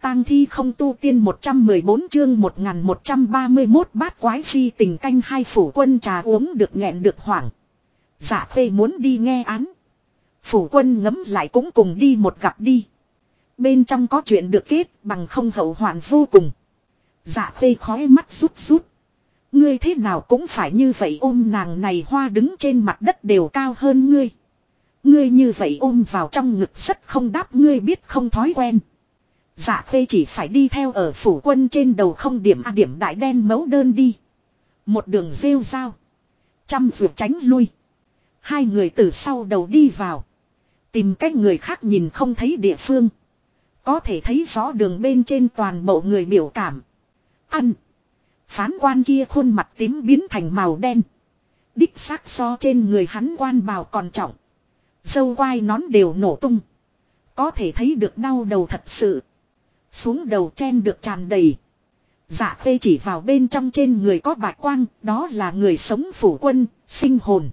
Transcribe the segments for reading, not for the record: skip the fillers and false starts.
tang thi không tu tiên 114 chương 1131 bát quái si tình canh hai phủ quân trà uống được nghẹn được hoảng. Dạ Khê muốn đi nghe án. Phủ quân ngấm lại cũng cùng đi một gặp đi. Bên trong có chuyện được kết bằng không hậu hoạn vô cùng. Dạ Khê khói mắt rút rút. Ngươi thế nào cũng phải như vậy ôm nàng này hoa đứng trên mặt đất đều cao hơn ngươi. Ngươi như vậy ôm vào trong ngực rất không đáp ngươi biết không thói quen. Dạ Khê chỉ phải đi theo ở phủ quân trên đầu không điểm điểm đại đen mấu đơn đi. Một đường rêu rao. Trăm vượt tránh lui. Hai người từ sau đầu đi vào. Tìm cách người khác nhìn không thấy địa phương. Có thể thấy rõ đường bên trên toàn bộ người biểu cảm. Ăn. Phán quan kia khuôn mặt tím biến thành màu đen. Đích xác so trên người hắn quan bào còn trọng. Dâu quai nón đều nổ tung. Có thể thấy được đau đầu thật sự. Xuống đầu chen được tràn đầy. Dạ Khê chỉ vào bên trong trên người có bạch quang. Đó là người sống phủ quân, sinh hồn.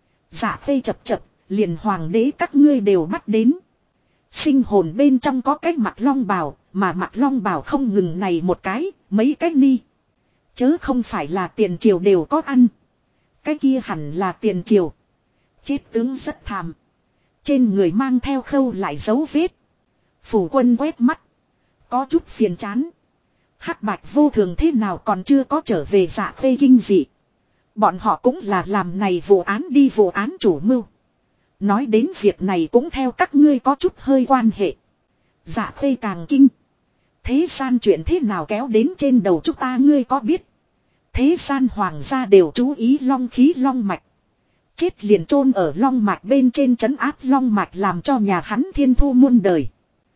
Dạ Khê chập chập, liền hoàng đế các ngươi đều bắt đến. Sinh hồn bên trong có cái mặt long bào, mà mặt long bào không ngừng này một cái, mấy cái ni. Chớ không phải là tiền triều đều có ăn. Cái kia hẳn là tiền triều. Chết tướng rất thảm. Trên người mang theo khâu lại dấu vết. Phủ quân quét mắt. Có chút phiền chán. Hắc bạch vô thường thế nào còn chưa có trở về Dạ Khê kinh dị. Bọn họ cũng là làm này vụ án đi vụ án chủ mưu. Nói đến việc này cũng theo các ngươi có chút hơi quan hệ. Dạ Khê càng kinh. Thế gian chuyện thế nào kéo đến trên đầu chúng ta ngươi có biết. Thế gian hoàng gia đều chú ý long khí long mạch. Chết liền chôn ở long mạch bên trên trấn áp long mạch làm cho nhà hắn thiên thu muôn đời.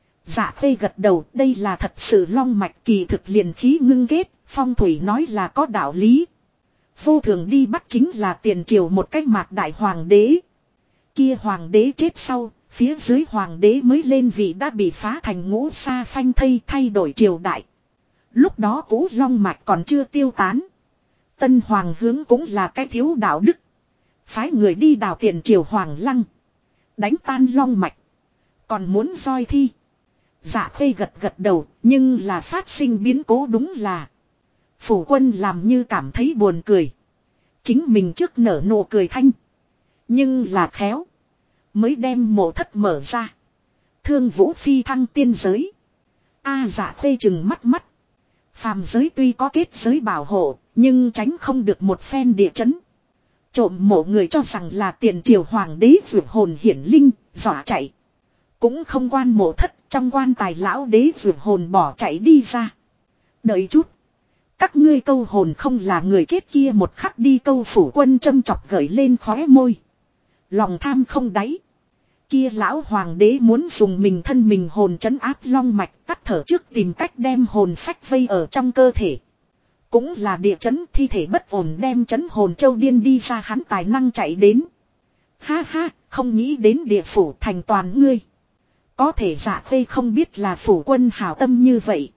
Dạ Khê gật đầu đây là thật sự long mạch kỳ thực liền khí ngưng kết. Phong thủy nói là có đạo lý. Vô thường đi bắt chính là tiền triều một cách mạc đại hoàng đế. Kia hoàng đế chết sau, phía dưới hoàng đế mới lên vị đã bị phá thành ngũ sa phanh thây thay đổi triều đại. Lúc đó cũ long mạch còn chưa tiêu tán. Tân hoàng hướng cũng là cái thiếu đạo đức. Phái người đi đào tiền triều hoàng lăng. Đánh tan long mạch. Còn muốn roi thi. Dạ Khê gật gật đầu, nhưng là phát sinh biến cố đúng là. Phủ quân làm như cảm thấy buồn cười. Chính mình trước nở nụ cười thanh. Nhưng là khéo. Mới đem mộ thất mở ra. Thương vũ phi thăng tiên giới. Dạ Khê chừng mắt mắt. Phàm giới tuy có kết giới bảo hộ. Nhưng tránh không được một phen địa chấn. Trộm mộ người cho rằng là tiền triều hoàng đế vượt hồn hiển linh. Dọa chạy. Cũng không quan mộ thất. Trong quan tài lão đế vượt hồn bỏ chạy đi ra. Đợi chút. Các ngươi câu hồn không là người chết kia một khắc đi câu phủ quân châm chọc gởi lên khóe môi. Lòng tham không đáy. Kia lão hoàng đế muốn dùng mình thân mình hồn trấn áp long mạch tắt thở trước tìm cách đem hồn phách vây ở trong cơ thể. Cũng là địa chấn thi thể bất ổn đem chấn hồn châu điên đi ra hắn tài năng chạy đến. Ha ha, không nghĩ đến địa phủ thành toàn ngươi. Có thể Dạ Khê không biết là phủ quân hảo tâm như vậy.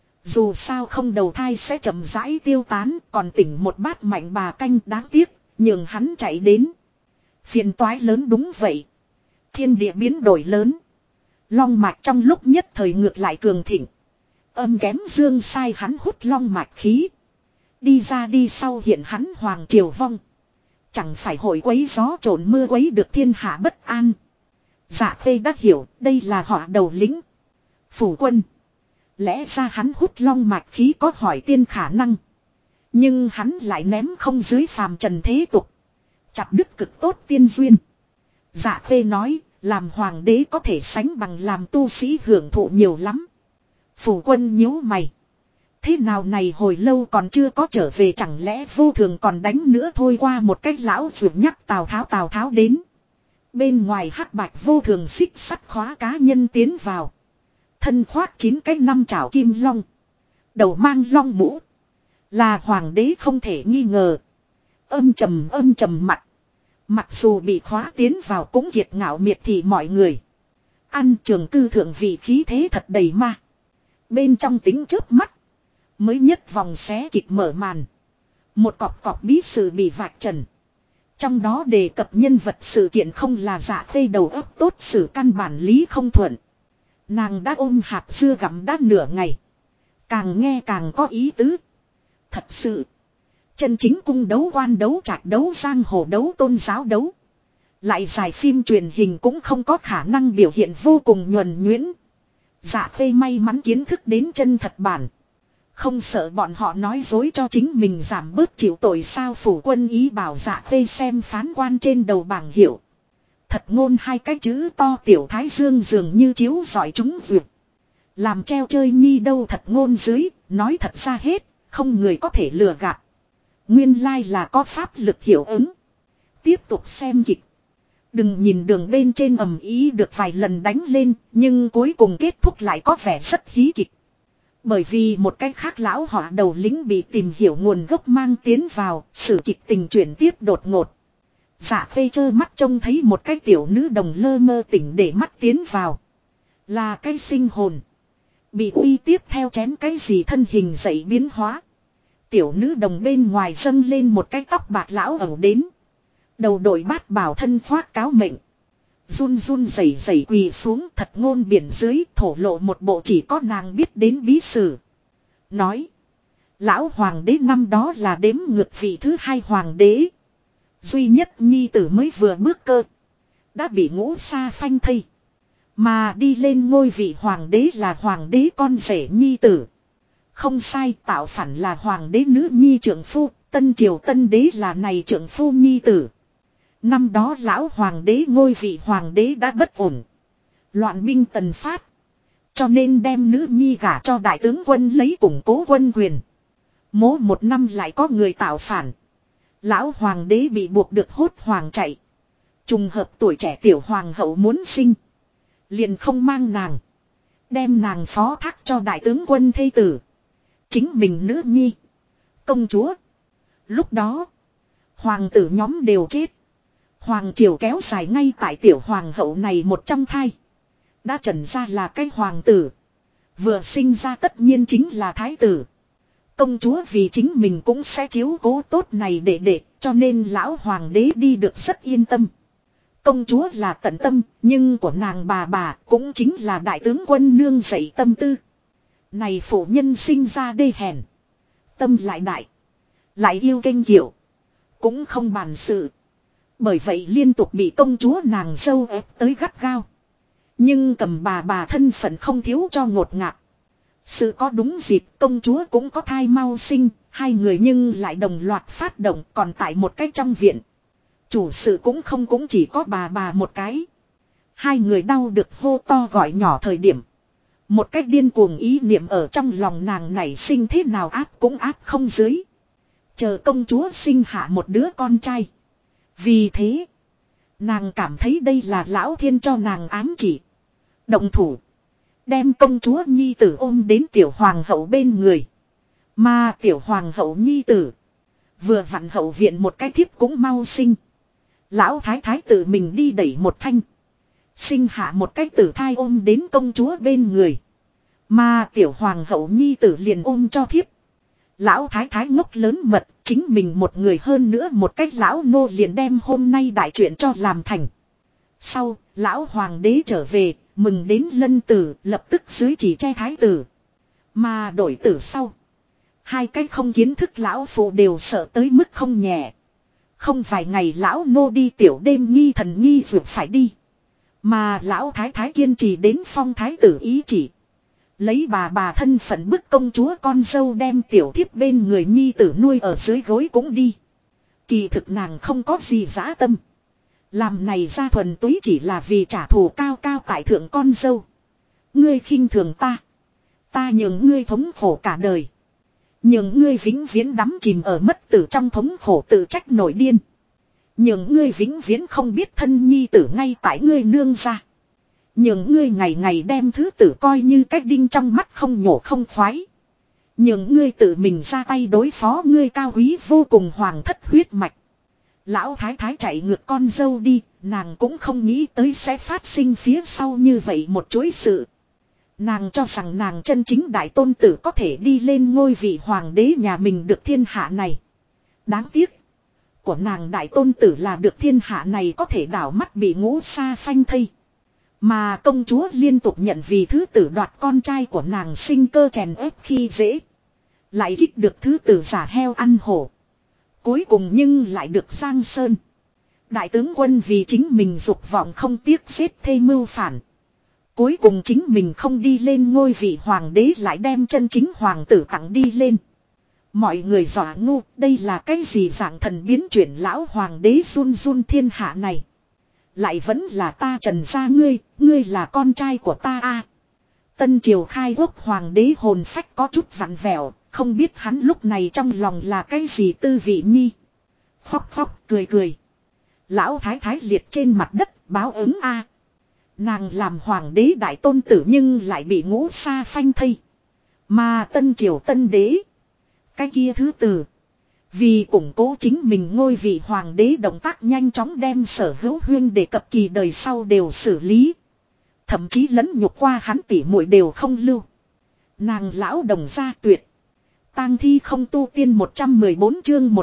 Dù sao không đầu thai sẽ chậm rãi tiêu tán còn tỉnh một bát mạnh bà canh đáng tiếc, nhường hắn chạy đến. Phiền toái lớn đúng vậy. Thiên địa biến đổi lớn. Long mạch trong lúc nhất thời ngược lại cường thịnh. Âm kém dương sai hắn hút long mạch khí. Đi ra đi sau hiện hắn hoàng triều vong. Chẳng phải hội quấy gió trộn mưa quấy được thiên hạ bất an. Dạ Khê đã hiểu đây là họ đầu lĩnh. Phủ quân. Lẽ ra hắn hút long mạch khí có hỏi tiên khả năng. Nhưng hắn lại ném không dưới phàm trần thế tục. Chặt đứt cực tốt tiên duyên. Dạ Khê nói, làm hoàng đế có thể sánh bằng làm tu sĩ hưởng thụ nhiều lắm. Phủ quân nhíu mày. Thế nào này hồi lâu còn chưa có trở về chẳng lẽ vô thường còn đánh nữa thôi qua một cách lão vượt nhắc Tào Tháo đến. Bên ngoài hắc bạch vô thường xích sắt khóa cá nhân tiến vào. Thân khoác 9 cái 5 chảo kim long. Đầu mang long mũ. Là hoàng đế không thể nghi ngờ. Âm trầm mặt. Mặc dù bị khóa tiến vào cũng kiệt ngạo miệt thị mọi người. Ăn trường cư thượng vị khí thế thật đầy ma. Bên trong tính chớp mắt. Mới nhất vòng xé kịch mở màn. Một cọp bí sự bị vạch trần. Trong đó đề cập nhân vật sự kiện không là Dạ Khê đầu óc tốt xử căn bản lý không thuận. Nàng đã ôm hạt dưa gặm đã nửa ngày. Càng nghe càng có ý tứ. Thật sự. Chân chính cung đấu quan đấu trạch đấu giang hồ đấu tôn giáo đấu. Lại dài phim truyền hình cũng không có khả năng biểu hiện vô cùng nhuần nhuyễn. Dạ Khê may mắn kiến thức đến chân thật bản. Không sợ bọn họ nói dối cho chính mình giảm bớt chịu tội sao. Phủ quân ý bảo Dạ Khê xem phán quan trên đầu bảng hiệu. Thật ngôn hai cái chữ to tiểu thái dương dường như chiếu giỏi chúng vượt. Làm treo chơi nhi đâu thật ngôn dưới, nói thật ra hết, không người có thể lừa gạt. Nguyên lai là có pháp lực hiệu ứng. Tiếp tục xem kịch. Đừng nhìn đường bên trên ầm ý được vài lần đánh lên, nhưng cuối cùng kết thúc lại có vẻ rất hí kịch. Bởi vì một cái khác lão họa đầu lính bị tìm hiểu nguồn gốc mang tiến vào, sự kịch tình chuyển tiếp đột ngột. Dạ Khê trơ mắt trông thấy một cái tiểu nữ đồng lơ mơ tỉnh để mắt tiến vào. Là cái sinh hồn. Bị uy tiếp theo chén cái gì thân hình dậy biến hóa. Tiểu nữ đồng bên ngoài dâng lên một cái tóc bạc lão ẩu đến. Đầu đội bát bảo thân khoác cáo mệnh. Run run rẩy rẩy quỳ xuống thật ngôn biển dưới thổ lộ một bộ chỉ có nàng biết đến bí sử. Nói. Lão hoàng đế năm đó là đếm ngược vị thứ hai hoàng đế. Duy nhất nhi tử mới vừa bước cơ. Đã bị ngũ sa phanh thây. Mà đi lên ngôi vị hoàng đế là hoàng đế con rể nhi tử. Không sai tạo phản là hoàng đế nữ nhi trượng phu. Tân triều tân đế là này trượng phu nhi tử. Năm đó lão hoàng đế ngôi vị hoàng đế đã bất ổn. Loạn binh tần phát. Cho nên đem nữ nhi gả cho đại tướng quân lấy củng cố quân quyền. Mố một năm lại có người tạo phản. Lão hoàng đế bị buộc được hốt hoàng chạy. Trùng hợp tuổi trẻ tiểu hoàng hậu muốn sinh. Liền không mang nàng. Đem nàng phó thác cho đại tướng quân thê tử. Chính mình nữ nhi. Công chúa. Lúc đó. Hoàng tử nhóm đều chết. Hoàng triều kéo dài ngay tại tiểu hoàng hậu này một trong thai. Đã trần ra là cái hoàng tử. Vừa sinh ra tất nhiên chính là thái tử. Công chúa vì chính mình cũng sẽ chiếu cố tốt này để cho nên lão hoàng đế đi được rất yên tâm. Công chúa là tận tâm nhưng của nàng bà cũng chính là đại tướng quân nương dạy tâm tư. Này phụ nhân sinh ra đê hèn. Tâm lại đại. Lại yêu kênh kiệu. Cũng không bàn sự. Bởi vậy liên tục bị công chúa nàng dâu ép tới gắt gao. Nhưng cầm bà thân phận không thiếu cho ngột ngạt. Sự có đúng dịp công chúa cũng có thai mau sinh. Hai người nhưng lại đồng loạt phát động còn tại một cái trong viện. Chủ sự cũng chỉ có bà một cái. Hai người đau được hô to gọi nhỏ thời điểm. Một cách điên cuồng ý niệm ở trong lòng nàng nảy sinh thế nào áp cũng áp không dưới. Chờ công chúa sinh hạ một đứa con trai. Vì thế, nàng cảm thấy đây là lão thiên cho nàng ám chỉ. Động thủ, đem công chúa nhi tử ôm đến tiểu hoàng hậu bên người. Mà tiểu hoàng hậu nhi tử, vừa vặn hậu viện một cái thiếp cũng mau sinh. Lão thái thái tự mình đi đẩy một thanh. Sinh hạ một cái tử thai ôm đến công chúa bên người. Mà tiểu hoàng hậu nhi tử liền ôm cho thiếp. Lão thái thái ngốc lớn mật, chính mình một người hơn nữa một cách lão nô liền đem hôm nay đại chuyện cho làm thành. Sau, lão hoàng đế trở về, mừng đến lân tử, lập tức dưới chỉ che thái tử. Mà đổi tử sau. Hai cái không kiến thức lão phụ đều sợ tới mức không nhẹ. Không vài ngày lão nô đi tiểu đêm nghi thần nghi vượt phải đi. Mà lão thái thái kiên trì đến phong thái tử ý chỉ. Lấy bà thân phận bức công chúa con dâu đem tiểu thiếp bên người nhi tử nuôi ở dưới gối cũng đi. Kỳ thực nàng không có gì dã tâm. Làm này ra thuần túy chỉ là vì trả thù cao cao tại thượng con dâu. Ngươi khinh thường ta. Ta nhường ngươi thống khổ cả đời. Nhường ngươi vĩnh viễn đắm chìm ở mất tử trong thống khổ tự trách nổi điên. Nhường ngươi vĩnh viễn không biết thân nhi tử ngay tại ngươi nương ra. Nhường ngươi ngày ngày đem thứ tử coi như cách đinh trong mắt không nhổ không khoái. Nhường ngươi tự mình ra tay đối phó ngươi cao quý vô cùng hoàng thất huyết mạch. Lão thái thái chạy ngược con dâu đi, nàng cũng không nghĩ tới sẽ phát sinh phía sau như vậy một chuỗi sự. Nàng cho rằng nàng chân chính đại tôn tử có thể đi lên ngôi vị hoàng đế nhà mình được thiên hạ này. Đáng tiếc. Của nàng đại tôn tử là được thiên hạ này có thể đảo mắt bị ngũ sa phanh thây. Mà công chúa liên tục nhận vì thứ tử đoạt con trai của nàng sinh cơ chèn ép khi dễ. Lại kích được thứ tử giả heo ăn hổ. Cuối cùng nhưng lại được Giang Sơn. Đại tướng quân vì chính mình dục vọng không tiếc giết thê mưu phản. Cuối cùng chính mình không đi lên ngôi vị hoàng đế lại đem chân chính hoàng tử tặng đi lên. Mọi người dọa ngu, đây là cái gì dạng thần biến chuyển lão hoàng đế run run thiên hạ này. Lại vẫn là ta Trần gia ngươi là con trai của ta a. Tân triều khai quốc hoàng đế hồn phách có chút vặn vẹo, không biết hắn lúc này trong lòng là cái gì tư vị nhi. Khóc khóc cười cười. Lão thái thái liệt trên mặt đất báo ứng a. Nàng làm hoàng đế đại tôn tử nhưng lại bị ngũ sa phanh thây. Mà tân triều tân đế. Cái kia thứ tử. Vì củng cố chính mình ngôi vị hoàng đế động tác nhanh chóng đem Sở Hữu Huyên để cập kỳ đời sau đều xử lý. Thậm chí lẫn nhục qua hắn tỉ muội đều không lưu. Nàng lão đồng gia tuyệt. Tang thi không tu tiên 114 chương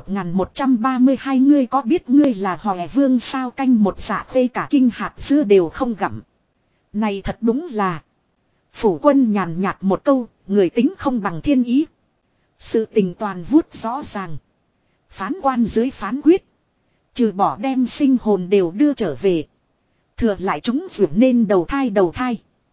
1132 ngươi có biết ngươi là Hòe Vương sao canh một dạ phê cả kinh hạt dưa đều không gặm. Này thật đúng là. Phủ quân nhàn nhạt một câu, người tính không bằng thiên ý. Sự tình toàn vuốt rõ ràng. Phán quan dưới phán quyết. Trừ bỏ đem sinh hồn đều đưa trở về. Thừa lại chúng vượt nên đầu thai.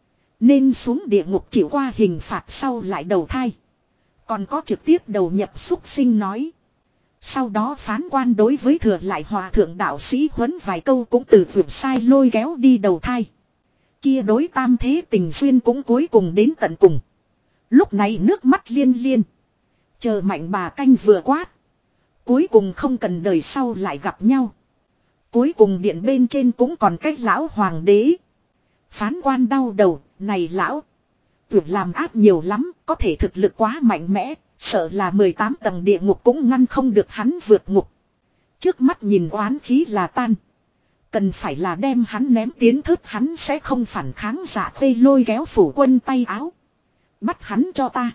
Nên xuống địa ngục chịu qua hình phạt sau lại đầu thai. Còn có trực tiếp đầu nhập xúc sinh nói. Sau đó phán quan đối với thừa lại hòa thượng đạo sĩ huấn vài câu cũng từ vượt sai lôi kéo đi đầu thai. Kia đối tam thế tình duyên cũng cuối cùng đến tận cùng. Lúc này nước mắt liên liên. Chờ mạnh bà canh vừa quát. Cuối cùng không cần đời sau lại gặp nhau. Cuối cùng điện bên trên cũng còn cách lão hoàng đế. Phán quan đau đầu, này lão. Việc làm ác nhiều lắm, có thể thực lực quá mạnh mẽ, sợ là 18 tầng địa ngục cũng ngăn không được hắn vượt ngục. Trước mắt nhìn oán khí là tan. Cần phải là đem hắn ném tiến thớt hắn sẽ không phản kháng giả thuê lôi kéo phủ quân tay áo. Bắt hắn cho ta.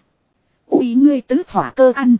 Úi ngươi tứ thỏa cơ ăn.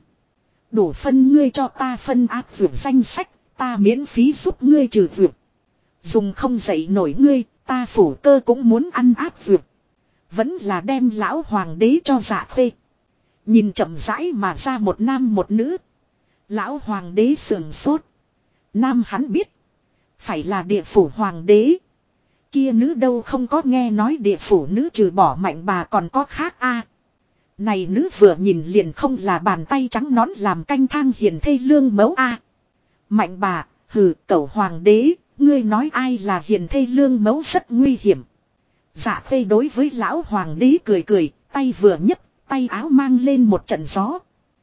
Đủ phân ngươi cho ta phân áp vượt danh sách, ta miễn phí giúp ngươi trừ vượt. Dùng không dậy nổi ngươi, ta phủ cơ cũng muốn ăn áp vượt. Vẫn là đem lão hoàng đế cho dạ thuê. Nhìn chậm rãi mà ra một nam một nữ. Lão hoàng đế sườn sốt. Nam hắn biết. Phải là địa phủ hoàng đế. Kia nữ đâu không có nghe nói địa phủ nữ trừ bỏ mạnh bà còn có khác a. Này nữ vừa nhìn liền không là bàn tay trắng nón làm canh thang hiền thê lương mẫu a. Mạnh bà, hừ, cẩu hoàng đế, ngươi nói ai là hiền thê lương mẫu rất nguy hiểm. Dạ phê đối với lão hoàng đế cười cười, tay vừa nhấc, tay áo mang lên một trận gió.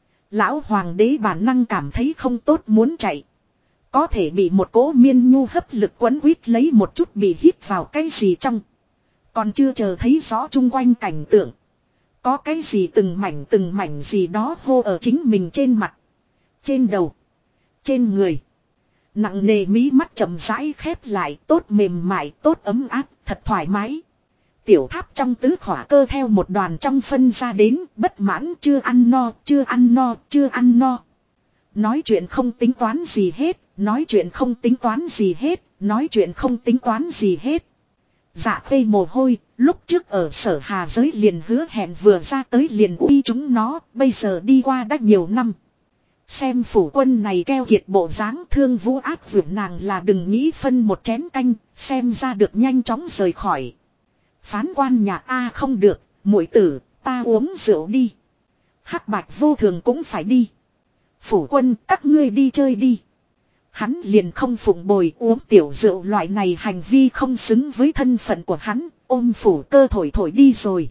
Lão hoàng đế bản năng cảm thấy không tốt muốn chạy. Có thể bị một cỗ miên nhu hấp lực quấn quýt lấy một chút bị hít vào cái gì trong. Còn chưa chờ thấy rõ chung quanh cảnh tượng. Có cái gì từng mảnh gì đó hô ở chính mình trên mặt. Trên đầu. Trên người. Nặng nề mí mắt chậm rãi khép lại, tốt mềm mại, tốt ấm áp, thật thoải mái. Tiểu tháp trong tứ khỏa cơ theo một đoàn trong phân ra đến, bất mãn chưa ăn no, chưa ăn no, chưa ăn no. Nói chuyện không tính toán gì hết, nói chuyện không tính toán gì hết, nói chuyện không tính toán gì hết. Dạ phê mồ hôi, lúc trước ở Sở Hà giới liền hứa hẹn vừa ra tới liền uy chúng nó, bây giờ đi qua đã nhiều năm. Xem phủ quân này keo kiệt bộ dáng thương vũ ác vượt nàng là đừng nghĩ phân một chén canh, xem ra được nhanh chóng rời khỏi. Phán quan nhạc a không được, muội tử, ta uống rượu đi. Hắc bạch vô thường cũng phải đi. Phủ quân các ngươi đi chơi đi. Hắn liền không phụng bồi uống tiểu rượu loại này hành vi không xứng với thân phận của hắn, ôm phủ cơ thổi thổi đi rồi.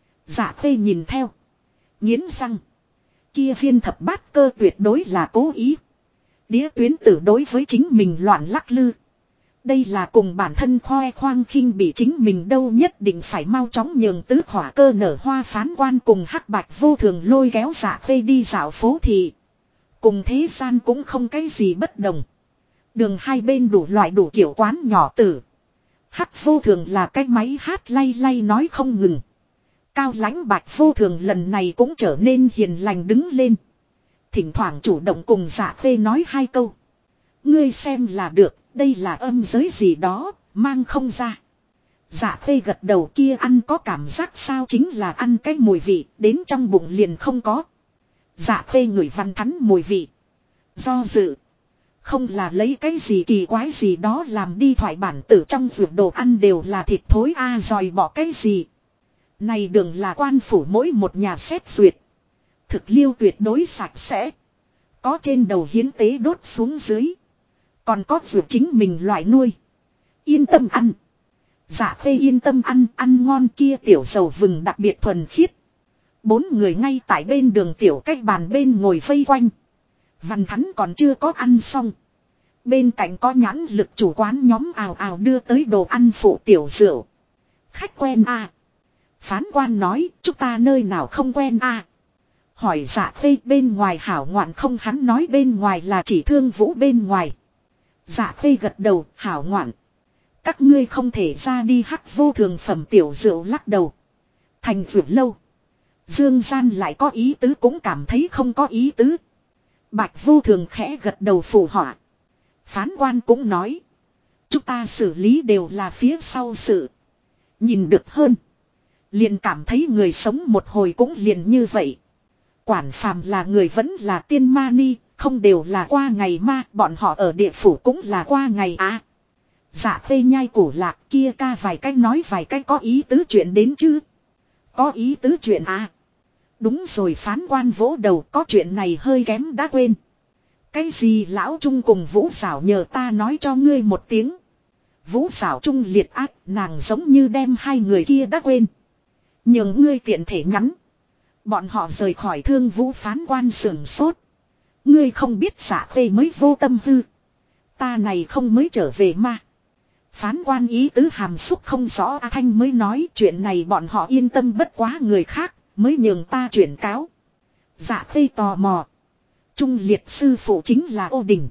Dạ phê nhìn theo. Nghiến răng. Kia viên thập bát cơ tuyệt đối là cố ý. Đĩa tuyến tử đối với chính mình loạn lắc lư. Đây là cùng bản thân khoe khoang khinh bị chính mình đâu nhất định phải mau chóng nhường tứ khỏa cơ nở hoa phán quan cùng hắc bạch vô thường lôi kéo dạ phê đi dạo phố thị. Cùng thế gian cũng không cái gì bất đồng. Đường hai bên đủ loại đủ kiểu quán nhỏ tử. Hắc vô thường là cái máy hát lay lay nói không ngừng. Cao lãnh bạch vô thường lần này cũng trở nên hiền lành đứng lên. Thỉnh thoảng chủ động cùng dạ phê nói hai câu. Ngươi xem là được, đây là âm giới gì đó, mang không ra. Dạ phê gật đầu, kia ăn có cảm giác sao, chính là ăn cái mùi vị, đến trong bụng liền không có. Dạ phê ngửi Văn Thắn mùi vị. Do dự. Không là lấy cái gì kỳ quái gì đó làm đi, thoại bản tử trong vườn đồ ăn đều là thịt thối a, dòi bỏ cái gì. Này đường là quan phủ mỗi một nhà xét duyệt. Thực liêu tuyệt đối sạch sẽ. Có trên đầu hiến tế đốt xuống dưới. Còn có vườn chính mình loại nuôi. Yên tâm ăn. Dạ phê yên tâm ăn, ăn ngon, kia tiểu dầu vừng đặc biệt thuần khiết. 4 người ngay tại bên đường tiểu cách bàn bên ngồi vây quanh. Văn Thắn còn chưa có ăn xong. Bên cạnh có nhãn lực chủ quán nhóm ào ào đưa tới đồ ăn phụ tiểu rượu. Khách quen à. Phán quan nói, chúng ta nơi nào không quen à. Hỏi dạ phê bên ngoài hảo ngoạn không, hắn nói bên ngoài là chỉ Thương Vũ bên ngoài. Dạ phê gật đầu, hảo ngoạn. Các ngươi không thể ra đi, hắc vô thường phẩm tiểu rượu lắc đầu. Thành vượt lâu. Dương gian lại có ý tứ cũng cảm thấy không có ý tứ. Bạch vô thường khẽ gật đầu phụ họa. Phán quan cũng nói. Chúng ta xử lý đều là phía sau sự. Nhìn được hơn. Liền cảm thấy người sống một hồi cũng liền như vậy. Quản phàm là người vẫn là tiên ma ni, không đều là qua ngày ma, bọn họ ở địa phủ cũng là qua ngày à. Dạ phê nhai củ lạc, kia ca vài cách nói vài cách có ý tứ chuyện đến chứ. Có ý tứ chuyện à. Đúng rồi, phán quan vỗ đầu, có chuyện này hơi kém đã quên. Cái gì lão Trung cùng Vũ Xảo nhờ ta nói cho ngươi một tiếng. Vũ Xảo Trung liệt ác, nàng giống như đem hai người kia đã quên. Nhưng ngươi tiện thể nhắn. Bọn họ rời khỏi Thương Vũ, phán quan sưởng sốt. Ngươi không biết Dạ phê mới vô tâm hư. Ta này không mới trở về mà. Phán quan ý tứ hàm xúc không rõ, A Thanh mới nói chuyện này bọn họ yên tâm, bất quá người khác mới nhường ta chuyển cáo. Dạ phê tò mò. Trung liệt sư phụ chính là Ô Đình.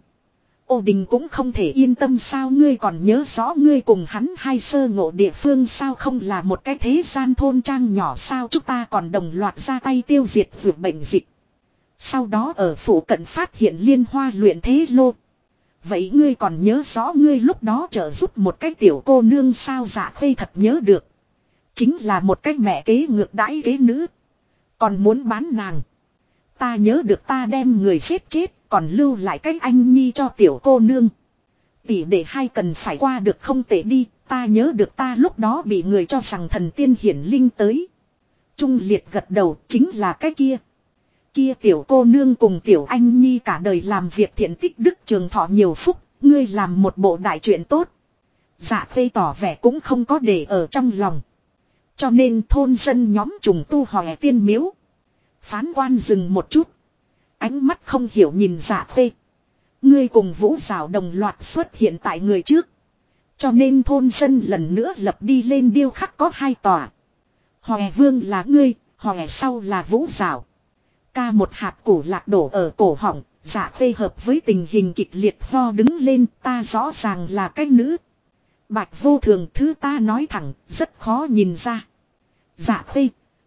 Ô Đình cũng không thể yên tâm sao, ngươi còn nhớ rõ ngươi cùng hắn hai sơ ngộ địa phương sao, không là một cái thế gian thôn trang nhỏ sao, chúng ta còn đồng loạt ra tay tiêu diệt vượt bệnh dịch. Sau đó ở phủ cận phát hiện liên hoa luyện thế lô. Vậy ngươi còn nhớ rõ ngươi lúc đó trợ giúp một cái tiểu cô nương sao? Dạ phê thật nhớ được. Chính là một cái mẹ kế ngược đãi kế nữ. Còn muốn bán nàng. Ta nhớ được ta đem người giết chết, còn lưu lại cái anh nhi cho tiểu cô nương. Tỷ để hai cần phải qua được không tệ đi, ta nhớ được ta lúc đó bị người cho rằng thần tiên hiển linh tới. Trung liệt gật đầu, chính là cái kia. Kia tiểu cô nương cùng tiểu anh nhi cả đời làm việc thiện tích đức trường thọ nhiều phúc, ngươi làm một bộ đại chuyện tốt. Dạ phê tỏ vẻ cũng không có để ở trong lòng. Cho nên thôn dân nhóm trùng tu hòe tiên miếu. Phán quan dừng một chút. Ánh mắt không hiểu nhìn Dạ phê. Ngươi cùng Vũ Xảo đồng loạt xuất hiện tại người trước. Cho nên thôn dân lần nữa lập đi lên điêu khắc có 2 tòa. Hòe vương là ngươi, hòe sau là Vũ Xảo. Ca một hạt củ lạc đổ ở cổ họng, Dạ phê hợp với tình hình kịch liệt ho đứng lên, ta rõ ràng là cái nữ. Bạch vô thường, thứ ta nói thẳng, rất khó nhìn ra. Dạ phê.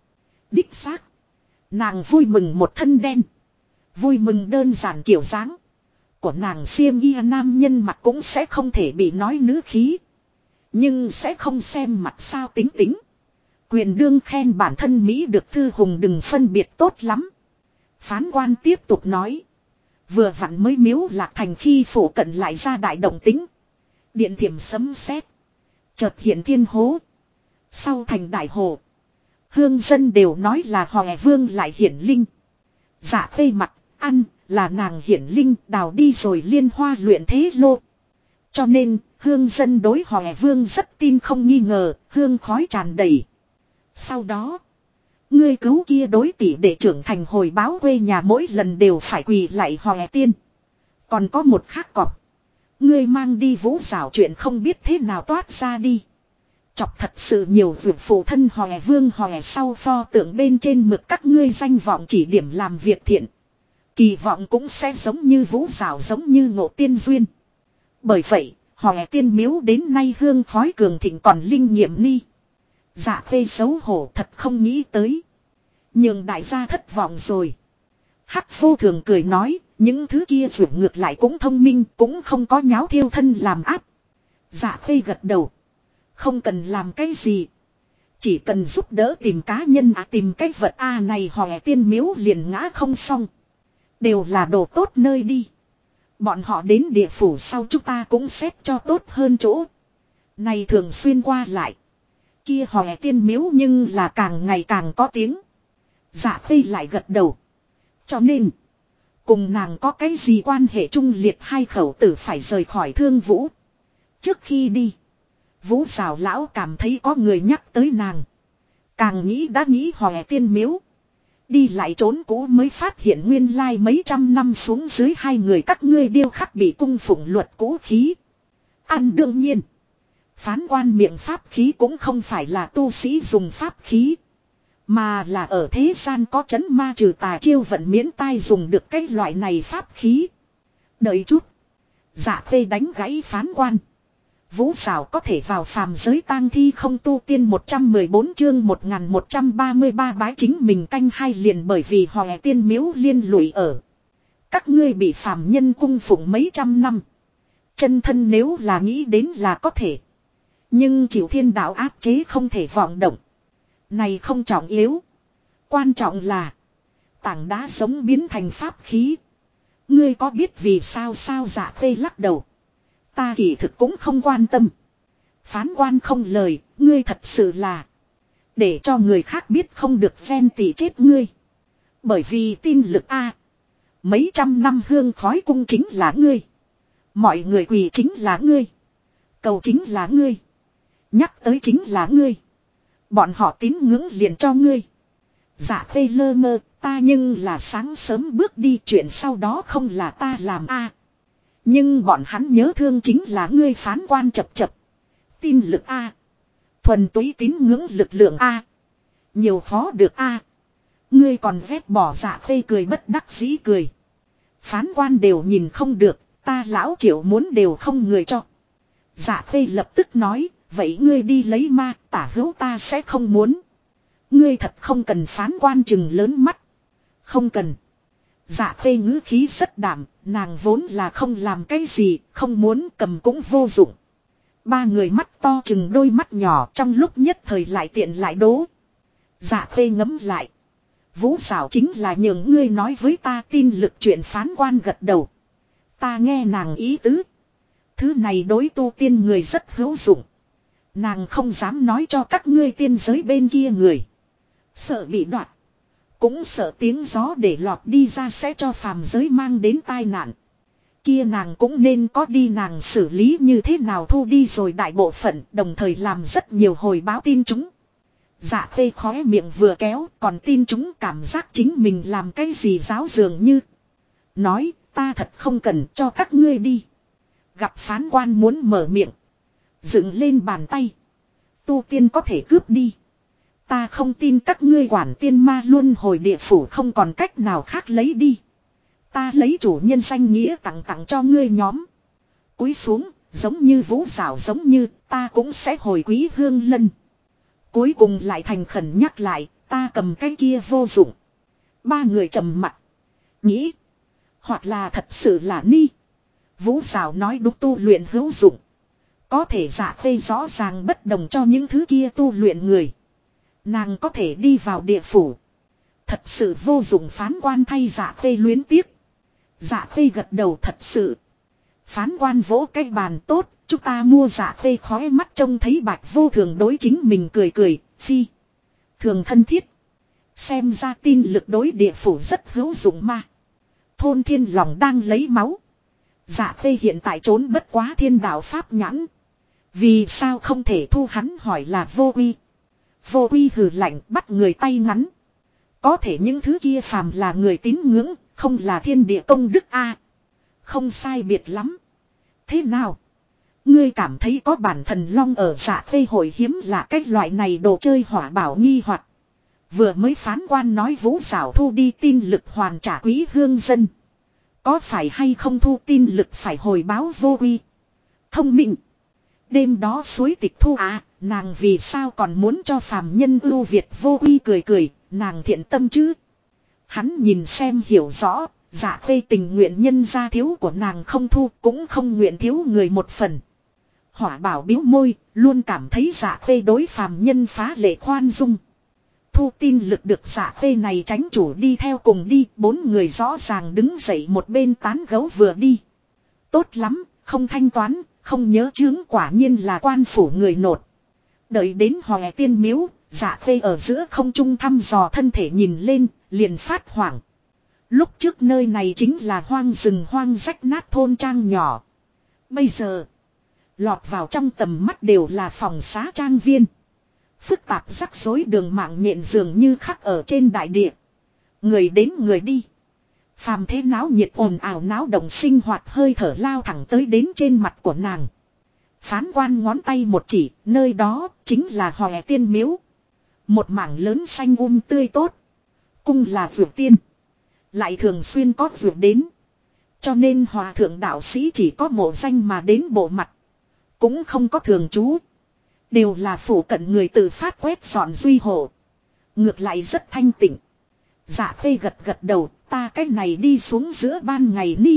Đích xác. Nàng vui mừng một thân đen. Vui mừng đơn giản kiểu dáng. Của nàng xiêm y nam nhân mặt cũng sẽ không thể bị nói nữ khí. Nhưng sẽ không xem mặt sao tính tính. Quyền đương khen bản thân Mỹ được thư hùng đừng phân biệt tốt lắm. Phán quan tiếp tục nói. Vừa vặn mới miếu lạc thành khi phủ cận lại ra đại động tính. Điện thiểm sấm sét. Chợt hiện thiên hố. Sau thành đại hồ. Hương dân đều nói là hòe vương lại hiển linh. Dạ phê mặt, ăn, là nàng hiển linh đào đi rồi liên hoa luyện thế lô. Cho nên, hương dân đối hòe vương rất tin không nghi ngờ, hương khói tràn đầy. Sau đó, ngươi cứu kia đối tỷ để trưởng thành hồi báo quê nhà mỗi lần đều phải quỳ lại hòe tiên. Còn có một khác cọp. Ngươi mang đi Vũ Xảo chuyện không biết thế nào toát ra đi. Chọc thật sự nhiều vượt phụ thân hòe vương hòe sau pho tượng bên trên mực các ngươi danh vọng chỉ điểm làm việc thiện. Kỳ vọng cũng sẽ giống như Vũ Xảo giống như Ngộ Tiên duyên. Bởi vậy, hòe tiên miếu đến nay hương khói cường thịnh còn linh nghiệm ni. Dạ phê xấu hổ thật không nghĩ tới. Nhưng đại gia thất vọng rồi. Hắc vô thường cười nói, những thứ kia vượt ngược lại cũng thông minh, cũng không có nháo thiêu thân làm áp. Dạ phê gật đầu. Không cần làm cái gì. Chỉ cần giúp đỡ tìm cá nhân tìm cái vật này Hòe Tiên Miếu liền ngã không xong. Đều là đồ tốt nơi đi. Bọn họ đến địa phủ sau chúng ta cũng xét cho tốt hơn chỗ. Này thường xuyên qua lại. Kia Hòe Tiên Miếu nhưng là càng ngày càng có tiếng. Dạ Khê lại gật đầu. Cho nên. Cùng nàng có cái gì quan hệ trung liệt hai khẩu tử phải rời khỏi Thương Vũ. Trước khi đi. Vũ Sào lão cảm thấy có người nhắc tới nàng. Càng nghĩ đã nghĩ Hòe Tiên Miếu. Đi lại trốn cũ mới phát hiện nguyên lai mấy trăm năm xuống dưới hai người các ngươi điêu khắc bị cung phụng luật cũ khí. Ăn đương nhiên. Phán quan miệng pháp khí cũng không phải là tu sĩ dùng pháp khí. Mà là ở thế gian có chấn ma trừ tà chiêu vận miễn tai dùng được cái loại này pháp khí. Đợi chút. Dạ Khê đánh gãy phán quan. Vũ Sào có thể vào phàm giới tang thi không tu tiên 114 chương 1133 bái chính mình canh hai liền bởi vì Hòe Tiên Miếu liên lụy ở. Các ngươi bị phàm nhân cung phụng mấy trăm năm. Chân thân nếu là nghĩ đến là có thể. Nhưng chịu thiên đạo áp chế không thể vọng động. Này không trọng yếu. Quan trọng là. Tảng đá sống biến thành pháp khí. Ngươi có biết vì sao Dạ Khê lắc đầu. Ta kỳ thực cũng không quan tâm. Phán quan không lời, ngươi thật sự là. Để cho người khác biết không được phen tỉ chết ngươi. Bởi vì tin lực mấy trăm năm hương khói cung chính là ngươi. Mọi người quỳ chính là ngươi. Cầu chính là ngươi. Nhắc tới chính là ngươi. Bọn họ tín ngưỡng liền cho ngươi. Dạ Khê lơ mơ, ta nhưng là sáng sớm bước đi chuyện sau đó không là ta làm Nhưng bọn hắn nhớ thương chính là ngươi phán quan chập. Tin lực thuần túy tín ngưỡng lực lượng nhiều khó được Ngươi còn ghét bỏ Dạ Khê cười bất đắc dĩ cười. Phán quan đều nhìn không được, ta lão Triệu muốn đều không người cho. Dạ Khê lập tức nói, vậy ngươi đi lấy ma, tả hữu ta sẽ không muốn. Ngươi thật không cần phán quan chừng lớn mắt. Không cần. Dạ Khê ngữ khí rất đảm, nàng vốn là không làm cái gì, không muốn cầm cũng vô dụng. Ba người mắt to chừng đôi mắt nhỏ trong lúc nhất thời lại tiện lại đố. Dạ Khê ngấm lại. Vũ Sào chính là nhường ngươi nói với ta tin lực chuyện phán quan gật đầu. Ta nghe nàng ý tứ. Thứ này đối tu tiên người rất hữu dụng. Nàng không dám nói cho các ngươi tiên giới bên kia người. Sợ bị đoạt. Cũng sợ tiếng gió để lọt đi ra sẽ cho phàm giới mang đến tai nạn. Kia nàng cũng nên có đi nàng xử lý như thế nào thu đi rồi đại bộ phận đồng thời làm rất nhiều hồi báo tin chúng. Dạ Khê khóe miệng vừa kéo còn tin chúng cảm giác chính mình làm cái gì giáo dường như. Nói ta thật không cần cho các ngươi đi. Gặp phán quan muốn mở miệng. Dựng lên bàn tay. Tu tiên có thể cướp đi. Ta không tin các ngươi quản tiên ma luân hồi địa phủ không còn cách nào khác lấy đi. Ta lấy chủ nhân danh nghĩa tặng cho ngươi nhóm. Cúi xuống, giống như Vũ Sào giống như ta cũng sẽ hồi quý hương lân. Cuối cùng lại thành khẩn nhắc lại, ta cầm cái kia vô dụng. Ba người trầm mặt. Nghĩ. Hoặc là thật sự là ni. Vũ Sào nói đúng tu luyện hữu dụng. Có thể Dạ Khê rõ ràng bất đồng cho những thứ kia tu luyện người. Nàng có thể đi vào địa phủ. Thật sự vô dụng phán quan thay Dạ Khê luyến tiếc. Dạ Khê gật đầu thật sự. Phán quan vỗ cái bàn tốt. Chúng ta mua Dạ Khê khói mắt trông thấy Bạch Vô Thường đối chính mình cười. Phi. Thường thân thiết. Xem ra tin lực đối địa phủ rất hữu dụng mà. Thôn Thiên lòng đang lấy máu. Dạ Khê hiện tại trốn bất quá thiên đạo pháp nhãn. Vì sao không thể thu hắn hỏi là Vô Uy. Vô Uy hừ lạnh bắt người tay ngắn. Có thể những thứ kia phàm là người tín ngưỡng, không là thiên địa công đức Không sai biệt lắm. Thế nào? Ngươi cảm thấy có bản thần long ở Dạ Khê hội hiếm là cái loại này đồ chơi hỏa bảo nghi hoặc. Vừa mới phán quan nói Vũ Sào thu đi tin lực hoàn trả quý hương dân. Có phải hay không thu tin lực phải hồi báo Vô Uy. Thông minh. Đêm đó suối tịch thu nàng vì sao còn muốn cho phàm nhân ưu việt Vô Uy cười, nàng thiện tâm chứ. Hắn nhìn xem hiểu rõ, Dạ Khê tình nguyện nhân gia thiếu của nàng không thu cũng không nguyện thiếu người một phần. Hỏa bảo biếu môi, luôn cảm thấy Dạ Khê đối phàm nhân phá lệ khoan dung. Thu tin lực được Dạ Khê này tránh chủ đi theo cùng đi, bốn người rõ ràng đứng dậy một bên tán gấu vừa đi. Tốt lắm, không thanh toán, không nhớ chướng, quả nhiên là quan phủ người nột. Đợi đến Hòe Tiên miếu, Dạ Khê ở giữa không trung thăm dò thân thể nhìn lên, liền phát hoảng. Lúc trước nơi này chính là hoang rừng hoang rách nát thôn trang nhỏ. Bây giờ, lọt vào trong tầm mắt đều là phòng xá trang viên. Phức tạp rắc rối đường mạng nhện dường như khắc ở trên đại địa. Người đến người đi. Phàm thế náo nhiệt ồn ào náo động sinh hoạt hơi thở lao thẳng tới đến trên mặt của nàng. Phán quan ngón tay một chỉ, nơi đó chính là Hòe Tiên miếu. Một mảng lớn xanh tươi tốt. Cung là vượt tiên. Lại thường xuyên có vượt đến. Cho nên hòa thượng đạo sĩ chỉ có mộ danh mà đến bộ mặt. Cũng không có thường trú. Đều là phủ cận người tự phát quét dọn duy hộ. Ngược lại rất thanh tịnh. Dạ Khê gật gật đầu, ta cách này đi xuống giữa ban ngày ni.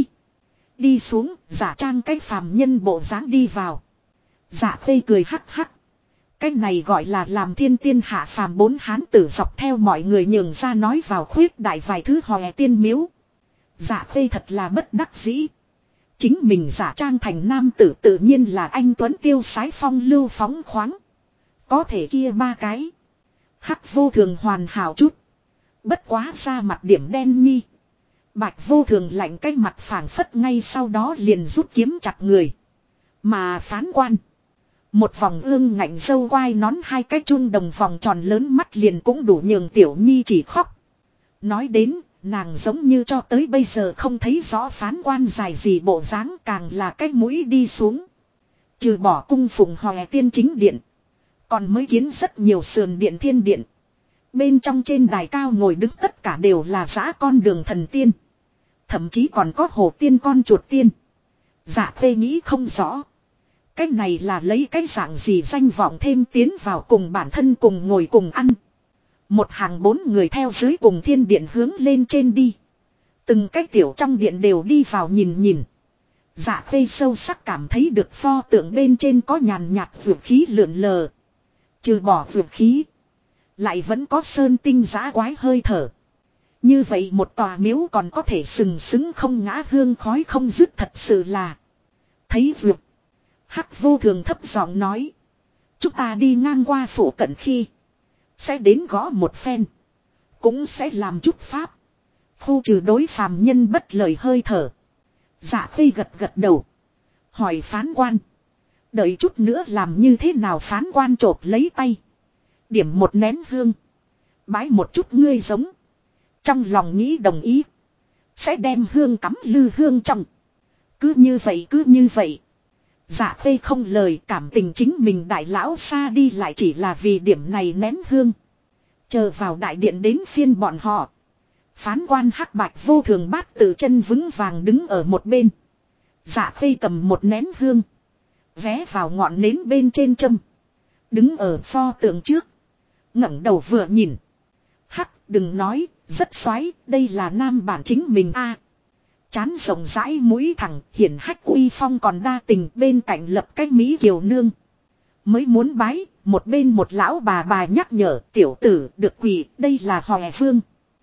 Đi xuống, giả trang cách phàm nhân bộ dáng đi vào. Dạ Khê cười hắc hắc. Cách này gọi là làm thiên tiên hạ phàm, bốn hán tử dọc theo mọi người nhường ra nói vào khuyết đại vài thứ Hòe Tiên miếu. Dạ Khê thật là bất đắc dĩ. Chính mình giả trang thành nam tử tự nhiên là anh tuấn tiêu sái phong lưu phóng khoáng. Có thể kia ba cái. Hắc vô thường hoàn hảo chút. Bất quá ra mặt điểm đen nhi. Bạch vô thường lạnh cái mặt phảng phất ngay sau đó liền rút kiếm chặt người. Mà phán quan. Một vòng ương ngạnh dâu quai nón, hai cái chun đồng vòng tròn lớn mắt liền cũng đủ nhường tiểu nhi chỉ khóc. Nói đến, nàng giống như cho tới bây giờ không thấy rõ phán quan dài gì bộ dáng, càng là cái mũi đi xuống. Trừ bỏ cung phụng Hòe Tiên chính điện. Còn mới kiến rất nhiều sườn điện thiên điện. Bên trong trên đài cao ngồi đứng tất cả đều là dã con đường thần tiên. Thậm chí còn có hồ tiên con chuột tiên. Dạ Khê nghĩ không rõ. Cái này là lấy cái dạng gì danh vọng thêm tiến vào cùng bản thân cùng ngồi cùng ăn. Một hàng bốn người theo dưới cùng thiên điện hướng lên trên đi. Từng cái tiểu trong điện đều đi vào nhìn nhìn. Dạ Khê sâu sắc cảm thấy được pho tượng bên trên có nhàn nhạt vượt khí lượn lờ. Trừ bỏ vượt khí, lại vẫn có sơn tinh giã quái hơi thở. Như vậy một tòa miếu còn có thể sừng sững không ngã, hương khói không dứt, thật sự là. Thấy vượt. Hắc vô thường thấp giọng nói. Chúng ta đi ngang qua phủ cận khi sẽ đến gõ một phen. Cũng sẽ làm chút pháp. Khu trừ đối phàm nhân bất lời hơi thở. Dạ Khê gật gật đầu. Hỏi phán quan. Đợi chút nữa làm như thế nào? Phán quan chộp lấy tay. Điểm một nén hương. Bái một chút ngươi giống. Trong lòng nghĩ đồng ý. Sẽ đem hương cắm lư hương trong. Cứ như vậy. Dạ Khê không lời, cảm tình chính mình đại lão xa đi lại chỉ là vì điểm này nén hương. Chờ vào đại điện đến phiên bọn họ. Phán quan hắc bạch vô thường bát tự chân vững vàng đứng ở một bên. Dạ Khê cầm một nén hương. Vé vào ngọn nến bên trên châm. Đứng ở pho tượng trước. Ngẩng đầu vừa nhìn. Hắc, đừng nói, rất xoáy, đây là nam bản chính mình a. Chán rộng rãi mũi thẳng, hiển hách uy phong còn đa tình, bên cạnh lập cái mỹ kiều nương. Mới muốn bái, một bên một lão bà nhắc nhở, tiểu tử được quỳ, đây là Hòe Vương.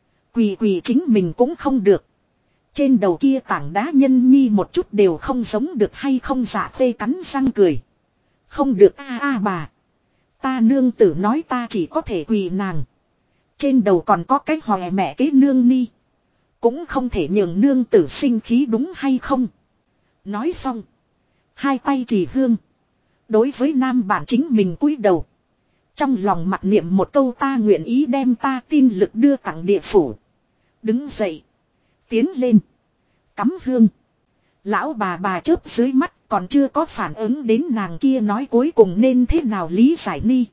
Quỳ chính mình cũng không được. Trên đầu kia tảng đá nhân nhi một chút đều không giống được hay không? Dạ Khê cắn răng cười. Không được a bà. Ta nương tử nói ta chỉ có thể quỳ nàng. Trên đầu còn có cái Hòe mẹ kế nương ni. Cũng không thể nhường nương tử sinh khí đúng hay không? Nói xong. Hai tay chỉ hương. Đối với nam bản chính mình cúi đầu. Trong lòng mặc niệm một câu, ta nguyện ý đem ta tin lực đưa tặng địa phủ. Đứng dậy. Tiến lên. Cắm hương. Lão bà chớp dưới mắt còn chưa có phản ứng đến nàng kia nói cuối cùng nên thế nào lý giải ni.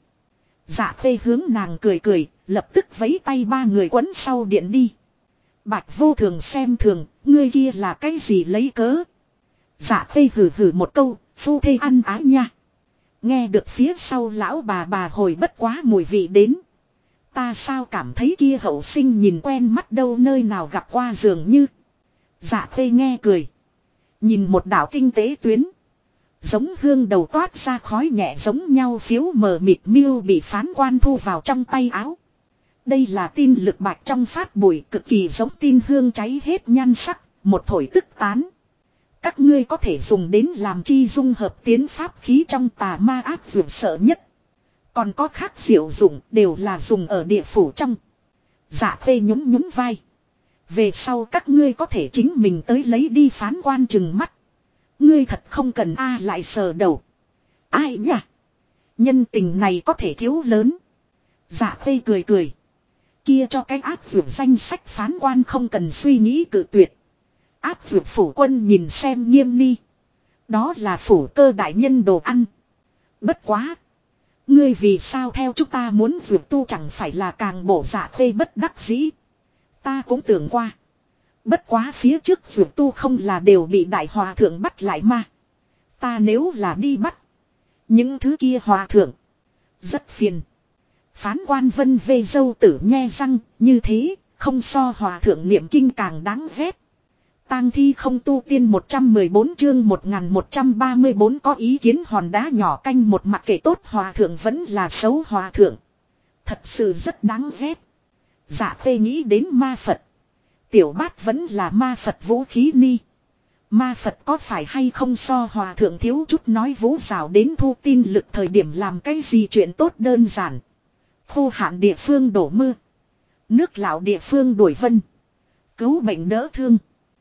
Dạ Khê hướng nàng cười, lập tức vẫy tay ba người quấn sau điện đi. Bạch vô thường xem thường, ngươi kia là cái gì lấy cớ? Dạ Khê hừ một câu, phu thê ăn ái nha. Nghe được phía sau lão bà hồi bất quá mùi vị đến. Ta sao cảm thấy kia hậu sinh nhìn quen mắt đâu, nơi nào gặp qua dường như. Dạ Khê nghe cười. Nhìn một đảo kinh tế tuyến. Giống hương đầu toát ra khói nhẹ giống nhau phiếu mờ mịt miêu bị phán quan thu vào trong tay áo. Đây là tin lực bạch trong phát bụi cực kỳ giống tin hương cháy hết nhan sắc, một thổi tức tán. Các ngươi có thể dùng đến làm chi dung hợp tiến pháp khí trong tà ma ác vượt sợ nhất. Còn có khác diệu dụng đều là dùng ở địa phủ trong. Dạ Khê nhún nhún vai. Về sau các ngươi có thể chính mình tới lấy đi phán quan chừng mắt. Ngươi thật không cần lại sờ đầu. Ai nhỉ? Nhân tình này có thể thiếu lớn. Dạ Khê cười cười. Kia cho cái áp vượt danh sách phán quan không cần suy nghĩ cự tuyệt. Áp vượt phủ quân nhìn xem Nghiêm Ni. Đó là phủ cơ đại nhân đồ ăn. Bất quá. Ngươi vì sao theo chúng ta muốn vượt tu chẳng phải là càng bổ Dạ Khê bất đắc dĩ. Ta cũng tưởng qua. Bất quá phía trước vượt tu không là đều bị đại hòa thượng bắt lại mà. Ta nếu là đi bắt. Những thứ kia hòa thượng. Rất phiền. Phán quan vân vê dâu tử nhe răng. Như thế không so hòa thượng niệm kinh càng đáng ghét. Tang thi không tu tiên 114 chương 1134 có ý kiến hòn đá nhỏ canh một mặt kể tốt hòa thượng vẫn là xấu hòa thượng. Thật sự rất đáng ghét. Dạ Khê nghĩ đến ma Phật. Tiểu bát vẫn là ma Phật vũ khí ni. Ma Phật có phải hay không so hòa thượng thiếu chút nói vũ rào đến thu tin lực thời điểm làm cái gì chuyện tốt đơn giản. Khô hạn địa phương đổ mưa. Nước lão địa phương đuổi vân. Cứu bệnh đỡ thương.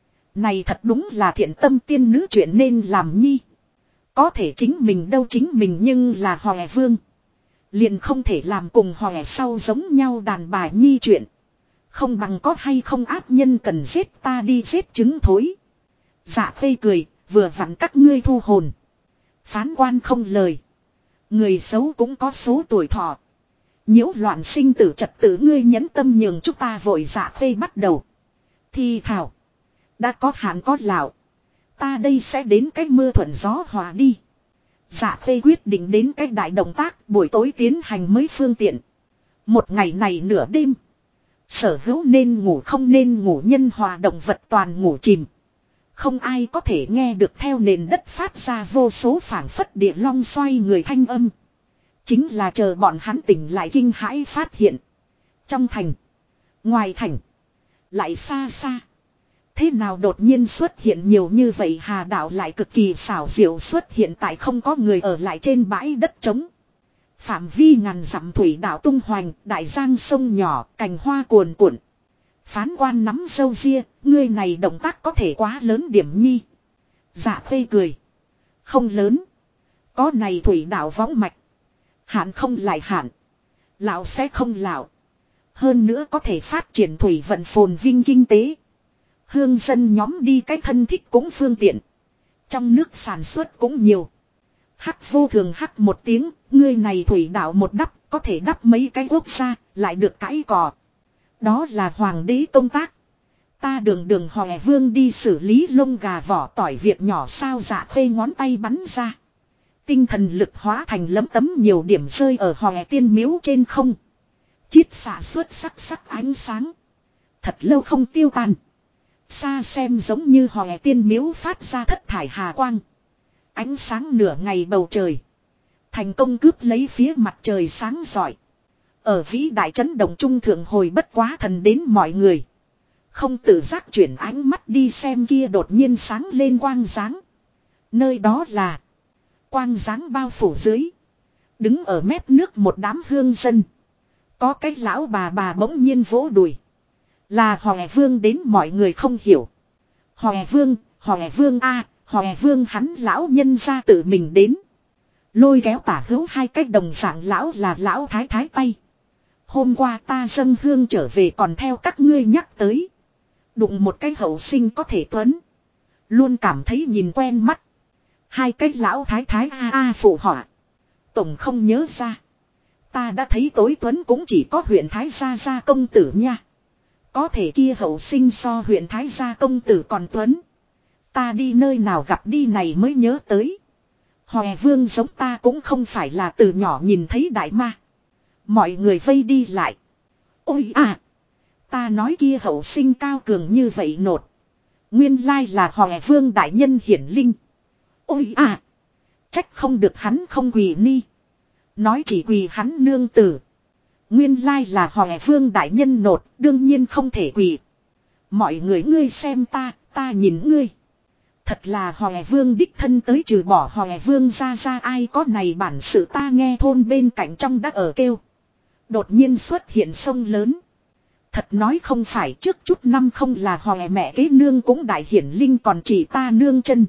Này thật đúng là thiện tâm tiên nữ chuyện nên làm nhi. Có thể chính mình đâu chính mình nhưng là Hòe Vương. Liền không thể làm cùng Hòe sau giống nhau đàn bà nhi chuyện. Không bằng có hay không ác nhân cần giết ta đi giết chứng thối. Dạ Khê cười, vừa vặn các ngươi thu hồn. Phán quan không lời. Người xấu cũng có số tuổi thọ. Nhiễu loạn sinh tử trật tự ngươi nhẫn tâm nhường chúng ta vội Dạ Khê bắt đầu. Thì thảo. Đã có hạn có lão. Ta đây sẽ đến cái mưa thuận gió hòa đi. Dạ Khê quyết định đến cái đại động tác buổi tối tiến hành mới phương tiện. Một ngày này nửa đêm. Sở hữu nên ngủ không nên ngủ nhân hòa động vật toàn ngủ chìm. Không ai có thể nghe được theo nền đất phát ra vô số phảng phất địa long xoay người thanh âm. Chính là chờ bọn hắn tỉnh lại kinh hãi phát hiện. Trong thành. Ngoài thành. Lại xa xa. Thế nào đột nhiên xuất hiện nhiều như vậy Hà Đạo lại cực kỳ xảo diệu xuất hiện tại không có người ở lại trên bãi đất trống. Phạm vi ngàn dặm thủy đảo tung hoành, đại giang sông nhỏ, cành hoa cuồn cuộn. Phán quan nắm râu ria, ngươi này động tác có thể quá lớn điểm nhi. Dạ Khê cười. Không lớn. Có này thủy đảo võng mạch. Hạn không lại hạn. Lão sẽ không lão. Hơn nữa có thể phát triển thủy vận phồn vinh kinh tế. Hương dân nhóm đi cái thân thích cũng phương tiện. Trong nước sản xuất cũng nhiều. Hắc vô thường hắc một tiếng, ngươi này thủy đảo một đắp, có thể đắp mấy cái quốc gia, lại được cãi cò. Đó là hoàng đế công tác. Ta đường Hòe Vương đi xử lý lông gà vỏ tỏi việc nhỏ sao Dạ Khê ngón tay bắn ra. Tinh thần lực hóa thành lấm tấm nhiều điểm rơi ở Hòe tiên miếu trên không. Chiết xạ xuất sắc ánh sáng. Thật lâu không tiêu tan. Xa xem giống như Hòe tiên miếu phát ra thất thải hà quang. Ánh sáng nửa ngày bầu trời. Thành công cướp lấy phía mặt trời sáng rọi. Ở vĩ đại chấn động trung thượng hồi bất quá thần đến mọi người. Không tự giác chuyển ánh mắt đi xem kia đột nhiên sáng lên quang dáng. Nơi đó là quang dáng bao phủ dưới. Đứng ở mép nước một đám hương dân. Có cái lão bà bỗng nhiên vỗ đùi. Là Hòe Vương đến mọi người không hiểu. Hòe Vương a, Hòe Vương hắn lão nhân ra tự mình đến. Lôi kéo tả hữu hai cái đồng dạng lão là lão thái thái tay. Hôm qua ta dâng hương trở về còn theo các ngươi nhắc tới. Đụng một cái hậu sinh có thể tuấn. Luôn cảm thấy nhìn quen mắt. Hai cái lão thái thái phụ họa. Tổng không nhớ ra. Ta đã thấy tối tuấn cũng chỉ có huyện Thái Gia công tử nha. Có thể kia hậu sinh so huyện Thái Gia công tử còn tuấn. Ta đi nơi nào gặp đi này mới nhớ tới. Hòe Vương giống ta cũng không phải là từ nhỏ nhìn thấy đại ma. Mọi người vây đi lại. Ôi à. Ta nói kia hậu sinh cao cường như vậy nột. Nguyên lai là Hòe Vương đại nhân hiển linh. Ôi à. Trách không được hắn không quỳ ni. Nói chỉ quỳ hắn nương tử. Nguyên lai là Hòe Vương đại nhân nột, đương nhiên không thể quỳ. Mọi người ngươi xem ta nhìn ngươi. Thật là Hòe Vương đích thân tới, trừ bỏ Hòe Vương ra ai có này bản sự. Ta nghe thôn bên cạnh trong đã ở kêu. Đột nhiên xuất hiện sông lớn. Thật nói không phải, trước chút năm không là Hòe mẹ kế nương cũng đại hiển linh, còn chỉ ta nương chân.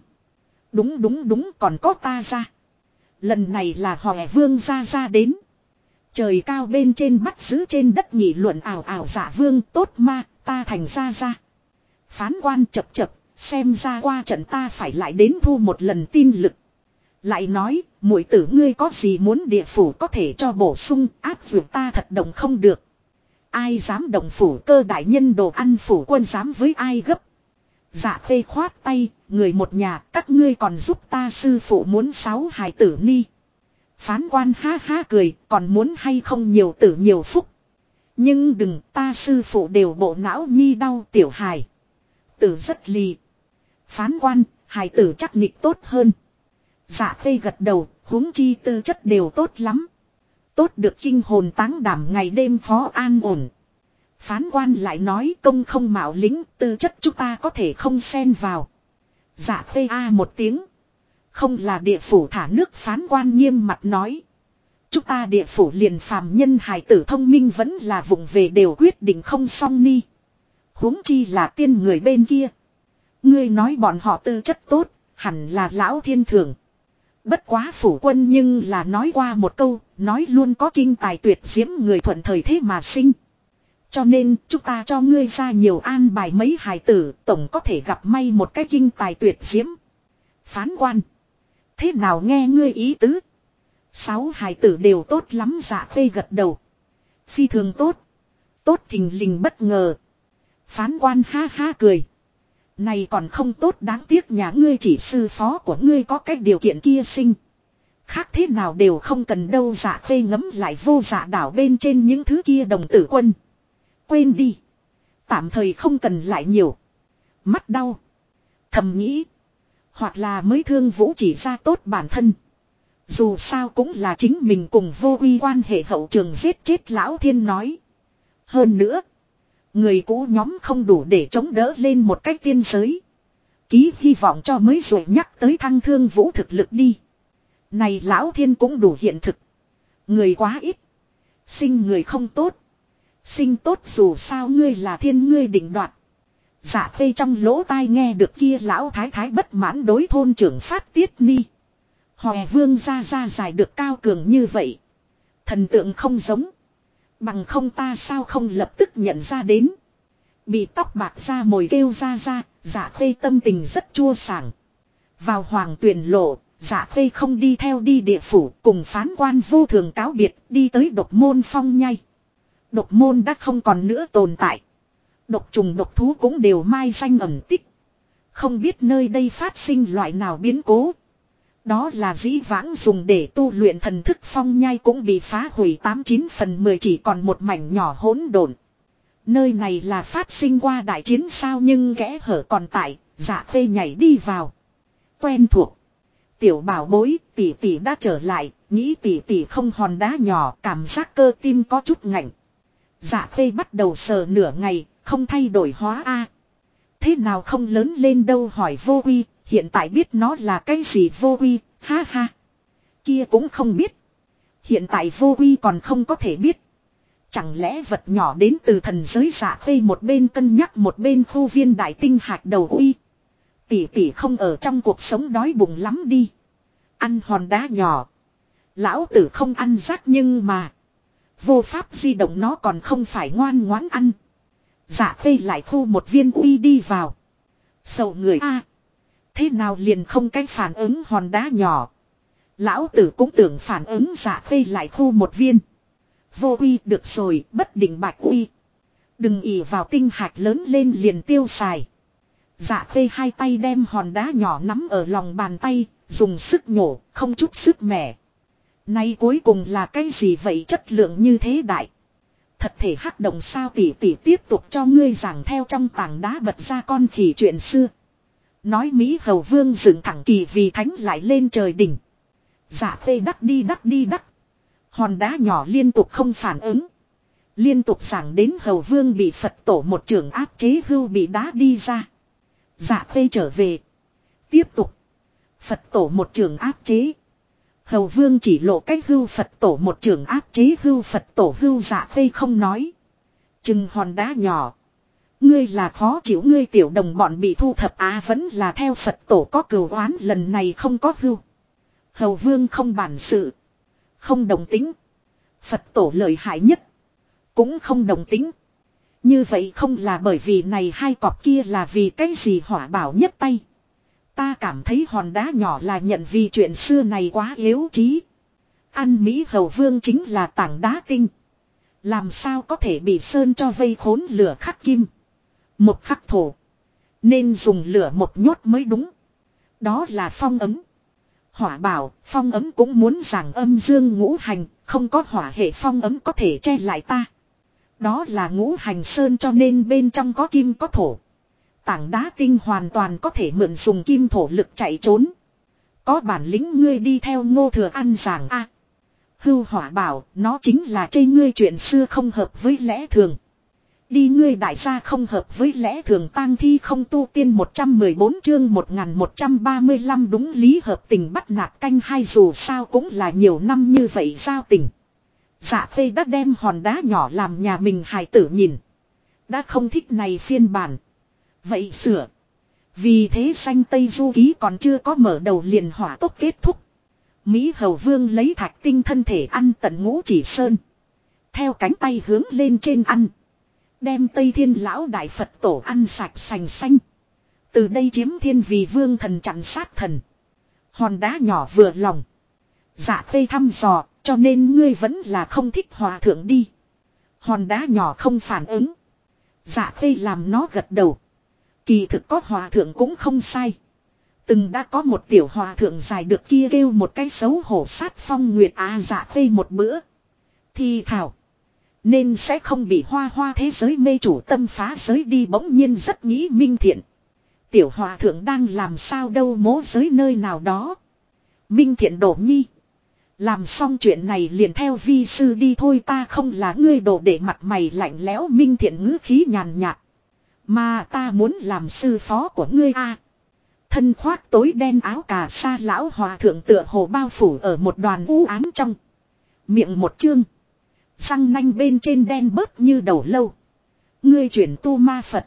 Đúng còn có ta ra. Lần này là Hòe Vương ra đến. Trời cao bên trên bắt giữ trên đất nghị luận ảo ảo. Dạ vương tốt ma, ta thành ra. Phán quan chập, xem ra qua trận ta phải lại đến thu một lần tin lực. Lại nói, muội tử ngươi có gì muốn địa phủ có thể cho bổ sung, áp dụng ta thật động không được. Ai dám động phủ cơ đại nhân, đồ ăn phủ quân dám với ai gấp. Dạ khê khoát tay, người một nhà, các ngươi còn giúp ta sư phụ muốn 6 hài tử ni. Phán quan ha cười, còn muốn hay không nhiều tử nhiều phúc. Nhưng đừng, ta sư phụ đều bộ não nhi đau, tiểu hài tử rất lì. Phán quan, hài tử chắc nịch tốt hơn. Dạ khê gật đầu, huống chi tư chất đều tốt lắm. Tốt được kinh hồn táng đảm, ngày đêm phó an ổn. Phán quan lại nói, công không mạo lính, tư chất chúng ta có thể không xen vào. Dạ khê một tiếng. Không là địa phủ thả nước. Phán quan nghiêm mặt nói. Chúng ta địa phủ liền phàm nhân hài tử thông minh vẫn là vụng về đều quyết định không xong ni. Huống chi là tiên người bên kia. Ngươi nói bọn họ tư chất tốt, hẳn là lão thiên thường. Bất quá phủ quân nhưng là nói qua một câu, nói luôn có kinh tài tuyệt diễm người thuận thời thế mà sinh. Cho nên chúng ta cho ngươi ra nhiều an bài mấy hài tử, tổng có thể gặp may một cái kinh tài tuyệt diễm. Phán quan. Thế nào nghe ngươi ý tứ? 6 hài tử đều tốt lắm. Dạ khê gật đầu. Phi thường tốt. Tốt thình lình bất ngờ. Phán quan ha cười. Này còn không tốt, đáng tiếc nhà ngươi chỉ sư phó của ngươi có cái điều kiện kia sinh. Khác thế nào đều không cần đâu. Dạ khê ngấm lại vô dạ đảo bên trên những thứ kia đồng tử quân. Quên đi. Tạm thời không cần lại nhiều. Mắt đau. Thầm nghĩ. Hoặc là mới thương vũ chỉ ra tốt bản thân. Dù sao cũng là chính mình cùng vô uy quan hệ hậu trường giết chết lão thiên nói. Hơn nữa. Người cũ nhóm không đủ để chống đỡ lên một cách tiên giới. Ký hy vọng cho mới rồi nhắc tới thăng thương vũ thực lực đi. Này lão thiên cũng đủ hiện thực. Người quá ít. Sinh người không tốt. Sinh tốt dù sao ngươi là thiên ngươi định đoạt. Dạ khê trong lỗ tai nghe được kia lão thái thái bất mãn đối thôn trưởng phát tiết ni. Hòe Vương ra dài được cao cường như vậy. Thần tượng không giống. Bằng không ta sao không lập tức nhận ra đến. Bị tóc bạc ra mồi kêu ra. Dạ khê tâm tình rất chua sảng. Vào hoàng tuyển lộ. Dạ khê không đi theo đi địa phủ, cùng phán quan vô thường cáo biệt, đi tới độc môn phong nhai. Độc môn đã không còn nữa tồn tại. Độc trùng độc thú cũng đều mai danh ẩn tích. Không biết nơi đây phát sinh loại nào biến cố. Đó là dĩ vãng dùng để tu luyện thần thức phong nhai cũng bị phá hủy 89/10, chỉ còn một mảnh nhỏ hỗn độn. Nơi này là phát sinh qua đại chiến sao, nhưng kẽ hở còn tại. Dạ khê nhảy đi vào. Quen thuộc. Tiểu bảo bối, tỷ tỷ đã trở lại, nghĩ tỷ tỷ không hòn đá nhỏ, cảm giác cơ tim có chút ngạnh. Dạ khê bắt đầu sờ nửa ngày, không thay đổi hóa a. Thế nào không lớn lên đâu, hỏi vô uy, hiện tại biết nó là cái gì vô uy, ha. Kia cũng không biết. Hiện tại vô uy còn không có thể biết. Chẳng lẽ vật nhỏ đến từ thần giới? Dạ khê một bên cân nhắc một bên khu viên đại tinh hạt đầu uy. Tỷ tỷ không ở trong cuộc sống đói bụng lắm đi. Ăn hòn đá nhỏ. Lão tử không ăn rác nhưng mà. Vô pháp di động nó còn không phải ngoan ngoãn ăn. Dạ khê lại thu một viên uy đi vào. Sầu người a. Thế nào liền không cái phản ứng hòn đá nhỏ. Lão tử cũng tưởng phản ứng. Dạ khê lại thu một viên. Vô uy được rồi, bất định bạch uy. Đừng ỉ vào tinh hạt lớn lên liền tiêu xài. Dạ khê hai tay đem hòn đá nhỏ nắm ở lòng bàn tay, dùng sức nhổ, không chút sức mẻ. Nay cuối cùng là cái gì vậy, chất lượng như thế đại. Thật thể hắc động sao? Tỷ tỷ tiếp tục cho ngươi giảng theo trong tảng đá bật ra con khỉ chuyện xưa. Nói Mỹ Hầu Vương dựng thẳng kỳ vì thánh lại lên trời đỉnh. Dạ phê đắc đi đắc. Hòn đá nhỏ liên tục không phản ứng. Liên tục giảng đến hầu vương bị Phật tổ một trường áp chế hưu bị đá đi ra. Dạ phê trở về. Tiếp tục. Phật tổ một trường áp chế. Hầu vương chỉ lộ cách hưu Phật tổ một trường áp chế hưu Phật tổ hưu dạ phê không nói. Chừng hòn đá nhỏ. Ngươi là khó chịu ngươi tiểu đồng bọn bị thu thập vẫn là theo Phật tổ có cừu oán lần này không có hưu. Hầu vương không bản sự. Không đồng tính. Phật tổ lợi hại nhất. Cũng không đồng tính. Như vậy không là bởi vì này hai cọp kia là vì cái gì hỏa bảo nhất tay. Ta cảm thấy hòn đá nhỏ là nhận vì chuyện xưa này quá yếu trí. Ăn Mỹ hầu vương chính là tảng đá tinh. Làm sao có thể bị sơn cho vây khốn lửa khắc kim. Một khắc thổ. Nên dùng lửa một nhốt mới đúng. Đó là phong ấm. Hỏa bảo, phong ấm cũng muốn giảng âm dương ngũ hành, không có hỏa hệ phong ấm có thể che lại ta. Đó là ngũ hành sơn cho nên bên trong có kim có thổ. Tảng đá tinh hoàn toàn có thể mượn dùng kim thổ lực chạy trốn. Có bản lĩnh ngươi đi theo Ngô Thừa ăn giảng hưu hỏa bảo, nó chính là chê ngươi chuyện xưa không hợp với lẽ thường. Đi ngươi đại gia không hợp với lẽ thường tang thi không tu tiên 114 chương 1135 đúng lý hợp tình bắt nạt canh hai dù sao cũng là nhiều năm như vậy giao tình. Dạ phê đã đem hòn đá nhỏ làm nhà mình hài tử nhìn. Đã không thích này phiên bản. Vậy sửa. Vì thế xanh Tây Du Ký còn chưa có mở đầu liền hỏa tốc kết thúc. Mỹ hầu vương lấy thạch tinh thân thể ăn tận ngũ chỉ sơn. Theo cánh tay hướng lên trên ăn. Đem Tây Thiên lão đại Phật tổ ăn sạch sành xanh. Từ đây chiếm thiên vì vương thần chặn sát thần. Hòn đá nhỏ vừa lòng. Dạ phê thăm dò, cho nên ngươi vẫn là không thích hòa thượng đi. Hòn đá nhỏ không phản ứng. Dạ phê làm nó gật đầu. Kỳ thực có hòa thượng cũng không sai. Từng đã có một tiểu hòa thượng dài được kia kêu một cái xấu hổ sát phong nguyệt dạ phê một bữa. Thì thảo. Nên sẽ không bị hoa hoa thế giới mê chủ tâm phá giới đi bỗng nhiên rất nghĩ minh thiện. Tiểu hòa thượng đang làm sao đâu mố giới nơi nào đó. Minh thiện đổ nhi. Làm xong chuyện này liền theo vi sư đi thôi ta không là ngươi đồ để mặt mày lạnh lẽo minh thiện ngữ khí nhàn nhạt. Mà ta muốn làm sư phó của ngươi Thân khoác tối đen áo cà sa lão hòa thượng tựa hồ bao phủ ở một đoàn u ám trong. Miệng một chương. Răng nanh bên trên đen bớt như đầu lâu. Ngươi chuyển tu ma Phật.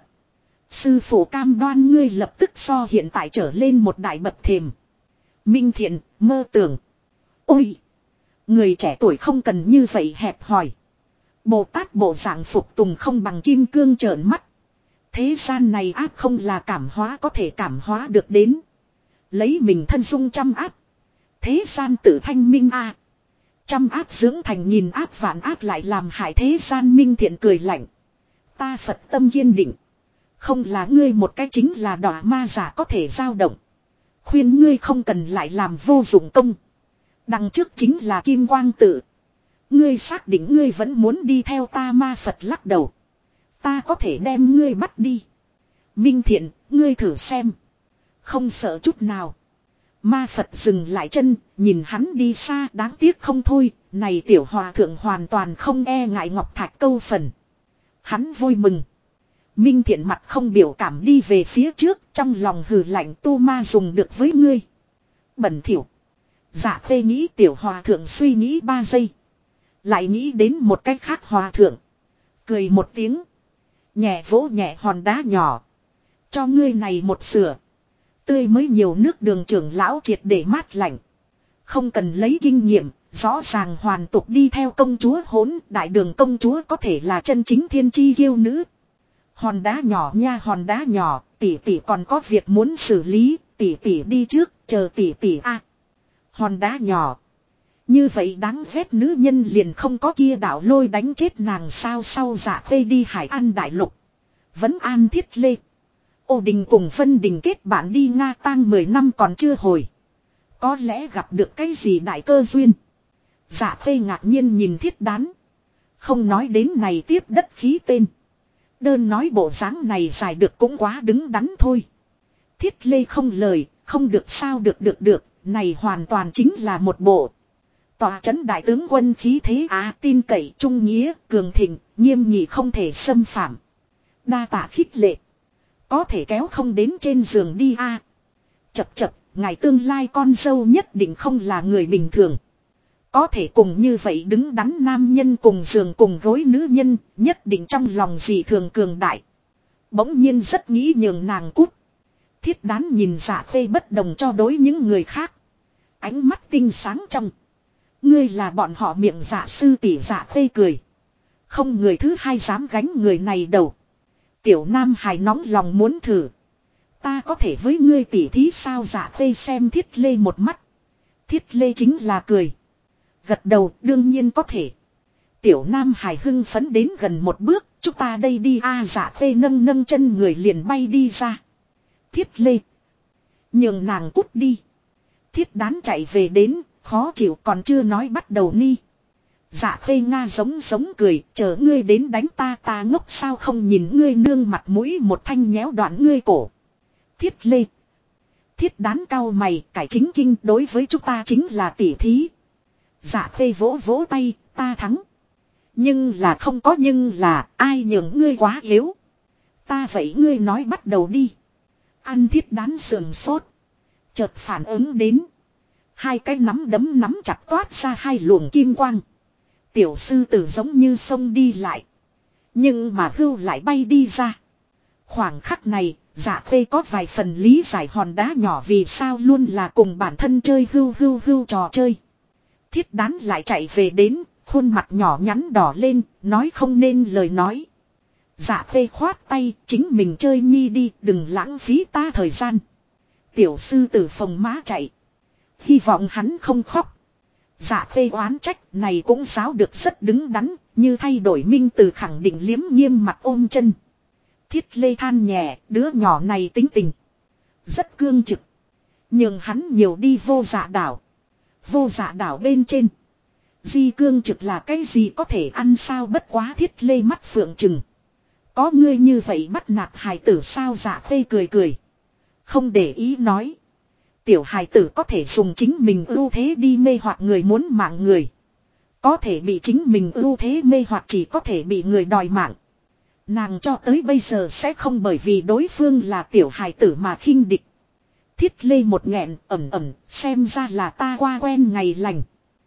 Sư phụ cam đoan ngươi lập tức so hiện tại trở lên một đại bậc thềm. Minh thiện, mơ tưởng. Ôi! Người trẻ tuổi không cần như vậy hẹp hòi. Bồ Tát bộ dạng phục tùng không bằng kim cương trợn mắt. Thế gian này áp không là cảm hóa có thể cảm hóa được đến. Lấy mình thân dung trăm áp. Thế gian tự thanh minh Trăm áp dưỡng thành nghìn áp vạn áp lại làm hại thế gian minh thiện cười lạnh. Ta Phật tâm kiên định. Không là ngươi một cái chính là đọa ma giả có thể dao động. Khuyên ngươi không cần lại làm vô dụng công. Đằng trước chính là kim quang tự. Ngươi xác định ngươi vẫn muốn đi theo ta ma Phật lắc đầu. Ta có thể đem ngươi bắt đi. Minh thiện, ngươi thử xem. Không sợ chút nào. Ma Phật dừng lại chân, nhìn hắn đi xa đáng tiếc không thôi. Này tiểu hòa thượng hoàn toàn không e ngại ngọc thạch câu phần. Hắn vui mừng. Minh thiện mặt không biểu cảm đi về phía trước, trong lòng hừ lạnh tu ma dùng được với ngươi. Bẩn thỉu. Dạ phê nghĩ tiểu hòa thượng suy nghĩ 3 giây. Lại nghĩ đến một cách khác hòa thượng. Cười một tiếng. Nhẹ vỗ nhẹ hòn đá nhỏ. Cho ngươi này một sửa. Tươi mới nhiều nước đường trưởng lão triệt để mát lạnh. Không cần lấy kinh nghiệm. Rõ ràng hoàn tục đi theo công chúa hỗn. Đại đường công chúa có thể là chân chính thiên chi kiêu nữ. Hòn đá nhỏ nha hòn đá nhỏ. Tỷ tỷ còn có việc muốn xử lý. Tỷ tỷ đi trước. Chờ tỷ tỷ Hòn đá nhỏ. Như vậy đáng ghét nữ nhân liền không có kia đạo lôi đánh chết nàng sao sau dạ phê đi Hải An đại lục. Vẫn an thiết lê. Ô đình cùng phân đình kết bạn đi Nga tang 10 năm còn chưa hồi. Có lẽ gặp được cái gì đại cơ duyên. Dạ phê ngạc nhiên nhìn thiết đán. Không nói đến này tiếp đất khí tên. Đơn nói bộ dáng này dài được cũng quá đứng đắn thôi. Thiết lê không lời, không được sao được. này hoàn toàn chính là một bộ tòa trấn đại tướng quân khí thế tin cậy trung nghĩa, cường thịnh, nghiêm nghị không thể xâm phạm. Đa tạ khích lệ. Có thể kéo không đến trên giường đi Chập chập, ngài tương lai con dâu nhất định không là người bình thường. Có thể cùng như vậy đứng đắn nam nhân cùng giường cùng gối nữ nhân, nhất định trong lòng dị thường cường đại. Bỗng nhiên rất nghĩ nhường nàng cút. Thiết Đán nhìn Dạ Khê bất đồng cho đối những người khác. Ánh mắt tinh sáng trong. Ngươi là bọn họ miệng Dạ sư tỷ. Dạ Khê cười. Không người thứ hai dám gánh người này đầu. Tiểu Nam hài nóng lòng muốn thử. Ta có thể với ngươi tỉ thí sao? Dạ Khê xem Thiết Lê một mắt. Thiết Lê chính là cười. Gật đầu, đương nhiên có thể. Tiểu Nam hài hưng phấn đến gần một bước. Chúng ta đây đi Dạ Khê nâng nâng chân người liền bay đi ra. Thiết Lê. Nhường nàng cút đi. Thiết Đán chạy về đến, khó chịu còn chưa nói bắt đầu ni. Dạ Khê Nga giống cười, chờ ngươi đến đánh ta ngốc sao không nhìn ngươi nương mặt mũi một thanh nhéo đoạn ngươi cổ. Thiết Lê. Thiết Đán cau mày, cải chính kinh đối với chúng ta chính là tỉ thí. Dạ Khê vỗ vỗ tay, ta thắng. Nhưng là không có nhưng là, ai nhường ngươi quá yếu. Ta vậy ngươi nói bắt đầu đi. Ăn Thiết Đán sườn sốt. Chợt phản ứng đến. Hai cái nắm đấm nắm chặt toát ra hai luồng kim quang. Tiểu sư tử giống như sông đi lại. Nhưng mà hưu lại bay đi ra. Khoảng khắc này, Dạ Khê có vài phần lý giải hòn đá nhỏ vì sao luôn là cùng bản thân chơi hưu trò chơi. Thiết Đán lại chạy về đến, khuôn mặt nhỏ nhắn đỏ lên, nói không nên lời nói. Dạ Khê khoát tay, chính mình chơi nhi đi, đừng lãng phí ta thời gian. Tiểu sư tử phòng má chạy. Hy vọng hắn không khóc. Dạ Khê oán trách này cũng giáo được rất đứng đắn, như thay đổi minh từ khẳng định liếm nghiêm mặt ôm chân. Thiết Lê than nhẹ, đứa nhỏ này tính tình. Rất cương trực. Nhưng hắn nhiều đi Vô Dạ đảo. Vô Dạ đảo bên trên. Di cương trực là cái gì có thể ăn sao bất quá Thiết Lê mắt phượng trừng. Có ngươi như vậy bắt nạt hài tử sao? Dạ Khê cười. Không để ý nói. Tiểu hài tử có thể dùng chính mình ưu thế đi mê hoặc người muốn mạng người. Có thể bị chính mình ưu thế mê hoặc chỉ có thể bị người đòi mạng. Nàng cho tới bây giờ sẽ không bởi vì đối phương là tiểu hài tử mà khinh địch. Thiết Lê một nghẹn ẩm xem ra là ta qua quen ngày lành.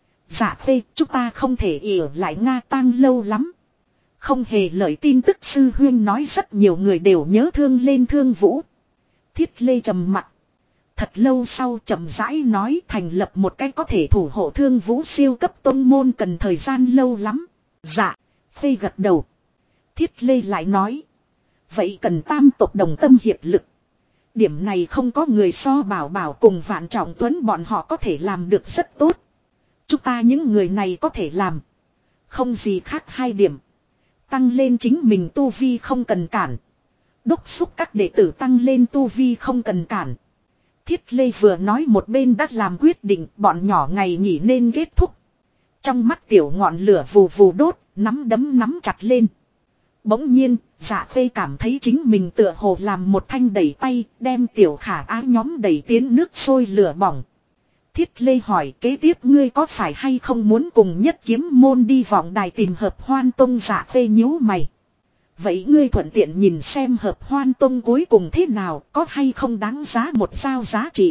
Dạ Khê chúng ta không thể ỉa lại Nga tang lâu lắm. Không hề lời tin tức sư huyên nói rất nhiều người đều nhớ thương lên Thương Vũ. Thiết Lê trầm mặt. Thật lâu sau chậm rãi nói thành lập một cái có thể thủ hộ Thương Vũ siêu cấp tôn môn cần thời gian lâu lắm. Dạ. Khê gật đầu. Thiết Lê lại nói. Vậy cần tam tộc đồng tâm hiệp lực. Điểm này không có người so bảo cùng Vạn Trọng Tuấn bọn họ có thể làm được rất tốt. Chúng ta những người này có thể làm. Không gì khác hai điểm. Tăng lên chính mình tu vi không cần cản. Đốc xúc các đệ tử tăng lên tu vi không cần cản. Thiết Lê vừa nói một bên đã làm quyết định bọn nhỏ ngày nghỉ nên kết thúc. Trong mắt tiểu ngọn lửa vù vù đốt, nắm đấm nắm chặt lên. Bỗng nhiên, Dạ Khê cảm thấy chính mình tựa hồ làm một thanh đẩy tay, đem tiểu khả ái nhóm đẩy tiến nước sôi lửa bỏng. Thiết Lê hỏi kế tiếp ngươi có phải hay không muốn cùng Nhất Kiếm môn đi vọng đài tìm Hợp Hoan Tông? Dạ Khê nhíu mày. Vậy ngươi thuận tiện nhìn xem Hợp Hoan Tông cuối cùng thế nào, có hay không đáng giá một sao giá trị.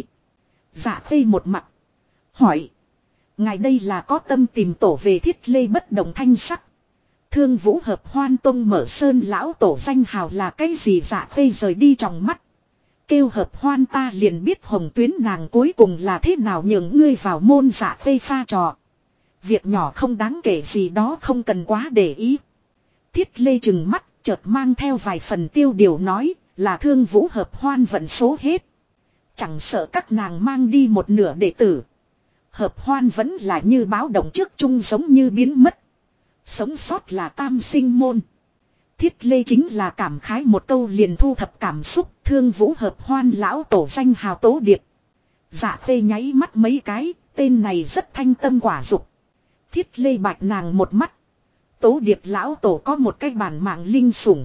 Dạ Khê một mặt. Hỏi. Ngài đây là có tâm tìm tổ về? Thiết Lê bất động thanh sắc. Thương Vũ Hợp Hoan Tông mở sơn lão tổ danh hào là cái gì? Dạ Khê rời đi trong mắt. Kêu Hợp Hoan ta liền biết hồng tuyến nàng cuối cùng là thế nào nhường ngươi vào môn. Dạ Khê pha trò. Việc nhỏ không đáng kể gì đó không cần quá để ý. Thiết Lê trừng mắt chợt mang theo vài phần tiêu điều nói là Thương Vũ Hợp Hoan vận số hết. Chẳng sợ các nàng mang đi một nửa đệ tử. Hợp Hoan vẫn là như báo động trước chung giống như biến mất. Sống sót là tam sinh môn. Thiết Lê chính là cảm khái một câu liền thu thập cảm xúc. Thương Vũ Hợp Hoan lão tổ danh hào Tố Điệp. Dạ Khê nháy mắt mấy cái. Tên này rất thanh tâm quả dục. Thiết Lê bạch nàng một mắt. Tố Điệp lão tổ có một cái bản mạng linh sủng.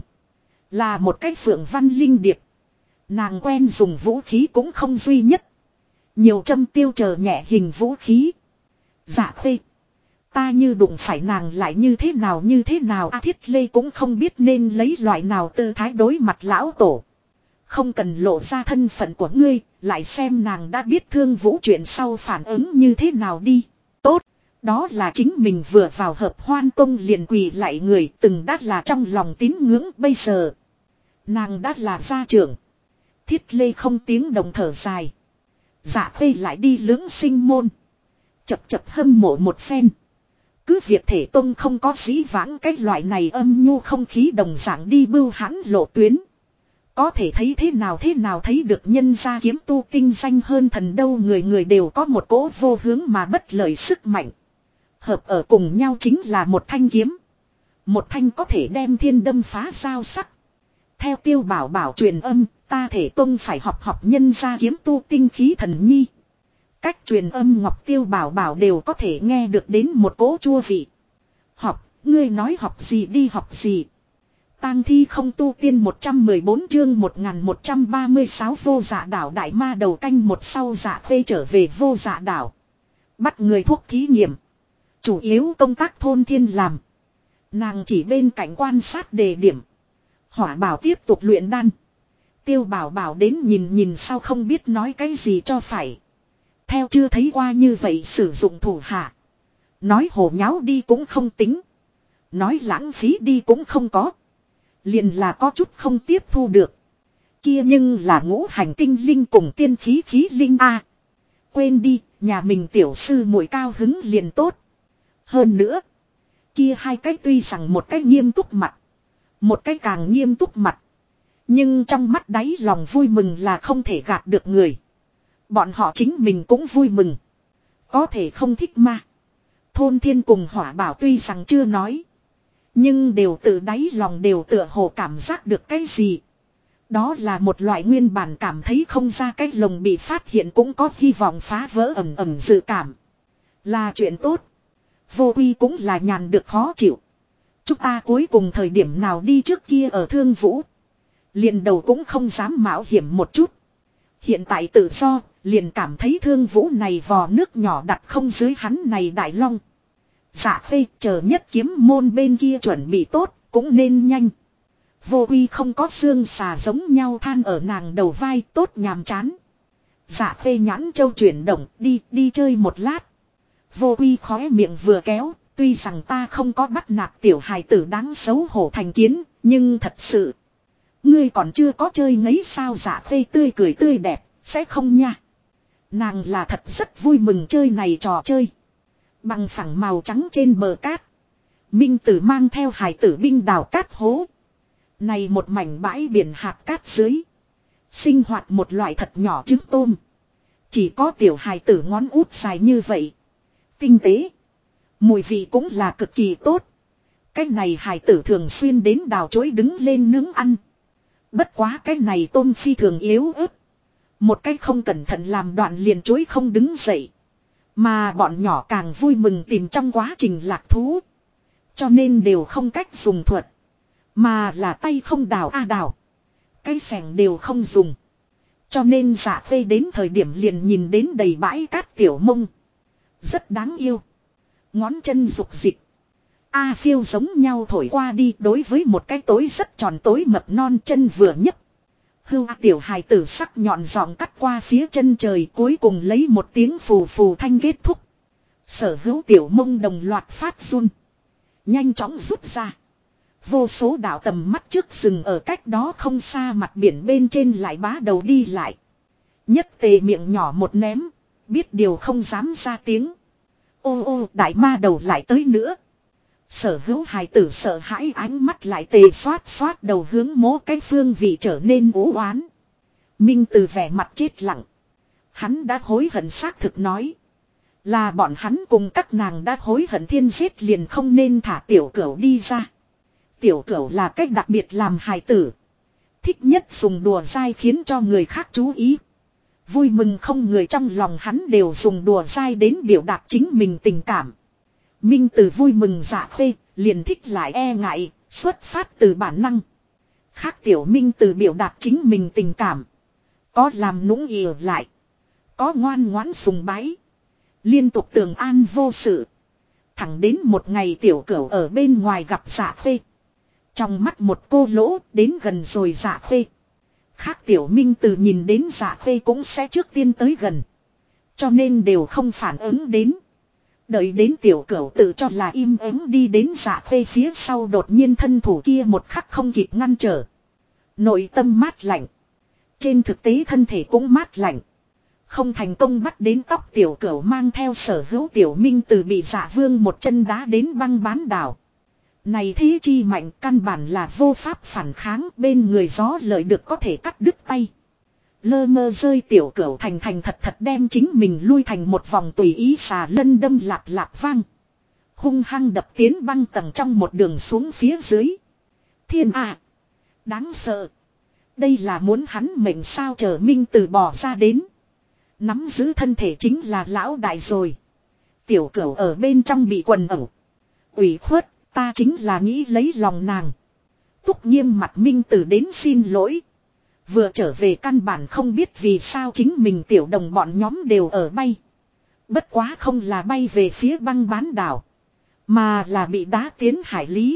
Là một cái phượng văn linh điệp. Nàng quen dùng vũ khí cũng không duy nhất. Nhiều châm tiêu chờ nhẹ hình vũ khí. Dạ khê. Ta như đụng phải nàng lại như thế nào A Thiết Lê cũng không biết nên lấy loại nào tư thái đối mặt lão tổ. Không cần lộ ra thân phận của ngươi, lại xem nàng đã biết Thương Vũ chuyện sau phản ứng như thế nào đi. Tốt, đó là chính mình vừa vào Hợp Hoan Tông liền quỳ lại người từng đã là trong lòng tín ngưỡng bây giờ. Nàng đã là gia trưởng. Thiết Lê không tiếng đồng thở dài. Dạ khê lại đi lưỡng sinh môn. Chập chập hâm mộ một phen. Cứ việc thể tông không có dĩ vãng cái loại này âm nhu không khí đồng dạng đi bưu hãn lộ tuyến. Có thể thấy thế nào thấy được nhân gia kiếm tu tinh danh hơn thần đâu, người người đều có một cỗ vô hướng mà bất lợi sức mạnh. Hợp ở cùng nhau chính là một thanh kiếm. Một thanh có thể đem thiên đâm phá sao sắc. Theo Tiêu Bảo Bảo truyền âm, ta thể tông phải học nhân gia kiếm tu tinh khí thần nhi. Cách truyền âm Ngọc Tiêu Bảo Bảo đều có thể nghe được đến một cỗ chua vị. Học, ngươi nói học gì đi học gì. Tang thi không tu tiên 114 chương 1136 vô dạ đảo đại ma đầu canh một sau dạ khê trở về vô dạ đảo. Bắt người thuốc thí nghiệm. Chủ yếu công tác thôn thiên làm. Nàng chỉ bên cạnh quan sát đề điểm. Hỏa Bảo tiếp tục luyện đan. Tiêu Bảo Bảo đến nhìn sao không biết nói cái gì cho phải. Theo chưa thấy qua như vậy sử dụng thủ hạ. Nói hồ nháo đi cũng không tính. Nói lãng phí đi cũng không có. Liền là có chút không tiếp thu được. Kia nhưng là ngũ hành tinh linh cùng tiên khí khí linh a. Quên đi, nhà mình tiểu sư muội cao hứng liền tốt. Hơn nữa, kia hai cái tuy rằng một cái nghiêm túc mặt, một cái càng nghiêm túc mặt, nhưng trong mắt đáy lòng vui mừng là không thể gạt được người. Bọn họ chính mình cũng vui mừng. Có thể không thích mà. Thôn thiên cùng Hỏa Bảo tuy rằng chưa nói, nhưng đều từ đáy lòng đều tựa hồ cảm giác được cái gì. Đó là một loại nguyên bản cảm thấy không ra cái lồng bị phát hiện cũng có hy vọng phá vỡ ẩm ẩm dự cảm. Là chuyện tốt. Vô Uy cũng là nhàn được khó chịu. Chúng ta cuối cùng thời điểm nào đi trước kia ở Thương Vũ. Liền đầu cũng không dám mạo hiểm một chút. Hiện tại tự do, liền cảm thấy Thương Vũ này vò nước nhỏ đặt không dưới hắn này đại long. Dạ khê chờ nhất kiếm môn bên kia chuẩn bị tốt, cũng nên nhanh. Vô Uy không có xương xà giống nhau than ở nàng đầu vai tốt nhàm chán. Dạ khê nhãn châu chuyển động đi chơi một lát. Vô Uy khóe miệng vừa kéo, tuy rằng ta không có bắt nạt tiểu hài tử đáng xấu hổ thành kiến, nhưng thật sự. Ngươi còn chưa có chơi ngấy sao dạ khê tươi cười tươi đẹp, sẽ không nha. Nàng là thật rất vui mừng chơi này trò chơi. Bằng phẳng màu trắng trên bờ cát. Minh Tử mang theo hải tử binh đào cát hố. Này một mảnh bãi biển hạt cát dưới. Sinh hoạt một loại thật nhỏ trứng tôm. Chỉ có tiểu hải tử ngón út dài như vậy. Tinh tế. Mùi vị cũng là cực kỳ tốt. Cái này hải tử thường xuyên đến đào chối đứng lên nướng ăn. Bất quá cái này tôm phi thường yếu ớt. Một cái không cẩn thận làm đoạn liền chối không đứng dậy. Mà bọn nhỏ càng vui mừng tìm trong quá trình lạc thú. Cho nên đều không cách dùng thuật. Mà là tay không đào đào. Cái xẻng đều không dùng. Cho nên dạ phê đến thời điểm liền nhìn đến đầy bãi cát tiểu mông. Rất đáng yêu. Ngón chân rục dịch. Phiêu giống nhau thổi qua đi đối với một cái tối rất tròn tối mập non chân vừa nhấc. Hưu tiểu hài tử sắc nhọn giọng cắt qua phía chân trời cuối cùng lấy một tiếng phù phù thanh kết thúc. Sở hữu tiểu mông đồng loạt phát run. Nhanh chóng rút ra. Vô số đạo tầm mắt trước rừng ở cách đó không xa mặt biển bên trên lại bá đầu đi lại. Nhất tề miệng nhỏ một ném. Biết điều không dám ra tiếng. Ô đại ma đầu lại tới nữa. Sở hữu hài tử sợ hãi ánh mắt lại tề xoát đầu hướng mố cái phương vị trở nên u oán. Minh Từ vẻ mặt chết lặng. Hắn đã hối hận xác thực nói. Là bọn hắn cùng các nàng đã hối hận thiên giết liền không nên thả tiểu cửu đi ra. Tiểu cửu là cách đặc biệt làm hài tử. Thích nhất dùng đùa dai khiến cho người khác chú ý. Vui mừng không người trong lòng hắn đều dùng đùa dai đến biểu đạt chính mình tình cảm. Minh Từ vui mừng dạ khê, liền thích lại e ngại, xuất phát từ bản năng. Khác tiểu Minh Từ biểu đạt chính mình tình cảm. Có làm nũng ỉa lại. Có ngoan ngoãn sùng bái. Liên tục tường an vô sự. Thẳng đến một ngày tiểu cửu ở bên ngoài gặp Dạ Khê. Trong mắt một cô lỗ đến gần rồi Dạ Khê. Khác tiểu Minh Từ nhìn đến Dạ Khê cũng sẽ trước tiên tới gần. Cho nên đều không phản ứng đến. Đợi đến tiểu cửu tự cho là im ắng đi đến Dạ Khê phía sau, đột nhiên thân thủ kia một khắc không kịp ngăn trở. Nội tâm mát lạnh. Trên thực tế thân thể cũng mát lạnh. Không thành công bắt đến tóc tiểu cửu mang theo sở hữu tiểu Minh Từ bị Dạ Vương một chân đá đến băng bán đảo. Này thế chi mạnh căn bản là vô pháp phản kháng, bên người gió lợi được có thể cắt đứt tay. Lơ mơ rơi tiểu cửu thành thành thật thật đem chính mình lui thành một vòng, tùy ý xà lân đâm lạp lạp vang. Hung hăng đập tiến băng tầng trong một đường xuống phía dưới. Thiên à! Đáng sợ! Đây là muốn hắn mệnh sao? Chờ Minh Từ bò ra đến. Nắm giữ thân thể chính là lão đại rồi. Tiểu cửu ở bên trong bị quần ẩu. Ủy khuất, ta chính là nghĩ lấy lòng nàng. Túc Nghiêm mặt Minh Từ đến xin lỗi. Vừa trở về căn bản không biết vì sao chính mình tiểu đồng bọn nhóm đều ở bay. Bất quá không là bay về phía băng bán đảo, mà là bị đá tiến hải lý.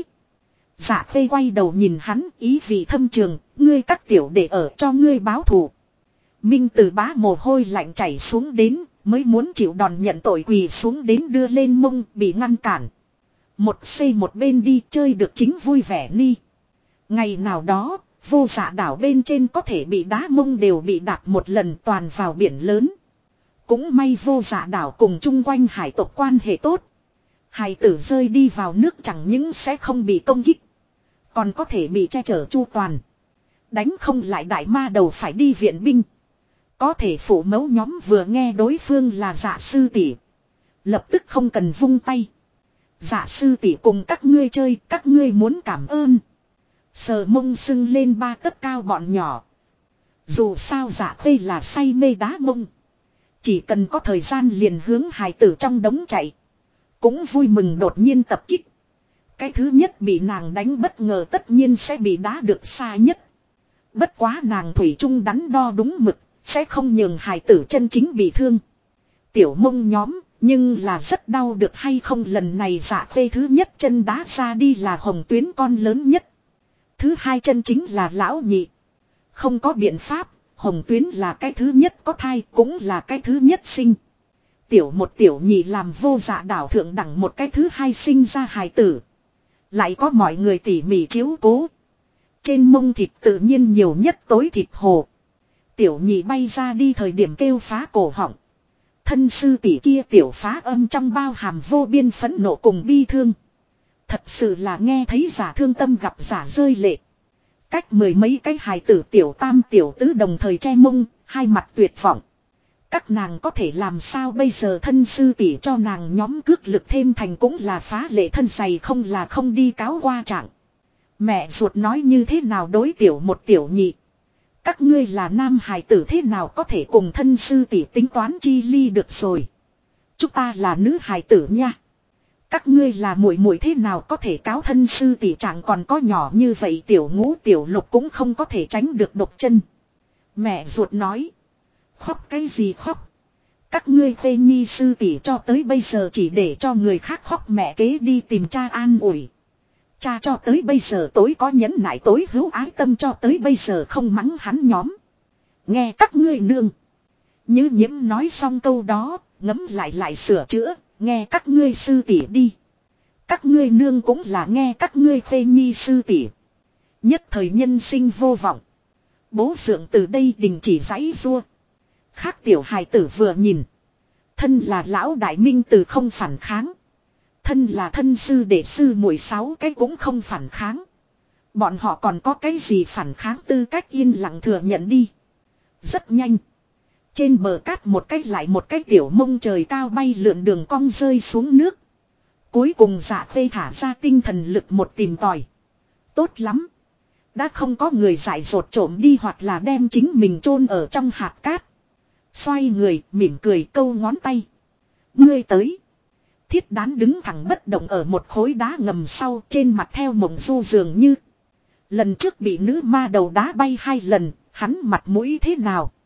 Dạ Khê quay đầu nhìn hắn, ý vị thâm trường, ngươi các tiểu để ở cho ngươi báo thù. Minh Từ bá mồ hôi lạnh chảy xuống đến, mới muốn chịu đòn nhận tội quỳ xuống đến đưa lên mông, bị ngăn cản. Một xây một bên đi chơi được chính vui vẻ ni. Ngày nào đó, Vô Dạ đảo bên trên có thể bị đá mông đều bị đạp một lần toàn vào biển lớn. Cũng may Vô Dạ đảo cùng chung quanh hải tộc quan hệ tốt. Hải tử rơi đi vào nước chẳng những sẽ không bị công kích, còn có thể bị che chở chu toàn. Đánh không lại đại ma đầu phải đi viện binh. Có thể phụ mẫu nhóm vừa nghe đối phương là Dạ sư tỷ, lập tức không cần vung tay. Dạ sư tỷ cùng các ngươi chơi, các ngươi muốn cảm ơn. Sờ mông sưng lên 3 tấc cao bọn nhỏ. Dù sao Dạ Khê là say mê đá mông, chỉ cần có thời gian liền hướng hài tử trong đống chạy. Cũng vui mừng đột nhiên tập kích. Cái thứ nhất bị nàng đánh bất ngờ tất nhiên sẽ bị đá được xa nhất. Bất quá nàng thủy chung đắn đo đúng mực, sẽ không nhường hài tử chân chính bị thương. Tiểu mông nhóm, nhưng là rất đau được hay không? Lần này Dạ Khê thứ nhất chân đá ra đi là hồng tuyến con lớn nhất. Thứ hai chân chính là lão nhị. Không có biện pháp, hồng tuyến là cái thứ nhất có thai, cũng là cái thứ nhất sinh. Tiểu một tiểu nhị làm Vô Dạ đảo thượng đẳng một cái thứ hai sinh ra hài tử. Lại có mọi người tỉ mỉ chiếu cố. Trên mông thịt tự nhiên nhiều nhất tối thịt hồ. Tiểu nhị bay ra đi thời điểm kêu phá cổ họng. Thân sư tỷ kia tiểu phá âm trong bao hàm vô biên phẫn nộ cùng bi thương. Thật sự là nghe thấy giả thương tâm gặp giả rơi lệ. Cách mười mấy cái hài tử tiểu tam tiểu tứ đồng thời che mông, hai mặt tuyệt vọng. Các nàng có thể làm sao bây giờ? Thân sư tỷ cho nàng nhóm cước lực thêm thành cũng là phá lệ thân dày, không là không đi cáo qua trạng. Mẹ ruột nói như thế nào đối tiểu một tiểu nhị? Các ngươi là nam hài tử thế nào có thể cùng thân sư tỷ tính toán chi ly được rồi? Chúng ta là nữ hài tử nha. Các ngươi là muội muội thế nào có thể cáo thân sư tỷ? Chẳng còn có nhỏ như vậy tiểu ngũ tiểu lục cũng không có thể tránh được độc chân. Mẹ ruột nói. Khóc cái gì khóc? Các ngươi Khê Nhi sư tỷ cho tới bây giờ chỉ để cho người khác khóc, mẹ kế đi tìm cha an ủi. Cha cho tới bây giờ tối có nhẫn nại, tối hữu ái tâm, cho tới bây giờ không mắng hắn nhóm. Nghe các ngươi nương. Như Nhiễm nói xong câu đó, ngấm lại sửa chữa, nghe các ngươi sư tỷ đi. Các ngươi nương cũng là nghe các ngươi Khê Nhi sư tỷ. Nhất thời nhân sinh vô vọng. Bố dượng từ đây đình chỉ giãy giụa. Khác tiểu hài tử vừa nhìn. Thân là lão đại Minh Từ không phản kháng. Thân là thân sư đệ sư muội 6 cái cũng không phản kháng. Bọn họ còn có cái gì phản kháng? Tư cách yên lặng thừa nhận đi. Rất nhanh. Trên bờ cát một cái lại một cái tiểu mông trời cao bay lượn đường cong rơi xuống nước. Cuối cùng Dạ Khê thả ra tinh thần lực một tìm tòi. Tốt lắm. Đã không có người dại dột trộm đi hoặc là đem chính mình chôn ở trong hạt cát. Xoay người mỉm cười câu ngón tay. Ngươi tới. Thiết Đán đứng thẳng bất động ở một khối đá ngầm sau, trên mặt theo mộng du dường như. Lần trước bị nữ ma đầu đá bay 2 lần, hắn mặt mũi thế nào?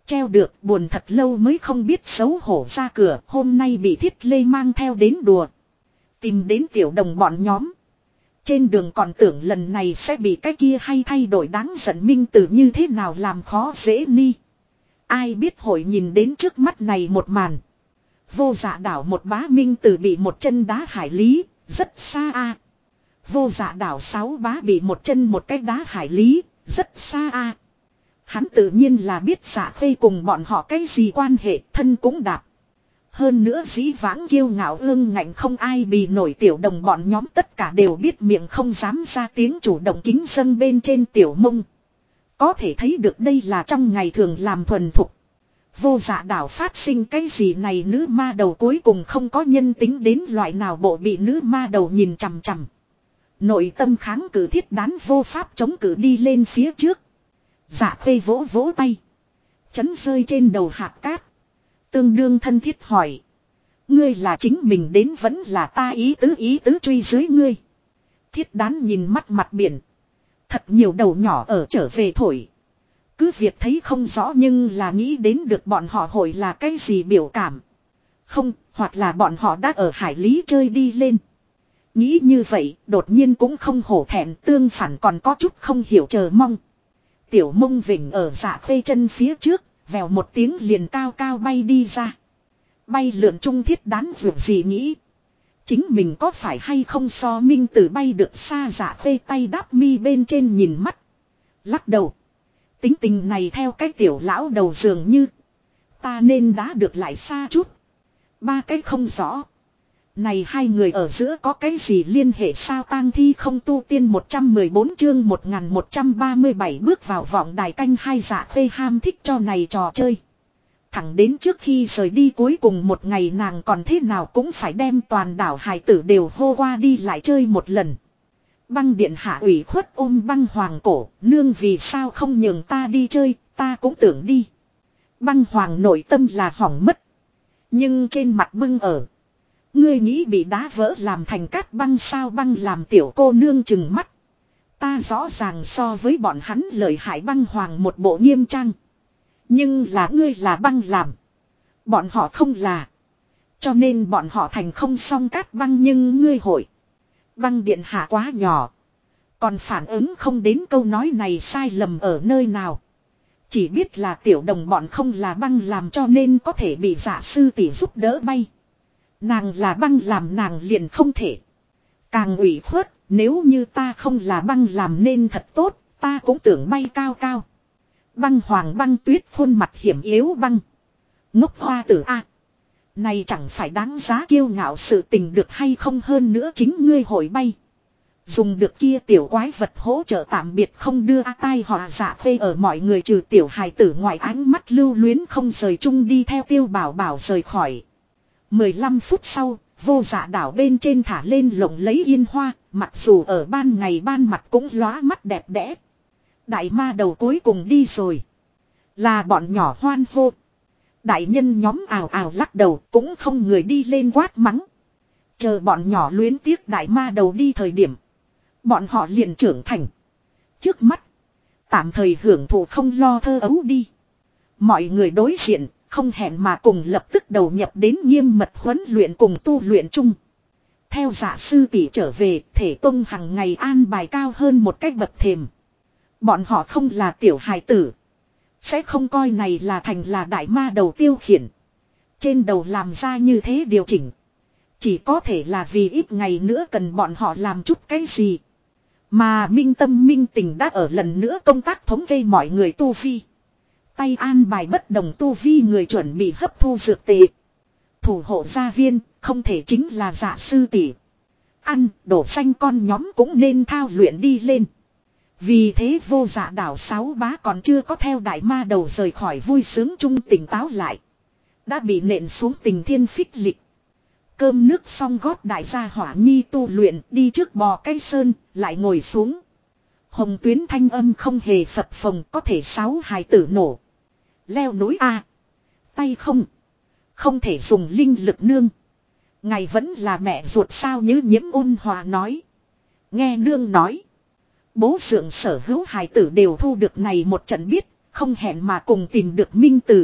Treo được buồn thật lâu mới không biết xấu hổ ra cửa, hôm nay bị Thiết Lê mang theo đến đùa. Tìm đến tiểu đồng bọn nhóm. Trên đường còn tưởng lần này sẽ bị cái kia hay thay đổi đáng giận Minh Tử như thế nào làm khó dễ ni. Ai biết hội nhìn đến trước mắt này một màn. Vô Dạ đảo một bá Minh Tử bị một chân đá hải lý, rất xa a. Vô Dạ đảo 6 bá bị một chân một cái đá hải lý, rất xa a. Hắn tự nhiên là biết Dạ Khê cùng bọn họ cái gì quan hệ, thân cũng đạp. Hơn nữa dĩ vãng kiêu ngạo ương ngạnh không ai bì nổi tiểu đồng bọn nhóm tất cả đều biết miệng không dám ra tiếng chủ động kính dâng bên trên tiểu mông. Có thể thấy được đây là trong ngày thường làm thuần thục. Vô Dạ đảo phát sinh cái gì này nữ ma đầu cuối cùng không có nhân tính đến loại nào bộ bị nữ ma đầu nhìn chằm chằm. Nội tâm kháng cự thiết đán vô pháp chống cự đi lên phía trước. Dạ Khê vỗ vỗ tay. Chấn rơi trên đầu hạt cát. Tương đương thân thiết hỏi. Ngươi là chính mình đến vẫn là ta ý tứ truy dưới ngươi. Thiết đán nhìn mắt mặt biển. Thật nhiều đầu nhỏ ở trở về thổi. Cứ việc thấy không rõ nhưng là nghĩ đến được bọn họ hội là cái gì biểu cảm. Không, hoặc là bọn họ đã ở hải lý chơi đi lên. Nghĩ như vậy, đột nhiên cũng không hổ thẹn, tương phản còn có chút không hiểu chờ mong. Tiểu mông vỉnh ở Dạ Khê chân phía trước, vèo một tiếng liền cao cao bay đi ra. Bay lượn trung thiết đán vượt gì nghĩ. Chính mình có phải hay không so Minh Tử bay được xa. Dạ Khê tay đáp mi bên trên nhìn mắt. Lắc đầu. Tính tình này theo cái tiểu lão đầu dường như. Ta nên đã được lại xa chút. Ba cái không rõ. Này hai người ở giữa có cái gì liên hệ sao tang thi không tu tiên 114 chương 1137 bước vào vọng đài canh hai. Dạ Khê ham thích cho này trò chơi. Thẳng đến trước khi rời đi cuối cùng một ngày nàng còn thế nào cũng phải đem toàn đảo hài tử đều hô qua đi lại chơi một lần. Băng điện hạ ủy khuất ôm băng hoàng cổ, nương vì sao không nhường ta đi chơi, ta cũng tưởng đi. Băng hoàng nội tâm là hỏng mất. Nhưng trên mặt bưng ở. Ngươi nghĩ bị đá vỡ làm thành cát băng sao băng làm tiểu cô nương chừng mắt. Ta rõ ràng so với bọn hắn lợi hại băng hoàng một bộ nghiêm trang. Nhưng là ngươi là băng làm. Bọn họ không là. Cho nên bọn họ thành không song cát băng nhưng ngươi hội. Băng điện hạ quá nhỏ. Còn phản ứng không đến câu nói này sai lầm ở nơi nào. Chỉ biết là tiểu đồng bọn không là băng làm cho nên có thể bị Dạ sư tỷ giúp đỡ bay. Nàng là băng làm nàng liền không thể. Càng ủy khuất, nếu như ta không là băng làm nên thật tốt, ta cũng tưởng bay cao cao. Băng hoàng băng tuyết khuôn mặt hiểm yếu băng. Ngốc hoa tử a, này chẳng phải đáng giá kiêu ngạo sự tình được hay không hơn nữa chính ngươi hội bay. Dùng được kia tiểu quái vật hỗ trợ tạm biệt không đưa tai họa Dạ Khê ở mọi người trừ tiểu hài tử ngoài ánh mắt lưu luyến không rời chung đi theo Tiêu Bảo Bảo rời khỏi. 15 phút sau, Vô Dạ đảo bên trên thả lên lộng lấy yên hoa, mặc dù ở ban ngày ban mặt cũng lóa mắt đẹp đẽ. Đại ma đầu cuối cùng đi rồi. Là bọn nhỏ hoan hô. Đại nhân nhóm ào ào lắc đầu cũng không người đi lên quát mắng. Chờ bọn nhỏ luyến tiếc đại ma đầu đi thời điểm. Bọn họ liền trưởng thành. Trước mắt. Tạm thời hưởng thụ không lo thơ ấu đi. Mọi người đối diện. Không hẹn mà cùng lập tức đầu nhập đến nghiêm mật huấn luyện cùng tu luyện chung. Theo Dạ sư tỷ trở về, thể tông hàng ngày an bài cao hơn một cách bậc thềm. Bọn họ không là tiểu hài tử. Sẽ không coi này là thành là đại ma đầu tiêu khiển. Trên đầu làm ra như thế điều chỉnh. Chỉ có thể là vì ít ngày nữa cần bọn họ làm chút cái gì. Mà minh tâm minh tình đã ở lần nữa công tác thống kê mọi người tu vi. Tay an bài bất đồng tu vi người chuẩn bị hấp thu dược tệ. Thủ hộ gia viên, không thể chính là Dạ sư tỷ. Ăn, đổ xanh con nhóm cũng nên thao luyện đi lên. Vì thế Vô Dạ đảo 6 bá còn chưa có theo đại ma đầu rời khỏi vui sướng chung tỉnh táo lại. Đã bị nện xuống tình thiên phích lịch. Cơm nước xong gót đại gia hỏa nhi tu luyện đi trước bò cây sơn, lại ngồi xuống. Hồng tuyến thanh âm không hề phập phồng có thể 6 hài tử nổ. Leo núi A. Tay không. Không thể dùng linh lực nương. Ngài vẫn là mẹ ruột sao Như Nhiễm ôn hòa nói. Nghe nương nói. Bố dưỡng sở hữu hài tử đều thu được này một trận biết. không hẹn mà cùng tìm được Minh Tử.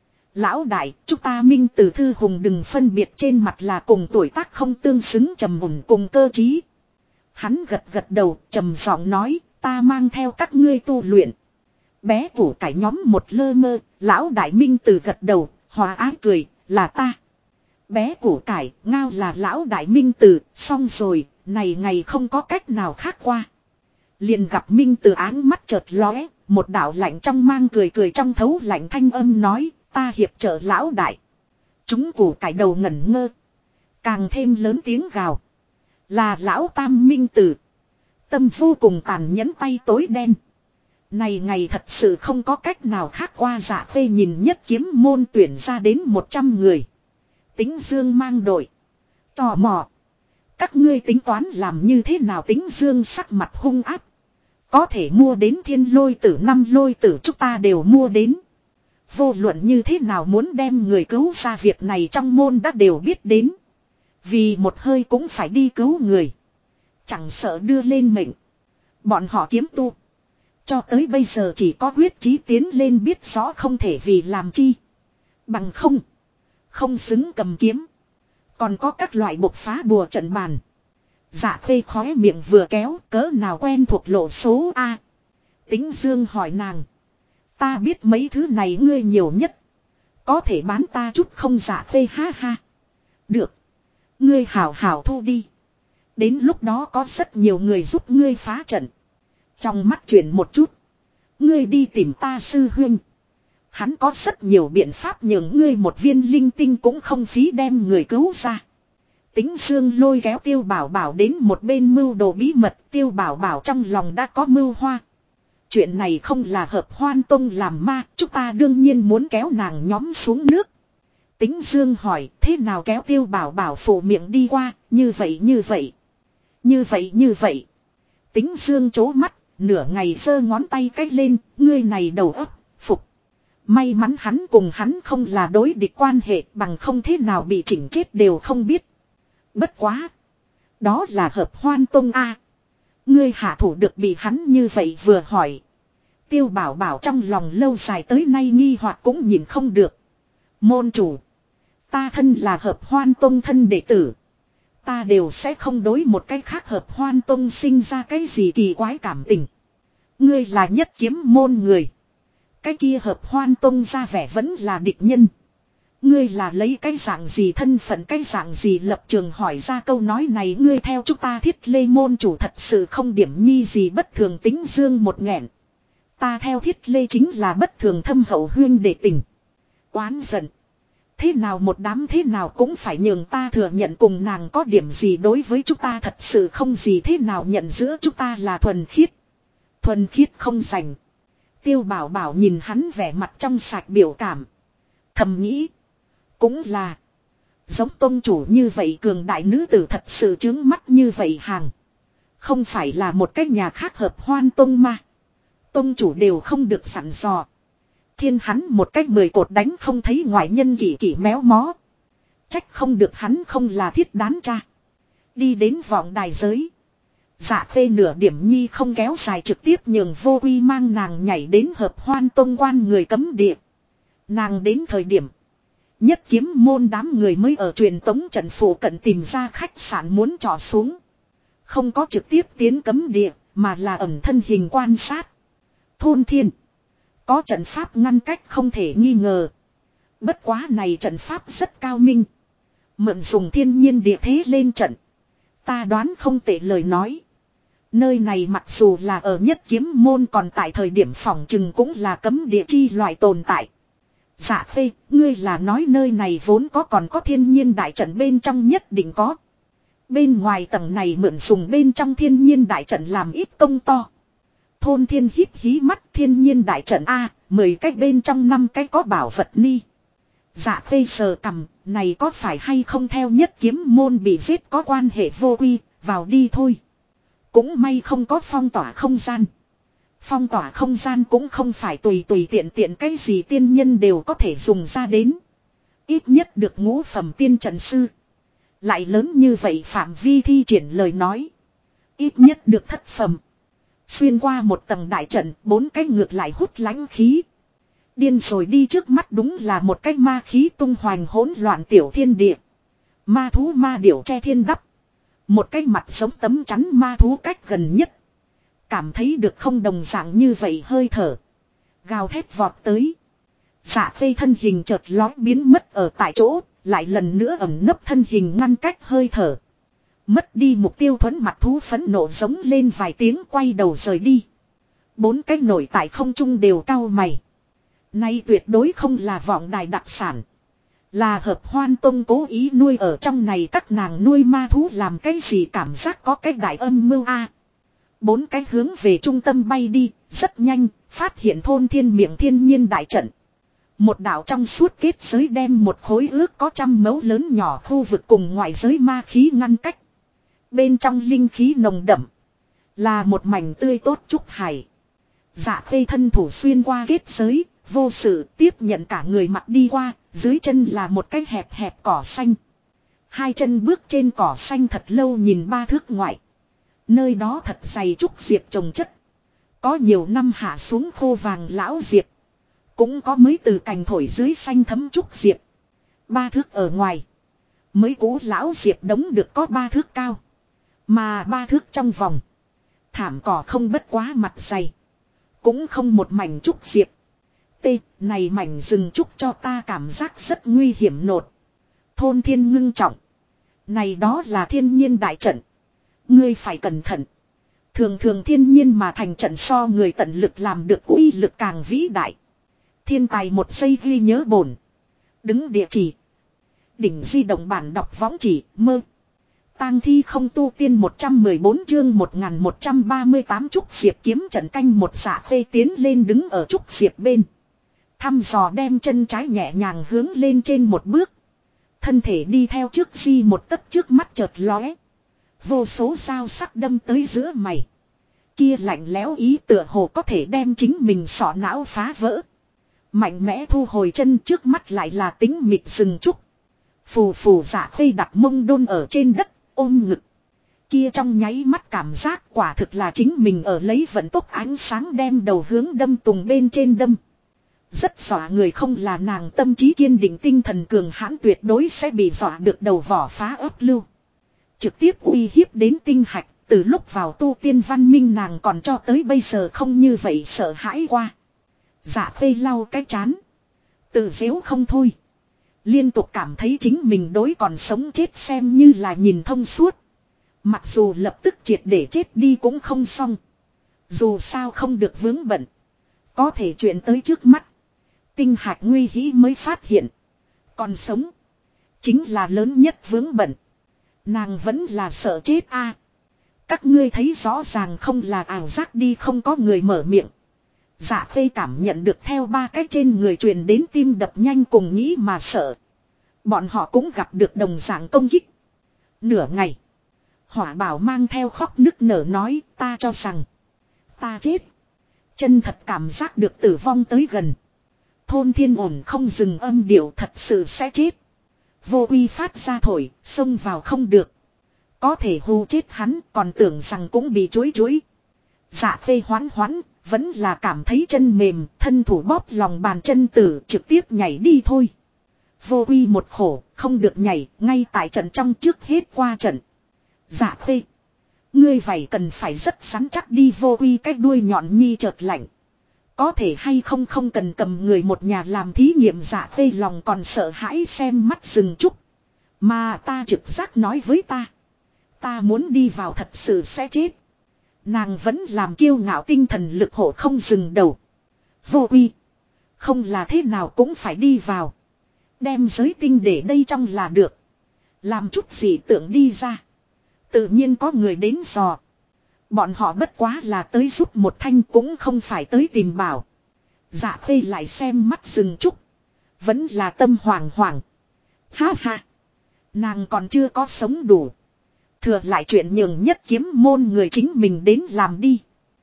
Lão đại, chúng ta Minh Tử Thư Hùng đừng phân biệt trên mặt là cùng tuổi tác không tương xứng trầm mùn cùng cơ trí. Hắn gật gật đầu, trầm giọng nói, ta mang theo các ngươi tu luyện. Bé củ cải nhóm một lơ mơ, lão đại Minh Tử gật đầu, hòa ái cười, là ta. Bé củ cải, ngao là lão đại Minh Tử, xong rồi, này ngày không có cách nào khác qua. Liền gặp Minh Tử áng mắt chợt lóe, một đạo lạnh trong mang cười cười trong thấu lạnh thanh âm nói, ta hiệp trợ lão đại. Chúng củ cải đầu ngẩn ngơ. Càng thêm lớn tiếng gào. Là lão tam Minh Tử. Tâm vô cùng tàn nhẫn tay tối đen. Này ngày thật sự không có cách nào khác qua. Dạ Khê nhìn nhất kiếm môn tuyển ra đến 100 người. Tính Dương mang đội. Tò mò. Các ngươi tính toán làm như thế nào? Tính Dương sắc mặt hung áp. Có thể mua đến thiên lôi tử 5 lôi tử chúng ta đều mua đến. Vô luận như thế nào muốn đem người cứu ra, việc này trong môn đã đều biết đến. Vì một hơi cũng phải đi cứu người. Chẳng sợ đưa lên mệnh. Bọn họ kiếm tu. Cho tới bây giờ chỉ có quyết chí tiến lên, biết rõ không thể vì làm chi. Bằng không. Không xứng cầm kiếm. Còn có các loại bộc phá bùa trận bàn. Dạ Khê khóe miệng vừa kéo, cỡ nào quen thuộc lộ số A. Tính Dương hỏi nàng. Ta biết mấy thứ này ngươi nhiều nhất. Có thể bán ta chút không? Dạ Khê ha ha. Được. Ngươi hảo hảo thu đi. Đến lúc đó có rất nhiều người giúp ngươi phá trận. Trong mắt chuyển một chút. Ngươi đi tìm ta sư huynh. Hắn có rất nhiều biện pháp nhường ngươi một viên linh tinh cũng không phí đem người cứu ra. Tính Dương lôi kéo Tiêu Bảo Bảo đến một bên mưu đồ bí mật. Tiêu Bảo Bảo trong lòng đã có mưu hoa. Chuyện này không là Hợp Hoan Tông làm ma, chúng ta đương nhiên muốn kéo nàng nhóm xuống nước. Tính Dương hỏi, thế nào kéo? Tiêu Bảo Bảo phủ miệng đi qua, như vậy. Tính Dương chố mắt, nửa ngày giơ ngón tay cách lên, ngươi này đầu óc, phục. May mắn hắn cùng hắn không là đối địch quan hệ, bằng không thế nào bị chỉnh chết đều không biết. Bất quá. Đó là Hợp Hoan Tông A. Ngươi hạ thủ được bị hắn như vậy vừa hỏi. Tiêu Bảo Bảo trong lòng lâu dài tới nay nghi hoặc cũng nhìn không được. Môn chủ. Ta thân là Hợp Hoan Tông thân đệ tử. Ta đều sẽ không đối một cái khác Hợp Hoan Tông sinh ra cái gì kỳ quái cảm tình. Ngươi là nhất kiếm môn người. Cái kia Hợp Hoan Tông ra vẻ vẫn là địch nhân. Ngươi là lấy cái dạng gì thân phận, cái dạng gì lập trường? Hỏi ra câu nói này, ngươi theo chúng ta Thiết Lê môn chủ thật sự không điểm nhi gì bất thường. Tính Dương một nghẹn. Ta theo Thiết Lê chính là bất thường thâm hậu huyên đệ tình. Oán giận. Thế nào một đám thế nào cũng phải nhường ta thừa nhận cùng nàng có điểm gì đối với chúng ta thật sự không gì, thế nào nhận giữa chúng ta là thuần khiết. Thuần khiết không rành. Tiêu Bảo Bảo nhìn hắn vẻ mặt trong sạch biểu cảm. Thầm nghĩ. Cũng là. Giống tông chủ như vậy cường đại nữ tử thật sự chướng mắt như vậy hàng. Không phải là một cái nhà khác Hợp Hoan Tông mà. Tông chủ đều không được sẵn dò. Thiên hắn một cách 10 cột đánh không thấy ngoại nhân kỳ kỳ méo mó. Trách không được hắn không là Thiết Đán cha. Đi đến vọng đài giới. Dạ Khê nửa điểm nhi không kéo dài, trực tiếp nhường Vô Quy mang nàng nhảy đến Hợp Hoan Tông quan người cấm địa. Nàng đến thời điểm. Nhất kiếm môn đám người mới ở truyền tống trận phủ cận tìm ra khách sạn muốn trọ xuống. Không có trực tiếp tiến cấm địa, mà là ẩn thân hình quan sát. Thôn thiên. Có trận pháp ngăn cách không thể nghi ngờ. Bất quá này trận pháp rất cao minh. Mượn dùng thiên nhiên địa thế lên trận. Ta đoán không tệ lời nói. Nơi này mặc dù là ở nhất kiếm môn, còn tại thời điểm phòng chừng cũng là cấm địa chi loại tồn tại. Dạ Khê, ngươi là nói nơi này vốn có còn có thiên nhiên đại trận bên trong? Nhất định có. Bên ngoài tầng này mượn dùng bên trong thiên nhiên đại trận làm ít công to. Thôn thiên híp hí mắt, thiên nhiên đại trận A, 10 cái bên trong 5 cái có bảo vật ni. Dạ Khê sờ cằm, này có phải hay không theo nhất kiếm môn bị giết có quan hệ? Vô Quy, vào đi thôi. Cũng may không có phong tỏa không gian. Phong tỏa không gian cũng không phải tùy tiện cái gì tiên nhân đều có thể dùng ra đến. Ít nhất được ngũ phẩm tiên trận sư. Lại lớn như vậy phạm vi thi triển lời nói. Ít nhất được thất phẩm. Xuyên qua một tầng đại trận, 4 cái ngược lại hút lãnh khí. Điên rồi đi, trước mắt đúng là một cái ma khí tung hoành hỗn loạn tiểu thiên địa. Ma thú ma điểu che thiên đắp. Một cái mặt giống tấm chắn ma thú cách gần nhất. Cảm thấy được không đồng dạng như vậy hơi thở. Gào thét vọt tới. Dạ Phê thân hình chợt lói biến mất ở tại chỗ. Lại lần nữa ẩn nấp thân hình ngăn cách hơi thở. Mất đi mục tiêu thuẫn mặt thú phẫn nộ giống lên vài tiếng quay đầu rời đi. 4 cái nổi tại không trung đều cau mày. Nay tuyệt đối không là vọng đài đặc sản. Là hợp hoan tông cố ý nuôi ở trong này, các nàng nuôi ma thú làm cái gì cảm giác có cái đại âm mưu a. 4 cái hướng về trung tâm bay đi, rất nhanh, phát hiện thôn thiên miệng thiên nhiên đại trận. Một đạo trong suốt kết giới đem một khối ước có 100 mẫu lớn nhỏ khu vực cùng ngoại giới ma khí ngăn cách. Bên trong linh khí nồng đậm. Là một mảnh tươi tốt trúc hải. Dạ Phê thân thủ xuyên qua kết giới, vô sự tiếp nhận cả người mặt đi qua, dưới chân là một cái hẹp hẹp cỏ xanh. 2 chân bước trên cỏ xanh thật lâu nhìn 3 thước ngoại. Nơi đó thật dày trúc diệp trồng chất. Có nhiều năm hạ xuống khô vàng lão diệp. Cũng có mới từ cành thổi dưới xanh thấm trúc diệp. 3 thước ở ngoài. Mới cũ lão diệp đống được có 3 thước cao. Mà 3 thước trong vòng. Thảm cỏ không bất quá mặt dày. Cũng không một mảnh trúc diệp. Này mảnh rừng trúc cho ta cảm giác rất nguy hiểm nột. Thôn thiên ngưng trọng. Này đó là thiên nhiên đại trận. Ngươi phải cẩn thận. Thường thường thiên nhiên mà thành trận so người tận lực làm được uy lực càng vĩ đại. Thiên tài một giây ghi nhớ bổn. Đứng địa chỉ. Đỉnh di động bản đọc võng chỉ mơ. Tang thi không tu tiên 114 chương 1138 trúc diệp kiếm trận canh một. Dạ Phê tiến lên đứng ở trúc diệp bên. Thăm dò đem chân trái nhẹ nhàng hướng lên trên một bước. Thân thể đi theo trước di một tấc trước mắt chợt lóe. Vô số dao sắc đâm tới giữa mày. Kia lạnh lẽo ý tựa hồ có thể đem chính mình sọ não phá vỡ. Mạnh mẽ thu hồi chân, trước mắt lại là tính mịt rừng trúc. Phù phù. Dạ Phê đặt mông đôn ở trên đất, ôm ngực. Kia trong nháy mắt cảm giác quả thực là chính mình ở lấy vận tốc ánh sáng đem đầu hướng đâm tùng bên trên đâm. Rất dọa người, không là nàng tâm trí kiên định tinh thần cường hãn tuyệt đối sẽ bị dọa được đầu vỏ phá ấp lưu. Trực tiếp uy hiếp đến tinh hạch, từ lúc vào tu tiên văn minh nàng còn cho tới bây giờ không như vậy sợ hãi qua. Dạ Phê lau cái chán. Tự dễu không thôi. Liên tục cảm thấy chính mình đối còn sống chết xem như là nhìn thông suốt. Mặc dù lập tức triệt để chết đi cũng không xong. Dù sao không được vướng bận. Có thể chuyện tới trước mắt. Tinh hạch nguy hĩ mới phát hiện. Còn sống. Chính là lớn nhất vướng bận. Nàng vẫn là sợ chết a. Các ngươi thấy rõ ràng không là ảo giác đi, không có người mở miệng. Dạ Phê cảm nhận được theo 3 cái trên người truyền đến tim đập nhanh cùng nghĩ mà sợ. Bọn họ cũng gặp được đồng dạng công kích. Nửa ngày. Hỏa Bảo mang theo khóc nức nở nói, ta cho rằng ta chết. Chân thật cảm giác được tử vong tới gần. Thôn thiên ổn không dừng âm điệu, thật sự sẽ chết. Vô uy phát ra thổi, xông vào không được. Có thể hù chết hắn, còn tưởng rằng cũng bị chuối chuối. Dạ Phê hoán hoán, vẫn là cảm thấy chân mềm, thân thủ bóp lòng bàn chân tử, trực tiếp nhảy đi thôi. Vô uy một khổ, không được nhảy, ngay tại trận trong trước hết qua trận. Dạ Phê, ngươi vậy cần phải rất sắn chắc đi. Vô uy cái đuôi nhọn nhi chợt lạnh. Có thể hay không không cần cầm người một nhà làm thí nghiệm. Dạ Phê lòng còn sợ hãi xem mắt rừng trúc. Mà ta trực giác nói với ta. Ta muốn đi vào thật sự sẽ chết. Nàng vẫn làm kiêu ngạo tinh thần lực hộ không dừng đầu. Vô uy. Không là thế nào cũng phải đi vào. Đem giới tinh để đây trong là được. Làm chút gì tưởng đi ra. Tự nhiên có người đến dò. Bọn họ bất quá là tới giúp một thanh, cũng không phải tới tìm bảo. Dạ Phê lại xem mắt rừng trúc. Vẫn là tâm hoàng hoàng. Ha ha. Nàng còn chưa có sống đủ. Thừa lại chuyện nhường nhất kiếm môn người chính mình đến làm đi.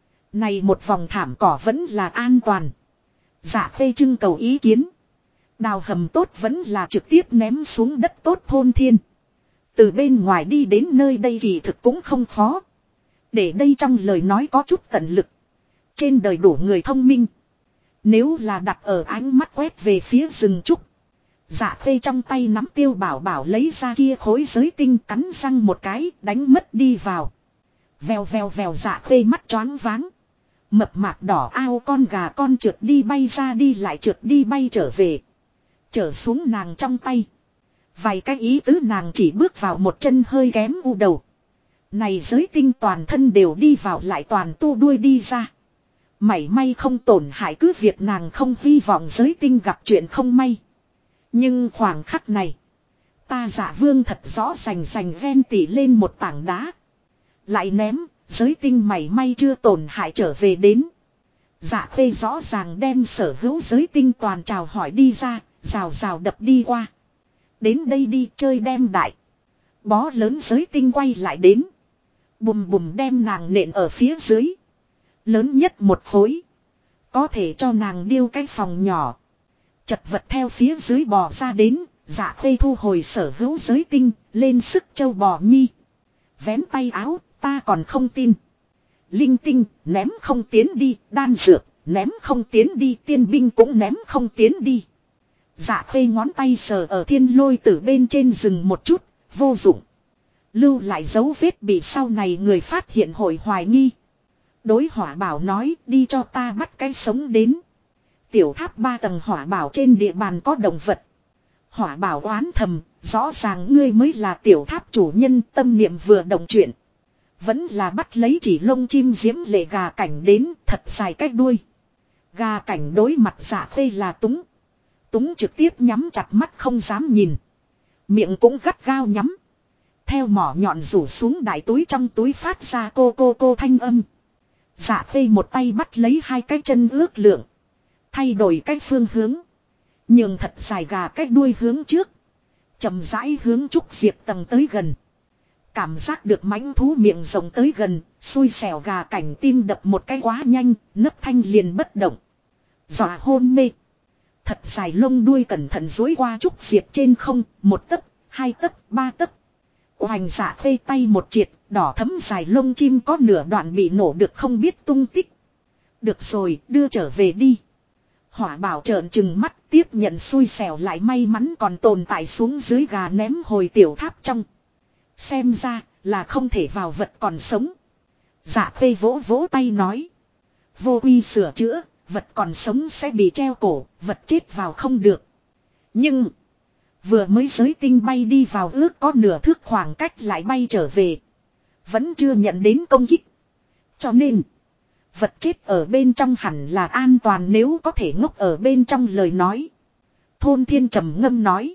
Này một vòng thảm cỏ vẫn là an toàn. Dạ Phê trưng cầu ý kiến. Đào hầm tốt vẫn là trực tiếp ném xuống đất tốt. Thôn thiên. Từ bên ngoài đi đến nơi đây kỳ thực cũng không khó. Để đây trong lời nói có chút tận lực. Trên đời đủ người thông minh. Nếu là đặt ở ánh mắt quét về phía rừng trúc. Dạ khê trong tay nắm Tiêu Bảo Bảo lấy ra kia khối giới tinh, cắn răng một cái đánh mất đi vào. Vèo vèo vèo, dạ khê mắt choáng váng. Mập mạp đỏ ao con gà con trượt đi bay ra đi lại trượt đi bay trở về. Trở xuống nàng trong tay. Vài cái ý tứ nàng chỉ bước vào một chân hơi kém u đầu. Này giới tinh toàn thân đều đi vào lại toàn tu đuôi đi ra. Mảy may không tổn hại, cứ việc nàng không hy vọng giới tinh gặp chuyện không may. Nhưng khoảng khắc này. Ta Dạ Vương thật rõ rành ven tỉ lên một tảng đá. Lại ném, giới tinh mảy may chưa tổn hại trở về đến. Dạ khê rõ ràng đem sở hữu giới tinh toàn chào hỏi đi ra, rào rào đập đi qua. Đến đây đi chơi đem đại. Bó lớn giới tinh quay lại đến. Bùm bùm đem nàng nện ở phía dưới. Lớn nhất một khối. Có thể cho nàng điêu cái phòng nhỏ. Chật vật theo phía dưới bò ra đến. Dạ khê thu hồi sở hữu giới tinh. Lên sức châu bò nhi. Vén tay áo, ta còn không tin. Linh tinh, ném không tiến đi. Đan dược, ném không tiến đi. Tiên binh cũng ném không tiến đi. Dạ khê ngón tay sờ ở thiên lôi tử bên trên rừng một chút. Vô dụng. Lưu lại dấu vết bị sau này người phát hiện hội hoài nghi. Đối Hỏa Bảo nói, đi cho ta bắt cái sống đến. Tiểu tháp 3 tầng Hỏa Bảo trên địa bàn có động vật. Hỏa Bảo oán thầm, rõ ràng ngươi mới là tiểu tháp chủ nhân, tâm niệm vừa động chuyện. Vẫn là bắt lấy chỉ lông chim diễm lệ gà cảnh đến, thật dài cách đuôi. Gà cảnh đối mặt Dạ khê là túng. Túng trực tiếp nhắm chặt mắt không dám nhìn. Miệng cũng gắt gao nhắm. Theo mỏ nhọn rủ xuống đại túi, trong túi phát ra cô thanh âm. Dạ khê một tay bắt lấy hai cái chân ước lượng. Thay đổi cái phương hướng. Nhường thật dài gà cái đuôi hướng trước. Chậm rãi hướng Trúc Diệp tầng tới gần. Cảm giác được mãnh thú miệng rộng tới gần. Xui xẻo gà cảnh tim đập một cái quá nhanh. Nấc thanh liền bất động. Dọa hôn mê. Thật dài lông đuôi cẩn thận dối qua Trúc Diệp trên không. 1 tấc, 2 tấc, 3 tấc. Oành Dạ khê tay một triệt. Đỏ thấm dài lông chim có nửa đoạn bị nổ được không biết tung tích. Được rồi, đưa trở về đi. Hỏa Bảo trợn trừng mắt, tiếp nhận xui xẻo lại may mắn còn tồn tại xuống dưới gà ném hồi tiểu tháp trong. Xem ra là không thể vào vật còn sống. Dạ khê vỗ vỗ tay nói. Vô quy sửa chữa, vật còn sống sẽ bị treo cổ, vật chết vào không được. Nhưng vừa mới giới tinh bay đi vào ước có nửa thước khoảng cách lại bay trở về. Vẫn chưa nhận đến công kích. Cho nên vật chết ở bên trong hẳn là an toàn, nếu có thể ngốc ở bên trong lời nói. Thôn Thiên trầm ngâm nói.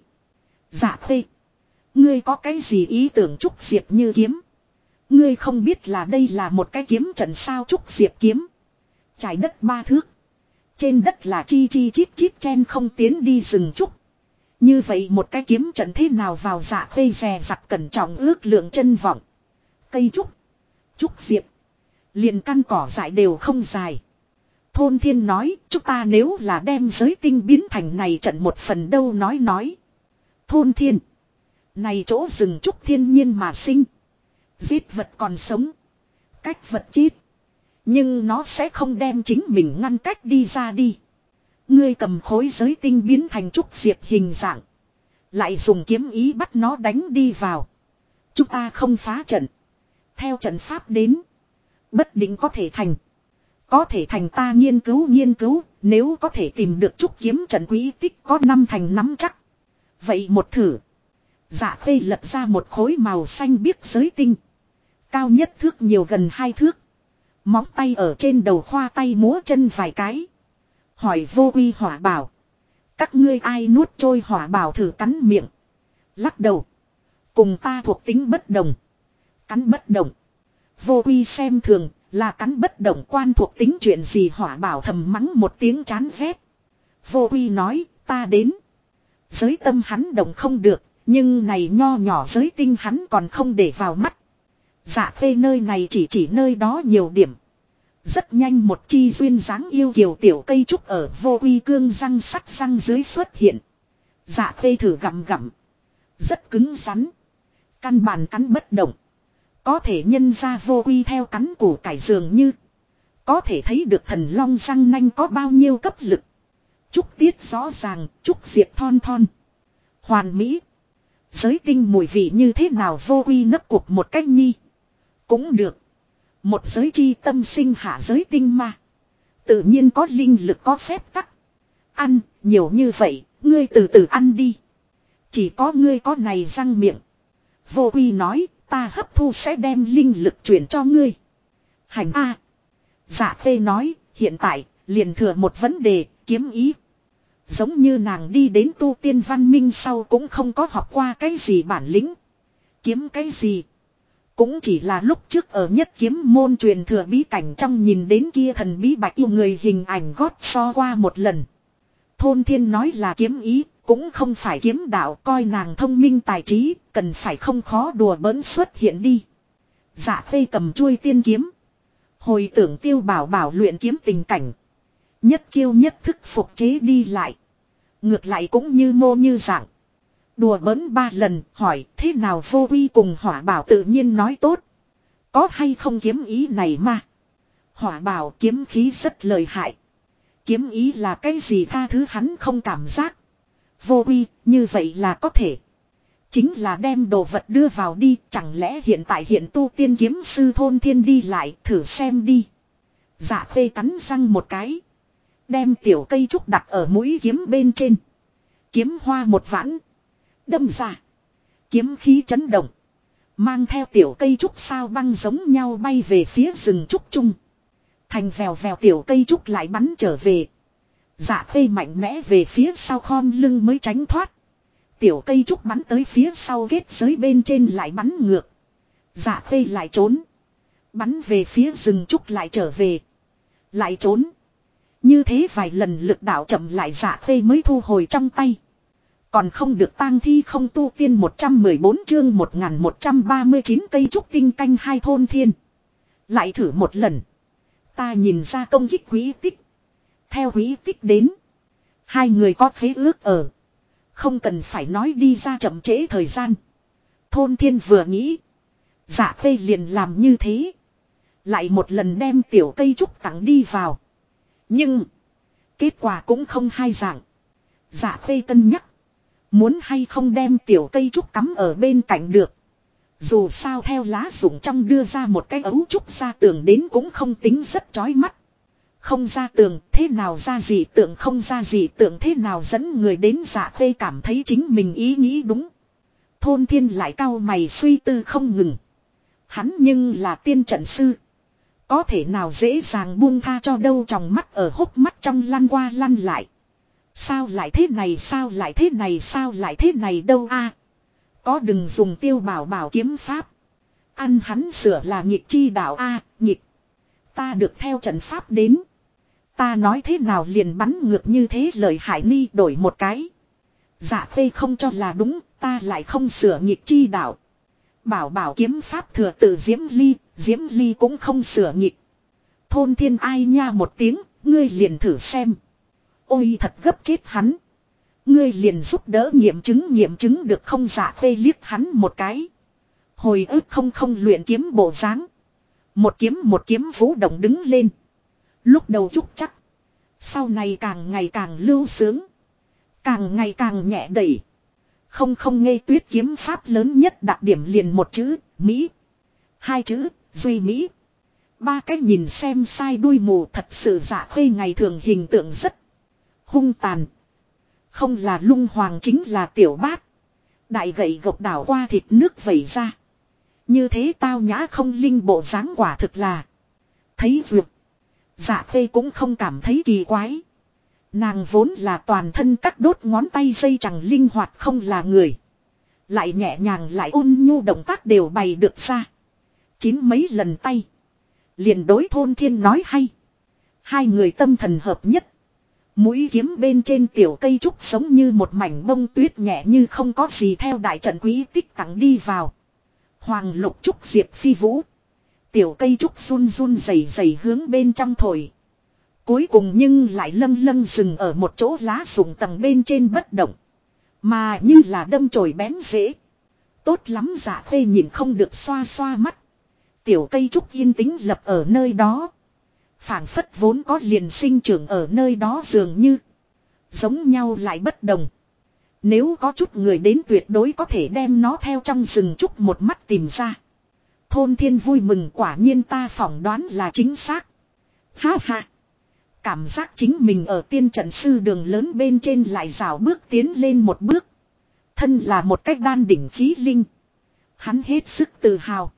Dạ khê, ngươi có cái gì ý tưởng Trúc Diệp như kiếm? Ngươi không biết là đây là một cái kiếm trận sao? Trúc Diệp kiếm. Trái đất 3 thước. Trên đất là chi chít chen không tiến đi rừng trúc. Như vậy một cái kiếm trận thế nào vào? Dạ khê dè dặt cẩn trọng ước lượng chân vọng. Cây trúc. Trúc Diệp. Liền căn cỏ dại đều không dài. Thôn Thiên nói, chúng ta nếu là đem giới tinh biến thành này trận một phần đâu? Nói. Thôn Thiên. Này chỗ rừng trúc thiên nhiên mà sinh. Giết vật còn sống. Cách vật chết. Nhưng nó sẽ không đem chính mình ngăn cách đi ra đi. Ngươi cầm khối giới tinh biến thành Trúc Diệp hình dạng. Lại dùng kiếm ý bắt nó đánh đi vào. Chúng ta không phá trận. Theo trận pháp đến. Bất định có thể thành. Có thể thành ta nghiên cứu. Nếu có thể tìm được trúc kiếm trận quý tích có 5 thành nắm chắc. Vậy một thử. Dạ khê lật ra một khối màu xanh biếc giới tinh. Cao nhất thước nhiều gần 2 thước. Móng tay ở trên đầu khoa tay múa chân vài cái. Hỏi Vô Quy Hỏa Bảo. Các ngươi ai nuốt trôi? Hỏa Bảo thử cắn miệng. Lắc đầu. Cùng ta thuộc tính bất đồng. Cắn bất động. Vô Quy xem thường, là cắn bất động quan thuộc tính chuyện gì? Hỏa Bảo thầm mắng một tiếng chán ghét. Vô Quy nói, ta đến. Giới tâm hắn động không được, nhưng này nho nhỏ giới tinh hắn còn không để vào mắt. Dạ khê nơi này chỉ nơi đó nhiều điểm. Rất nhanh một chi duyên dáng yêu kiều tiểu cây trúc ở Vô Quy cương răng sắt răng dưới xuất hiện. Dạ khê thử gặm. Rất cứng rắn. Căn bản cắn bất động. Có thể nhân ra Vô Quy theo cắn củ cải dường như. Có thể thấy được thần long răng nanh có bao nhiêu cấp lực. Trúc tiết rõ ràng, trúc diệp thon thon. Hoàn mỹ. Giới tinh mùi vị như thế nào vô uy nấp cuộc một cách nhi. Cũng được. Một giới chi tâm sinh hạ giới tinh mà. Tự nhiên có linh lực có phép tắc. Ăn, nhiều như vậy, ngươi từ từ ăn đi. Chỉ có ngươi có này răng miệng. Vô uy nói, ta hấp thu sẽ đem linh lực chuyển cho ngươi. Hành A. Dạ khê nói, hiện tại, liền thừa một vấn đề, kiếm ý. Giống như nàng đi đến tu tiên văn minh sau cũng không có học qua cái gì bản lĩnh. Kiếm cái gì? Cũng chỉ là lúc trước ở nhất kiếm môn truyền thừa bí cảnh trong nhìn đến kia thần bí bạch yêu người hình ảnh gót so qua một lần. Thôn thiên nói là kiếm ý, cũng không phải kiếm đạo, coi nàng thông minh tài trí, cần phải không khó đùa bỡn xuất hiện đi. Dạ khê cầm chuôi tiên kiếm. Hồi tưởng Tiêu Bảo Bảo luyện kiếm tình cảnh. Nhất chiêu nhất thức phục chế đi lại. Ngược lại cũng như mô như dạng. Đùa bỡn 3 lần, hỏi thế nào Vô Uy cùng Hỏa Bảo tự nhiên nói tốt. Có hay không kiếm ý này mà. Hỏa Bảo kiếm khí rất lợi hại. Kiếm ý là cái gì tha thứ hắn không cảm giác. Vô Uy, như vậy là có thể. Chính là đem đồ vật đưa vào đi, chẳng lẽ hiện tại hiện tu tiên kiếm sư thôn thiên đi lại, thử xem đi. Dạ khê cắn răng một cái. Đem tiểu cây trúc đặt ở mũi kiếm bên trên. Kiếm hoa một vãn. Đâm ra. Kiếm khí chấn động. Mang theo tiểu cây trúc sao băng giống nhau bay về phía rừng trúc trung. Thành vèo vèo tiểu cây trúc lại bắn trở về. Dạ khê mạnh mẽ về phía sau khom lưng mới tránh thoát. Tiểu cây trúc bắn tới phía sau kết giới bên trên lại bắn ngược. Dạ khê lại trốn. Bắn về phía rừng trúc lại trở về. Lại trốn. Như thế vài lần lực đạo chậm lại dạ khê mới thu hồi trong tay. Còn không được tang thi không tu tiên 114 chương 1139 cây trúc tinh canh hai thôn thiên. Lại thử một lần. Ta nhìn ra công kích quý tích. Theo quý tích đến. Hai người có khế ước ở. Không cần phải nói đi ra chậm trễ thời gian. Thôn thiên vừa nghĩ. Dạ khê liền làm như thế. Lại một lần đem tiểu cây trúc tặng đi vào. Nhưng. Kết quả cũng không hai dạng. Dạ khê cân nhắc. Muốn hay không đem tiểu cây trúc cắm ở bên cạnh được. Dù sao theo lá rụng trong đưa ra một cái ấu trúc ra tường đến cũng không tính rất chói mắt. Không ra tường thế nào ra dị tượng không ra dị tượng thế nào dẫn người đến dạ khê cảm thấy chính mình ý nghĩ đúng. Thôn thiên lại cau mày suy tư không ngừng. Hắn nhưng là tiên trận sư. Có thể nào dễ dàng buông tha cho đâu trong mắt ở hốc mắt trong lăn qua lăn lại. Sao lại thế này sao lại thế này sao lại thế này đâu a? Có đừng dùng Tiêu Bảo Bảo kiếm pháp. Ăn hắn sửa là nghịch chi đạo a, nghịch. Ta được theo trận pháp đến. Ta nói thế nào liền bắn ngược như thế lời Hải Ni đổi một cái. Dạ khê không cho là đúng, ta lại không sửa nghịch chi đạo. Bảo Bảo kiếm pháp thừa tự Diễm Ly cũng không sửa nghịch. Thôn thiên ai nha một tiếng, ngươi liền thử xem. Ôi thật gấp chết hắn. Ngươi liền giúp đỡ nghiệm chứng được không dạ khê liếc hắn một cái. Hồi ức không luyện kiếm bộ dáng. Một kiếm vũ động đứng lên. Lúc đầu trúc chắc. Sau này càng ngày càng lưu sướng. Càng ngày càng nhẹ đẩy. Không nghe tuyết kiếm pháp lớn nhất đặc điểm liền một chữ, Mỹ. Hai chữ, duy Mỹ. Ba cái nhìn xem sai đuôi mù thật sự dạ khê ngày thường hình tượng rất hung tàn. Không là lung hoàng chính là tiểu bát. Đại gậy gộc đảo qua thịt nước vẩy ra. Như thế tao nhã không linh bộ dáng quả thực là. Thấy vượt. Dạ khê cũng không cảm thấy kỳ quái. Nàng vốn là toàn thân các đốt ngón tay dây chẳng linh hoạt không là người. Lại nhẹ nhàng lại ôn nhu động tác đều bày được ra. Chín mấy lần tay. Liền đối thôn thiên nói hay. Hai người tâm thần hợp nhất. Mũi kiếm bên trên tiểu cây trúc giống như một mảnh bông tuyết nhẹ như không có gì theo đại trận quý tích tặng đi vào. Hoàng lục trúc diệp phi vũ. Tiểu cây trúc run run rẩy hướng bên trong thổi. Cuối cùng nhưng lại lâng dừng ở một chỗ lá rụng tầng bên trên bất động. Mà như là đâm chồi bén rễ. Tốt lắm dạ khê nhìn không được xoa xoa mắt. Tiểu cây trúc yên tĩnh lập ở nơi đó. Phảng phất vốn có liền sinh trưởng ở nơi đó dường như. Giống nhau lại bất đồng. Nếu có chút người đến tuyệt đối có thể đem nó theo trong rừng trúc một mắt tìm ra. Thôn Thiên vui mừng, quả nhiên ta phỏng đoán là chính xác. Ha ha. Cảm giác chính mình ở tiên trận sư đường lớn bên trên lại rào bước tiến lên một bước. Thân là một cách đan đỉnh khí linh. Hắn hết sức tự hào.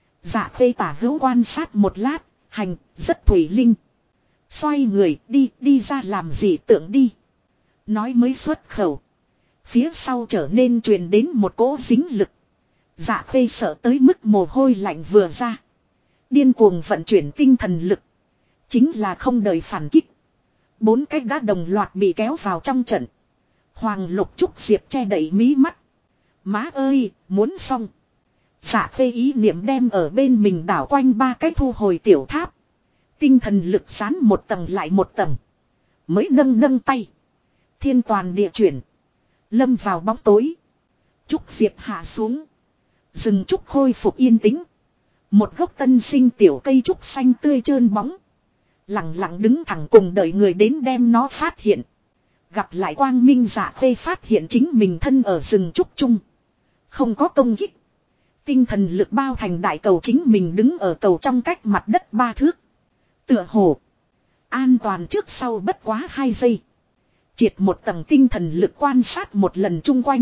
Dạ Khê tả hữu quan sát một lát, hành, rất thủy linh. Xoay người đi ra làm gì tượng đi. Nói mới xuất khẩu. Phía sau trở nên truyền đến một cỗ dính lực. Dạ Khê sợ tới mức mồ hôi lạnh vừa ra. Điên cuồng vận chuyển tinh thần lực. Chính là không đợi phản kích. 4 cách đã đồng loạt bị kéo vào trong trận. Hoàng Lục Trúc Diệp che đậy mí mắt. Má ơi, muốn xong. Dạ Khê ý niệm đem ở bên mình đảo quanh 3 cái thu hồi tiểu tháp. Tinh thần lực sán một tầng lại một tầng. Mới nâng tay. Thiên toàn địa chuyển. Lâm vào bóng tối. Trúc Diệp hạ xuống. Rừng trúc khôi phục yên tĩnh. Một gốc tân sinh tiểu cây trúc xanh tươi trơn bóng. Lặng lặng đứng thẳng cùng đợi người đến đem nó phát hiện. Gặp lại quang minh Dạ Khê phát hiện chính mình thân ở rừng trúc chung. Không có công kích. Tinh thần lực bao thành đại cầu, chính mình đứng ở cầu trong cách mặt đất 3 thước. Tựa hồ. An toàn trước sau bất quá 2 giây. Triệt một tầng tinh thần lực quan sát một lần chung quanh.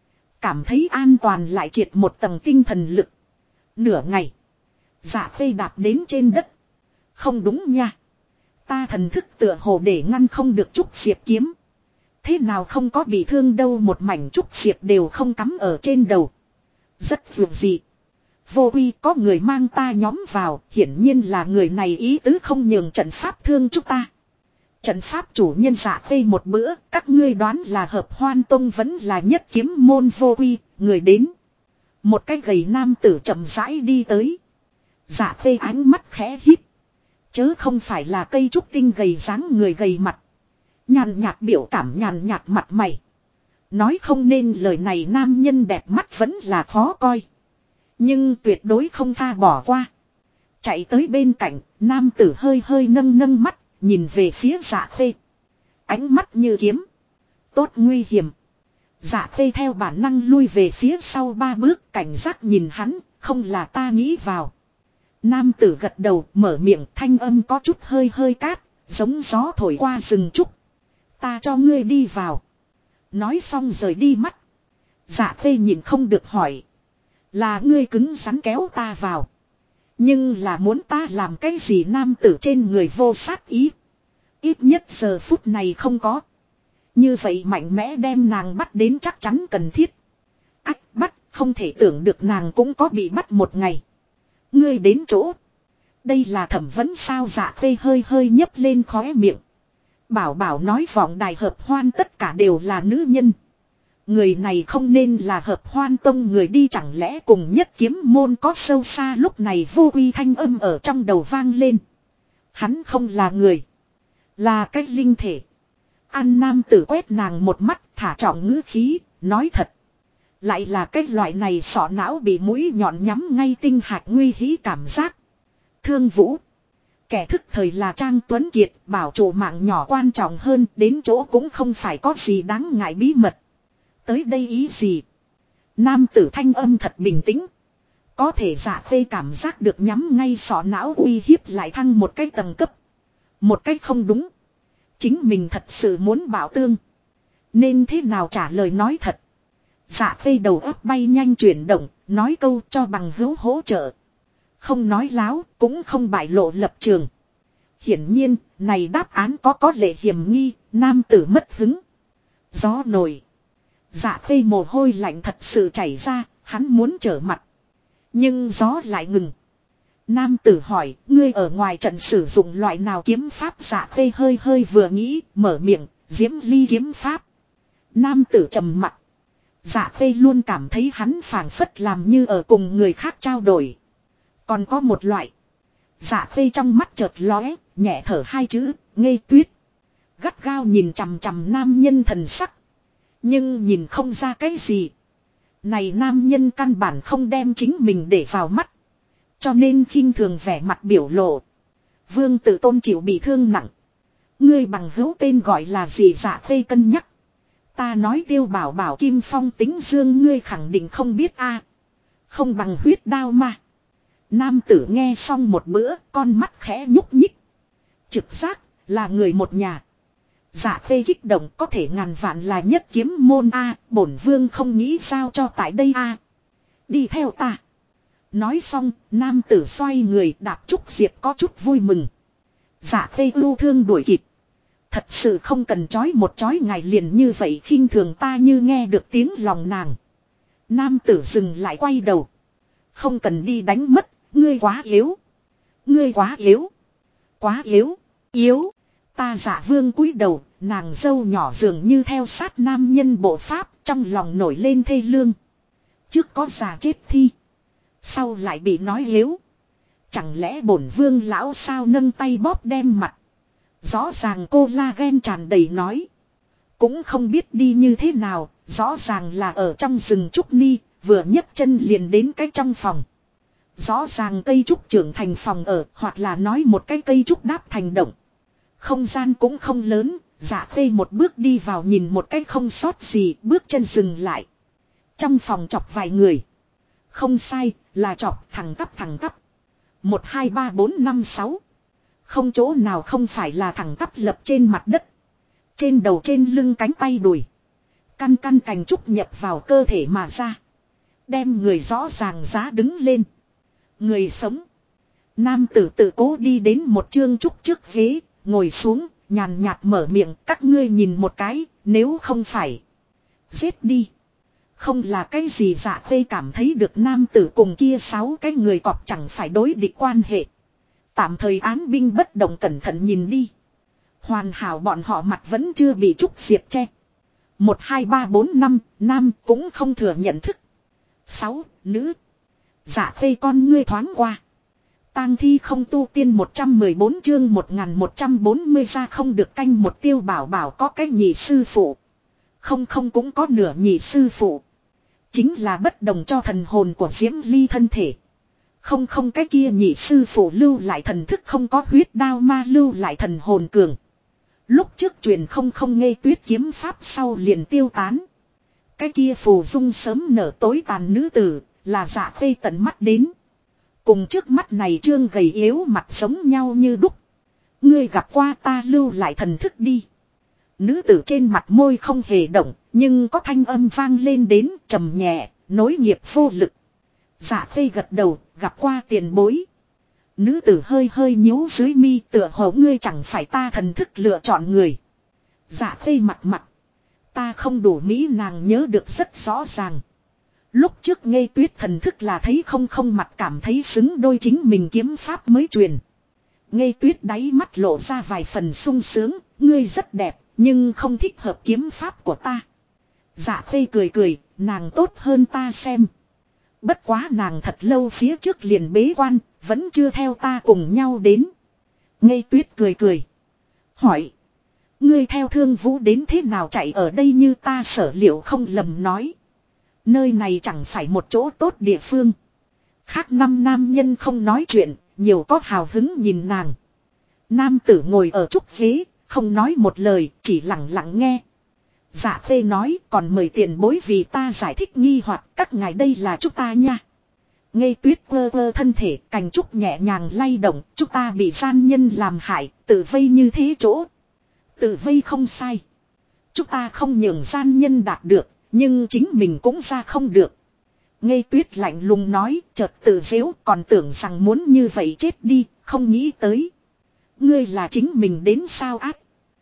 Cảm thấy an toàn lại triệt một tầng tinh thần lực. Nửa ngày. Dạ Khê đạp đến trên đất. Không đúng nha. Ta thần thức tựa hồ để ngăn không được Trúc Diệp kiếm. Thế nào không có bị thương đâu, một mảnh Trúc Diệp đều không cắm ở trên đầu. Rất vượt dị. Vô uy, có người mang ta nhóm vào, hiển nhiên là người này ý tứ không nhường trận pháp thương chúng ta. Trận pháp chủ nhân Dạ Khê một bữa, các ngươi đoán là Hợp Hoan Tông vẫn là Nhất Kiếm môn Vô uy, người đến. Một cái gầy nam tử chậm rãi đi tới. Dạ Khê ánh mắt khẽ híp. Chớ không phải là cây trúc tinh gầy dáng người gầy mặt. Nhàn nhạt biểu cảm, nhàn nhạt mặt mày. Nói không nên lời này, nam nhân đẹp mắt vẫn là khó coi. Nhưng tuyệt đối không tha bỏ qua. Chạy tới bên cạnh, nam tử hơi nâng mắt, nhìn về phía Dạ Khê. Ánh mắt như kiếm. Tốt nguy hiểm. Dạ Khê theo bản năng lui về phía sau 3 bước, cảnh giác nhìn hắn, không là ta nghĩ vào. Nam tử gật đầu, mở miệng, thanh âm có chút hơi cát, giống gió thổi qua rừng trúc. Ta cho ngươi đi vào. Nói xong rời đi mắt. Dạ Khê nhìn không được hỏi. Là ngươi cứng rắn kéo ta vào. Nhưng là muốn ta làm cái gì? Nam tử trên người vô sát ý. Ít nhất giờ phút này không có. Như vậy mạnh mẽ đem nàng bắt đến chắc chắn cần thiết. Ách, bắt, không thể tưởng được nàng cũng có bị bắt một ngày. Ngươi đến chỗ. Đây là thẩm vấn sao? Dạ Khê hơi nhấp lên khóe miệng. Bảo nói vọng đài Hợp Hoan tất cả đều là nữ nhân. Người này không nên là Hợp Hoan Tông người đi, chẳng lẽ cùng Nhất Kiếm môn có sâu xa? Lúc này Vô uy thanh âm ở trong đầu vang lên. Hắn không là người. Là cái linh thể. An nam tử quét nàng một mắt, thả trọng ngữ khí, nói thật. Lại là cái loại này sọ não bị mũi nhọn nhắm ngay tinh hạch nguy hí cảm giác. Thương Vũ. Kẻ thức thời là Trang Tuấn Kiệt, bảo chủ mạng nhỏ quan trọng hơn, đến chỗ cũng không phải có gì đáng ngại bí mật. Tới đây ý gì? Nam tử thanh âm thật bình tĩnh. Có thể Dạ Khê cảm giác được nhắm ngay sọ não uy hiếp lại thăng một cái tầng cấp. Một cách không đúng. Chính mình thật sự muốn bảo tương. Nên thế nào trả lời nói thật? Dạ Khê đầu óc bay nhanh chuyển động, nói câu cho bằng hữu hỗ trợ. Không nói láo, cũng không bại lộ lập trường. Hiển nhiên, này đáp án có lệ hiểm nghi, nam tử mất hứng. Gió nổi. Dạ Khê mồ hôi lạnh thật sự chảy ra, hắn muốn trở mặt. Nhưng gió lại ngừng. Nam tử hỏi, ngươi ở ngoài trận sử dụng loại nào kiếm pháp? Dạ Khê hơi vừa nghĩ, mở miệng, Diễm Ly kiếm pháp. Nam tử trầm mặt. Dạ Khê luôn cảm thấy hắn phảng phất làm như ở cùng người khác trao đổi. Còn có một loại. Dạ Khê trong mắt chợt lóe, nhẹ thở 2 chữ, Ngây Tuyết. Gắt gao nhìn chằm nam nhân thần sắc. Nhưng nhìn không ra cái gì. Này nam nhân căn bản không đem chính mình để vào mắt. Cho nên khinh thường vẻ mặt biểu lộ. Vương Tử Tôn chịu bị thương nặng. Ngươi bằng hữu tên gọi là gì? Dạ Khê cân nhắc. Ta nói Tiêu Bảo Bảo Kim Phong tính dương ngươi khẳng định không biết a. Không bằng huyết đao mà. Nam tử nghe xong một bữa, con mắt khẽ nhúc nhích. Trực giác là người một nhà. Dạ Khê kích động, có thể ngàn vạn là nhất kiếm môn a, bổn vương không nghĩ sao cho tại đây a. Đi theo ta. Nói xong, nam tử xoay người đạp Trúc Diệp có chút vui mừng. Dạ Khê ưu thương đuổi kịp. Thật sự không cần chói một chói ngày liền như vậy khinh thường ta. Như nghe được tiếng lòng nàng. Nam tử dừng lại quay đầu. Không cần đi đánh mất, ngươi quá yếu. Ngươi quá yếu. Quá yếu. Yếu. Ta Dạ Vương cúi đầu, nàng dâu nhỏ dường như theo sát nam nhân bộ pháp, trong lòng nổi lên thê lương. Trước có già chết thi. Sau lại bị nói yếu. Chẳng lẽ bổn vương lão sao nâng tay bóp đem mặt. Rõ ràng collagen tràn đầy nói. Cũng không biết đi như thế nào, rõ ràng là ở trong rừng trúc ni, vừa nhấc chân liền đến cái trong phòng. Rõ ràng cây trúc trưởng thành phòng ở, hoặc là nói một cái cây trúc đáp thành động. Không gian cũng không lớn, Dạ Khê một bước đi vào nhìn một cái không sót gì, bước chân dừng lại. Trong phòng chọc vài người. Không sai, là chọc thẳng tắp thẳng tắp. 1, 2, 3, 4, 5, 6. Không chỗ nào không phải là thẳng tắp lập trên mặt đất. Trên đầu trên lưng cánh tay đùi. Căn căn cành trúc nhập vào cơ thể mà ra. Đem người rõ ràng giá đứng lên. Người sống. Nam tử tự cố đi đến một chương trúc trước ghế. Ngồi xuống, nhàn nhạt mở miệng. Các ngươi nhìn một cái, nếu không phải. Giết đi. Không là cái gì. Dạ Khê cảm thấy được nam tử cùng kia 6 cái người cọp chẳng phải đối địch quan hệ. Tạm thời án binh bất động cẩn thận nhìn đi. Hoàn hảo bọn họ mặt vẫn chưa bị Trúc Diệp che. 1, 2, 3, 4, 5, nam cũng không thừa nhận thức. 6, nữ. Dạ Khê con ngươi thoáng qua. Tang thi không tu tiên 114 chương 1140 ra không được canh một. Tiêu Bảo Bảo có cái nhị sư phụ. Không cũng có nửa nhị sư phụ. Chính là bất đồng cho thần hồn của Diễm Ly thân thể. Không cái kia nhị sư phụ lưu lại thần thức không có huyết đao ma lưu lại thần hồn cường. Lúc trước truyền không nghe tuyết kiếm pháp sau liền tiêu tán. Cái kia phù dung sớm nở tối tàn nữ tử là Dạ Khê tận mắt đến. Cùng trước mắt này trương gầy yếu mặt giống nhau như đúc. Ngươi gặp qua ta lưu lại thần thức đi. Nữ tử trên mặt môi không hề động, nhưng có thanh âm vang lên đến trầm nhẹ, nối nghiệp vô lực. Dạ Khê gật đầu, gặp qua tiền bối. Nữ tử hơi nhíu dưới mi, tựa hồ ngươi chẳng phải ta thần thức lựa chọn người. Dạ Khê mặt. Ta không đủ mỹ, nàng nhớ được rất rõ ràng. Lúc trước nghe tuyết thần thức là thấy không mặt cảm thấy xứng đôi chính mình kiếm pháp mới truyền. Nghe tuyết đáy mắt lộ ra vài phần sung sướng, ngươi rất đẹp, nhưng không thích hợp kiếm pháp của ta. Dạ Khê cười, nàng tốt hơn ta xem. Bất quá nàng thật lâu phía trước liền bế quan, vẫn chưa theo ta cùng nhau đến. Nghe tuyết cười. Hỏi. Ngươi theo Thương Vũ đến thế nào chạy ở đây? Như ta sở liệu không lầm nói. Nơi này chẳng phải một chỗ tốt địa phương. Khác 5 nam nhân không nói chuyện, nhiều có hào hứng nhìn nàng. Nam tử ngồi ở trúc ghế, không nói một lời, chỉ lặng nghe. Dạ Khê nói, còn mời tiền bối vì ta giải thích nghi hoặc các ngài đây là chúng ta nha. Nghe tuyết quơ thân thể, cành trúc nhẹ nhàng lay động, chúng ta bị gian nhân làm hại, tự vây như thế chỗ. Tự vây không sai. Chúng ta không nhường gian nhân đạt được, nhưng chính mình cũng ra không được. Nghe tuyết lạnh lùng nói, chợt tự dễu, còn tưởng rằng muốn như vậy chết đi, không nghĩ tới. Ngươi là chính mình đến sao ác.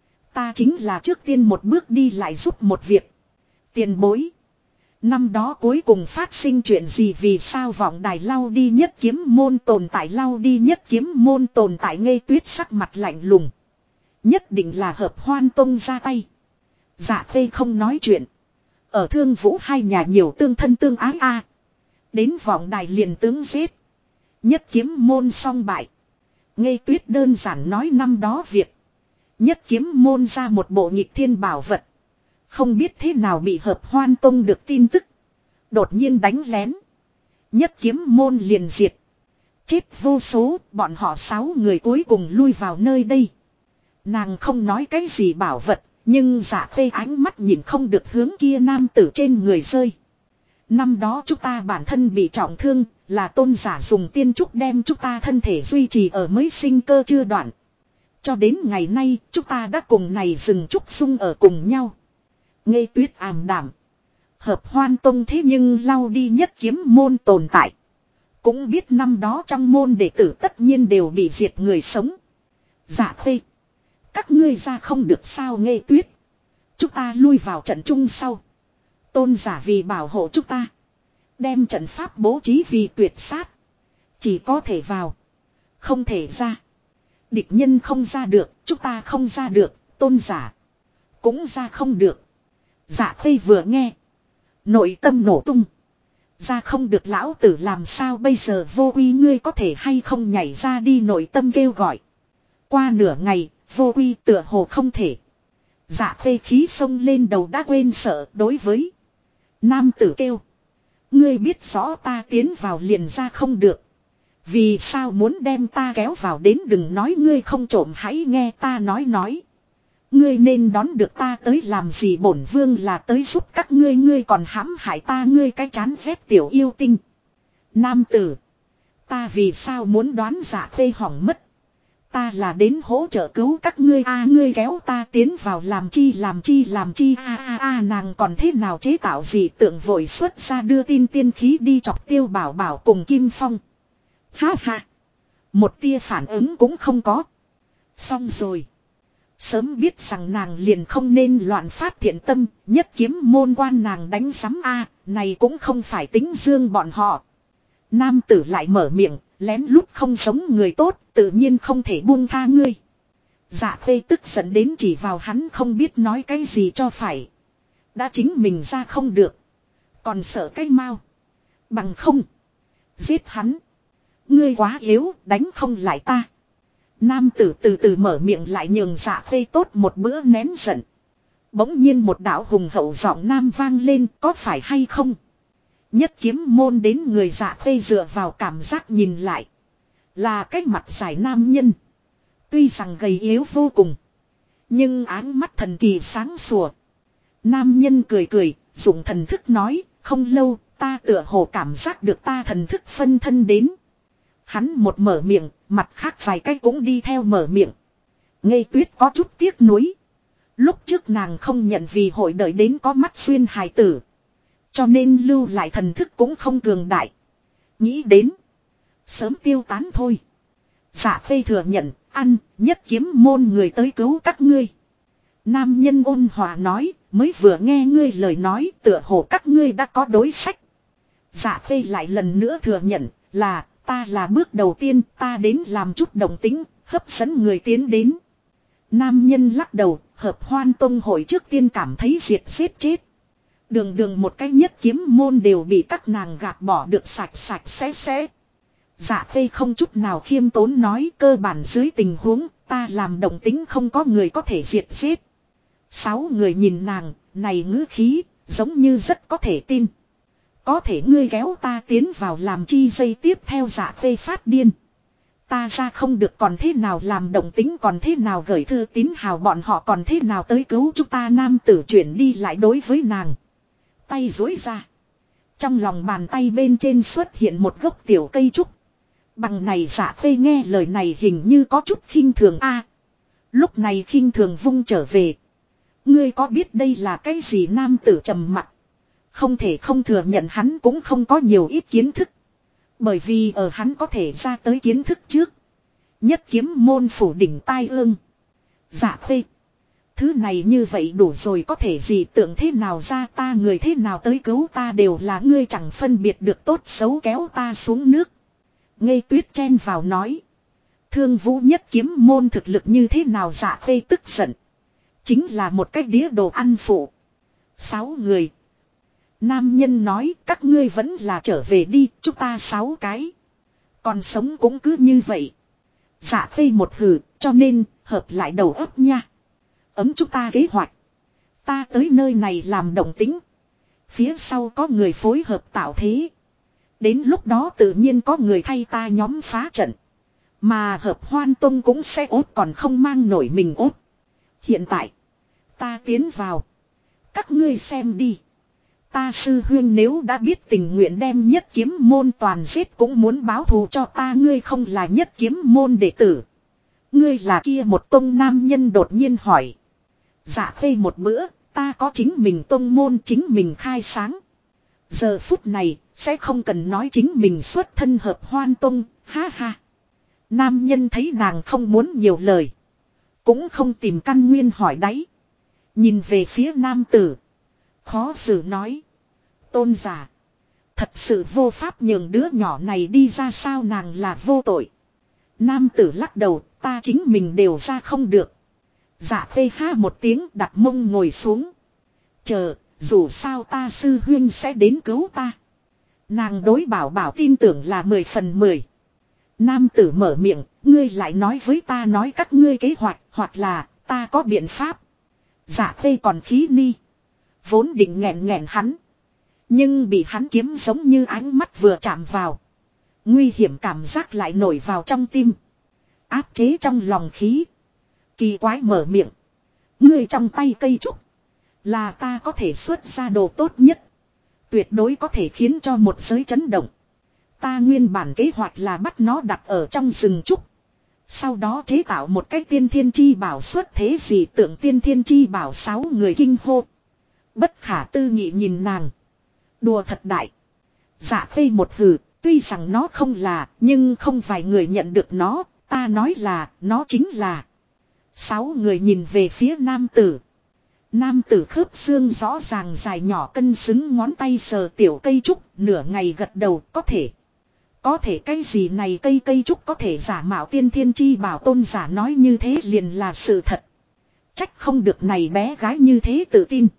Ta chính là trước tiên một bước đi lại giúp một việc. Tiền bối. Năm đó cuối cùng phát sinh chuyện gì, vì sao vọng đài lau đi nhất kiếm môn tồn tại, lau đi nhất kiếm môn tồn tại? Nghe tuyết sắc mặt lạnh lùng. Nhất định là Hợp Hoan Tông ra tay. Dạ Khê không nói chuyện. Ở Thương Vũ hai nhà nhiều tương thân tương ái a. Đến vọng đài liền tướng giết. Nhất kiếm môn xong bại. Nghe tuyết đơn giản nói năm đó việc. Nhất kiếm môn ra một bộ nghịch thiên bảo vật. Không biết thế nào bị Hợp Hoan Tông được tin tức. Đột nhiên đánh lén. Nhất kiếm môn liền diệt. Chết vô số, bọn họ 6 người cuối cùng lui vào nơi đây. Nàng không nói cái gì bảo vật, nhưng Dạ Khê ánh mắt nhìn không được hướng kia nam tử trên người rơi. Năm đó chúng ta bản thân bị trọng thương, là tôn giả dùng tiên trúc đem chúng ta thân thể duy trì ở mới sinh cơ chưa đoạn. Cho đến ngày nay, chúng ta đã cùng này rừng trúc xung ở cùng nhau. Ngây Tuyết ảm đảm. Hợp Hoan Tông thế nhưng lau đi nhất kiếm môn tồn tại. Cũng biết năm đó trong môn đệ tử tất nhiên đều bị diệt người sống. Dạ Khê. Các ngươi ra không được sao Ngây Tuyết. Chúng ta lui vào trận chung sau. Tôn giả vì bảo hộ chúng ta. Đem trận pháp bố trí vì tuyệt sát. Chỉ có thể vào. Không thể ra. Địch nhân không ra được. Chúng ta không ra được. Tôn giả. Cũng ra không được. Dạ Khê vừa nghe. Nội tâm nổ tung. Ra không được lão tử làm sao bây giờ Vô Uy ngươi có thể hay không nhảy ra đi nội tâm kêu gọi. Qua nửa ngày. Vô Uy tựa hồ không thể. Dạ Khê khí sông lên đầu đã quên sợ đối với. Nam tử kêu. Ngươi biết rõ ta tiến vào liền ra không được. Vì sao muốn đem ta kéo vào đến đừng nói ngươi không trộm hãy nghe ta nói. Ngươi nên đón được ta tới làm gì bổn vương là tới giúp các ngươi còn hãm hại ta ngươi cái chán ghét tiểu yêu tinh. Nam tử. Ta vì sao muốn đoán Dạ Khê hỏng mất. Ta là đến hỗ trợ cứu các ngươi ngươi kéo ta tiến vào làm chi nàng còn thế nào chế tạo gì tượng vội xuất ra đưa tin tiên khí đi chọc Tiêu Bảo Bảo cùng Kim Phong. Ha ha. Một tia phản ứng cũng không có. Xong rồi. Sớm biết rằng nàng liền không nên loạn phát thiện tâm, nhất kiếm môn quan nàng đánh sắm này cũng không phải tính dương bọn họ. Nam tử lại mở miệng, lén lút không giống người tốt, tự nhiên không thể buông tha ngươi. Dạ Khê tức giận đến chỉ vào hắn không biết nói cái gì cho phải. Đã chính mình ra không được. Còn sợ cái mau. Bằng không. Giết hắn. Ngươi quá yếu, đánh không lại ta. Nam tử từ từ mở miệng lại nhường Dạ Khê tốt một bữa nén giận. Bỗng nhiên một đạo hùng hậu giọng nam vang lên, có phải hay không? Nhất kiếm môn đến người Dạ Khê dựa vào cảm giác nhìn lại. Là cái mặt dài nam nhân. Tuy rằng gầy yếu vô cùng. Nhưng áng mắt thần kỳ sáng sủa. Nam nhân cười cười, dùng thần thức nói, không lâu, ta tựa hồ cảm giác được ta thần thức phân thân đến. Hắn một mở miệng, mặt khác vài cái cũng đi theo mở miệng. Ngây Tuyết có chút tiếc nuối. Lúc trước nàng không nhận vì hội đợi đến có mắt xuyên hài tử. Cho nên lưu lại thần thức cũng không cường đại. Nghĩ đến. Sớm tiêu tán thôi. Dạ Khê thừa nhận, ăn, nhất kiếm môn người tới cứu các ngươi. Nam nhân ôn hòa nói, mới vừa nghe ngươi lời nói tựa hồ các ngươi đã có đối sách. Dạ Khê lại lần nữa thừa nhận, ta là bước đầu tiên, ta đến làm chút đồng tính, hấp dẫn người tiến đến. Nam nhân lắc đầu, Hợp Hoan Tông hội trước tiên cảm thấy diệt giết chết. Đường một cái nhất kiếm môn đều bị các nàng gạt bỏ được sạch sẽ. Dạ Khê không chút nào khiêm tốn nói cơ bản dưới tình huống ta làm đồng tính không có người có thể diệt giết. 6 người nhìn nàng, này ngữ khí, giống như rất có thể tin. Có thể ngươi kéo ta tiến vào làm chi dây tiếp theo Dạ Khê phát điên. Ta ra không được còn thế nào làm động tính còn thế nào gửi thư tín hào bọn họ còn thế nào tới cứu chúng ta nam tử chuyển đi lại đối với nàng. Tay duỗi ra. Trong lòng bàn tay bên trên xuất hiện một gốc tiểu cây trúc. Bằng này Dạ Khê nghe lời này hình như có chút khinh thường lúc này khinh thường vung trở về. Ngươi có biết đây là cái gì nam tử trầm mặc. Không thể không thừa nhận hắn cũng không có nhiều ít kiến thức. Bởi vì ở hắn có thể ra tới kiến thức trước. Nhất kiếm môn phủ đỉnh tai ương. Dạ Khê. Thứ này như vậy đủ rồi có thể gì tưởng thế nào ra ta người thế nào tới cứu ta đều là ngươi chẳng phân biệt được tốt xấu kéo ta xuống nước. Ngây Tuyết chen vào nói. Thương Vũ nhất kiếm môn thực lực như thế nào Dạ Khê tức giận. Chính là một cái đĩa đồ ăn phụ. 6 người. Nam nhân nói các ngươi vẫn là trở về đi chúng ta 6 cái. Còn sống cũng cứ như vậy. Dạ Khê một hừ cho nên hợp lại đầu óc nha. Ấm chúng ta kế hoạch. Ta tới nơi này làm động tính. Phía sau có người phối hợp tạo thế. Đến lúc đó tự nhiên có người thay ta nhóm phá trận. Mà Hợp Hoan Tông cũng sẽ ốt còn không mang nổi mình ốt. Hiện tại, ta tiến vào. Các ngươi xem đi. Ta sư huyên nếu đã biết tình nguyện đem nhất kiếm môn toàn giết cũng muốn báo thù cho ta. Ngươi không là nhất kiếm môn đệ tử. Ngươi là kia một tông nam nhân đột nhiên hỏi. Dạ khê một bữa, ta có chính mình tông môn chính mình khai sáng. Giờ phút này, sẽ không cần nói chính mình xuất thân Hợp Hoan Tông, ha ha. Nam nhân thấy nàng không muốn nhiều lời. Cũng không tìm căn nguyên hỏi đáy. Nhìn về phía nam tử. Khó xử nói. Tôn giả. Thật sự vô pháp nhường đứa nhỏ này đi ra sao nàng là vô tội. Nam tử lắc đầu, ta chính mình đều ra không được. Dạ phê ha một tiếng đặt mông ngồi xuống. Chờ, dù sao ta sư huyên sẽ đến cứu ta. Nàng đối bảo bảo tin tưởng là 10 phần 10. Nam tử mở miệng, ngươi lại nói với ta nói các ngươi kế hoạch, hoặc là ta có biện pháp. Dạ phê còn khí ni. Vốn định nghẹn nghẹn hắn. Nhưng bị hắn kiếm giống như ánh mắt vừa chạm vào. Nguy hiểm cảm giác lại nổi vào trong tim. Áp chế trong lòng khí. Kỳ quái mở miệng. Ngươi trong tay cây trúc. Là ta có thể xuất ra đồ tốt nhất. Tuyệt đối có thể khiến cho một giới chấn động. Ta nguyên bản kế hoạch là bắt nó đặt ở trong rừng trúc. Sau đó chế tạo một cái tiên thiên chi bảo xuất thế gì tượng tiên thiên chi bảo 6 người kinh hô. Bất khả tư nghị nhìn nàng. Đùa thật đại. Dạ phê một hừ, tuy rằng nó không là, nhưng không vài người nhận được nó, ta nói là, nó chính là. 6 người nhìn về phía nam tử. Nam tử khớp xương rõ ràng dài nhỏ cân xứng ngón tay sờ tiểu cây trúc, nửa ngày gật đầu có thể. Có thể cái gì này cây trúc có thể giả mạo tiên thiên chi bảo tôn giả nói như thế liền là sự thật. Trách không được này bé gái như thế tự tin.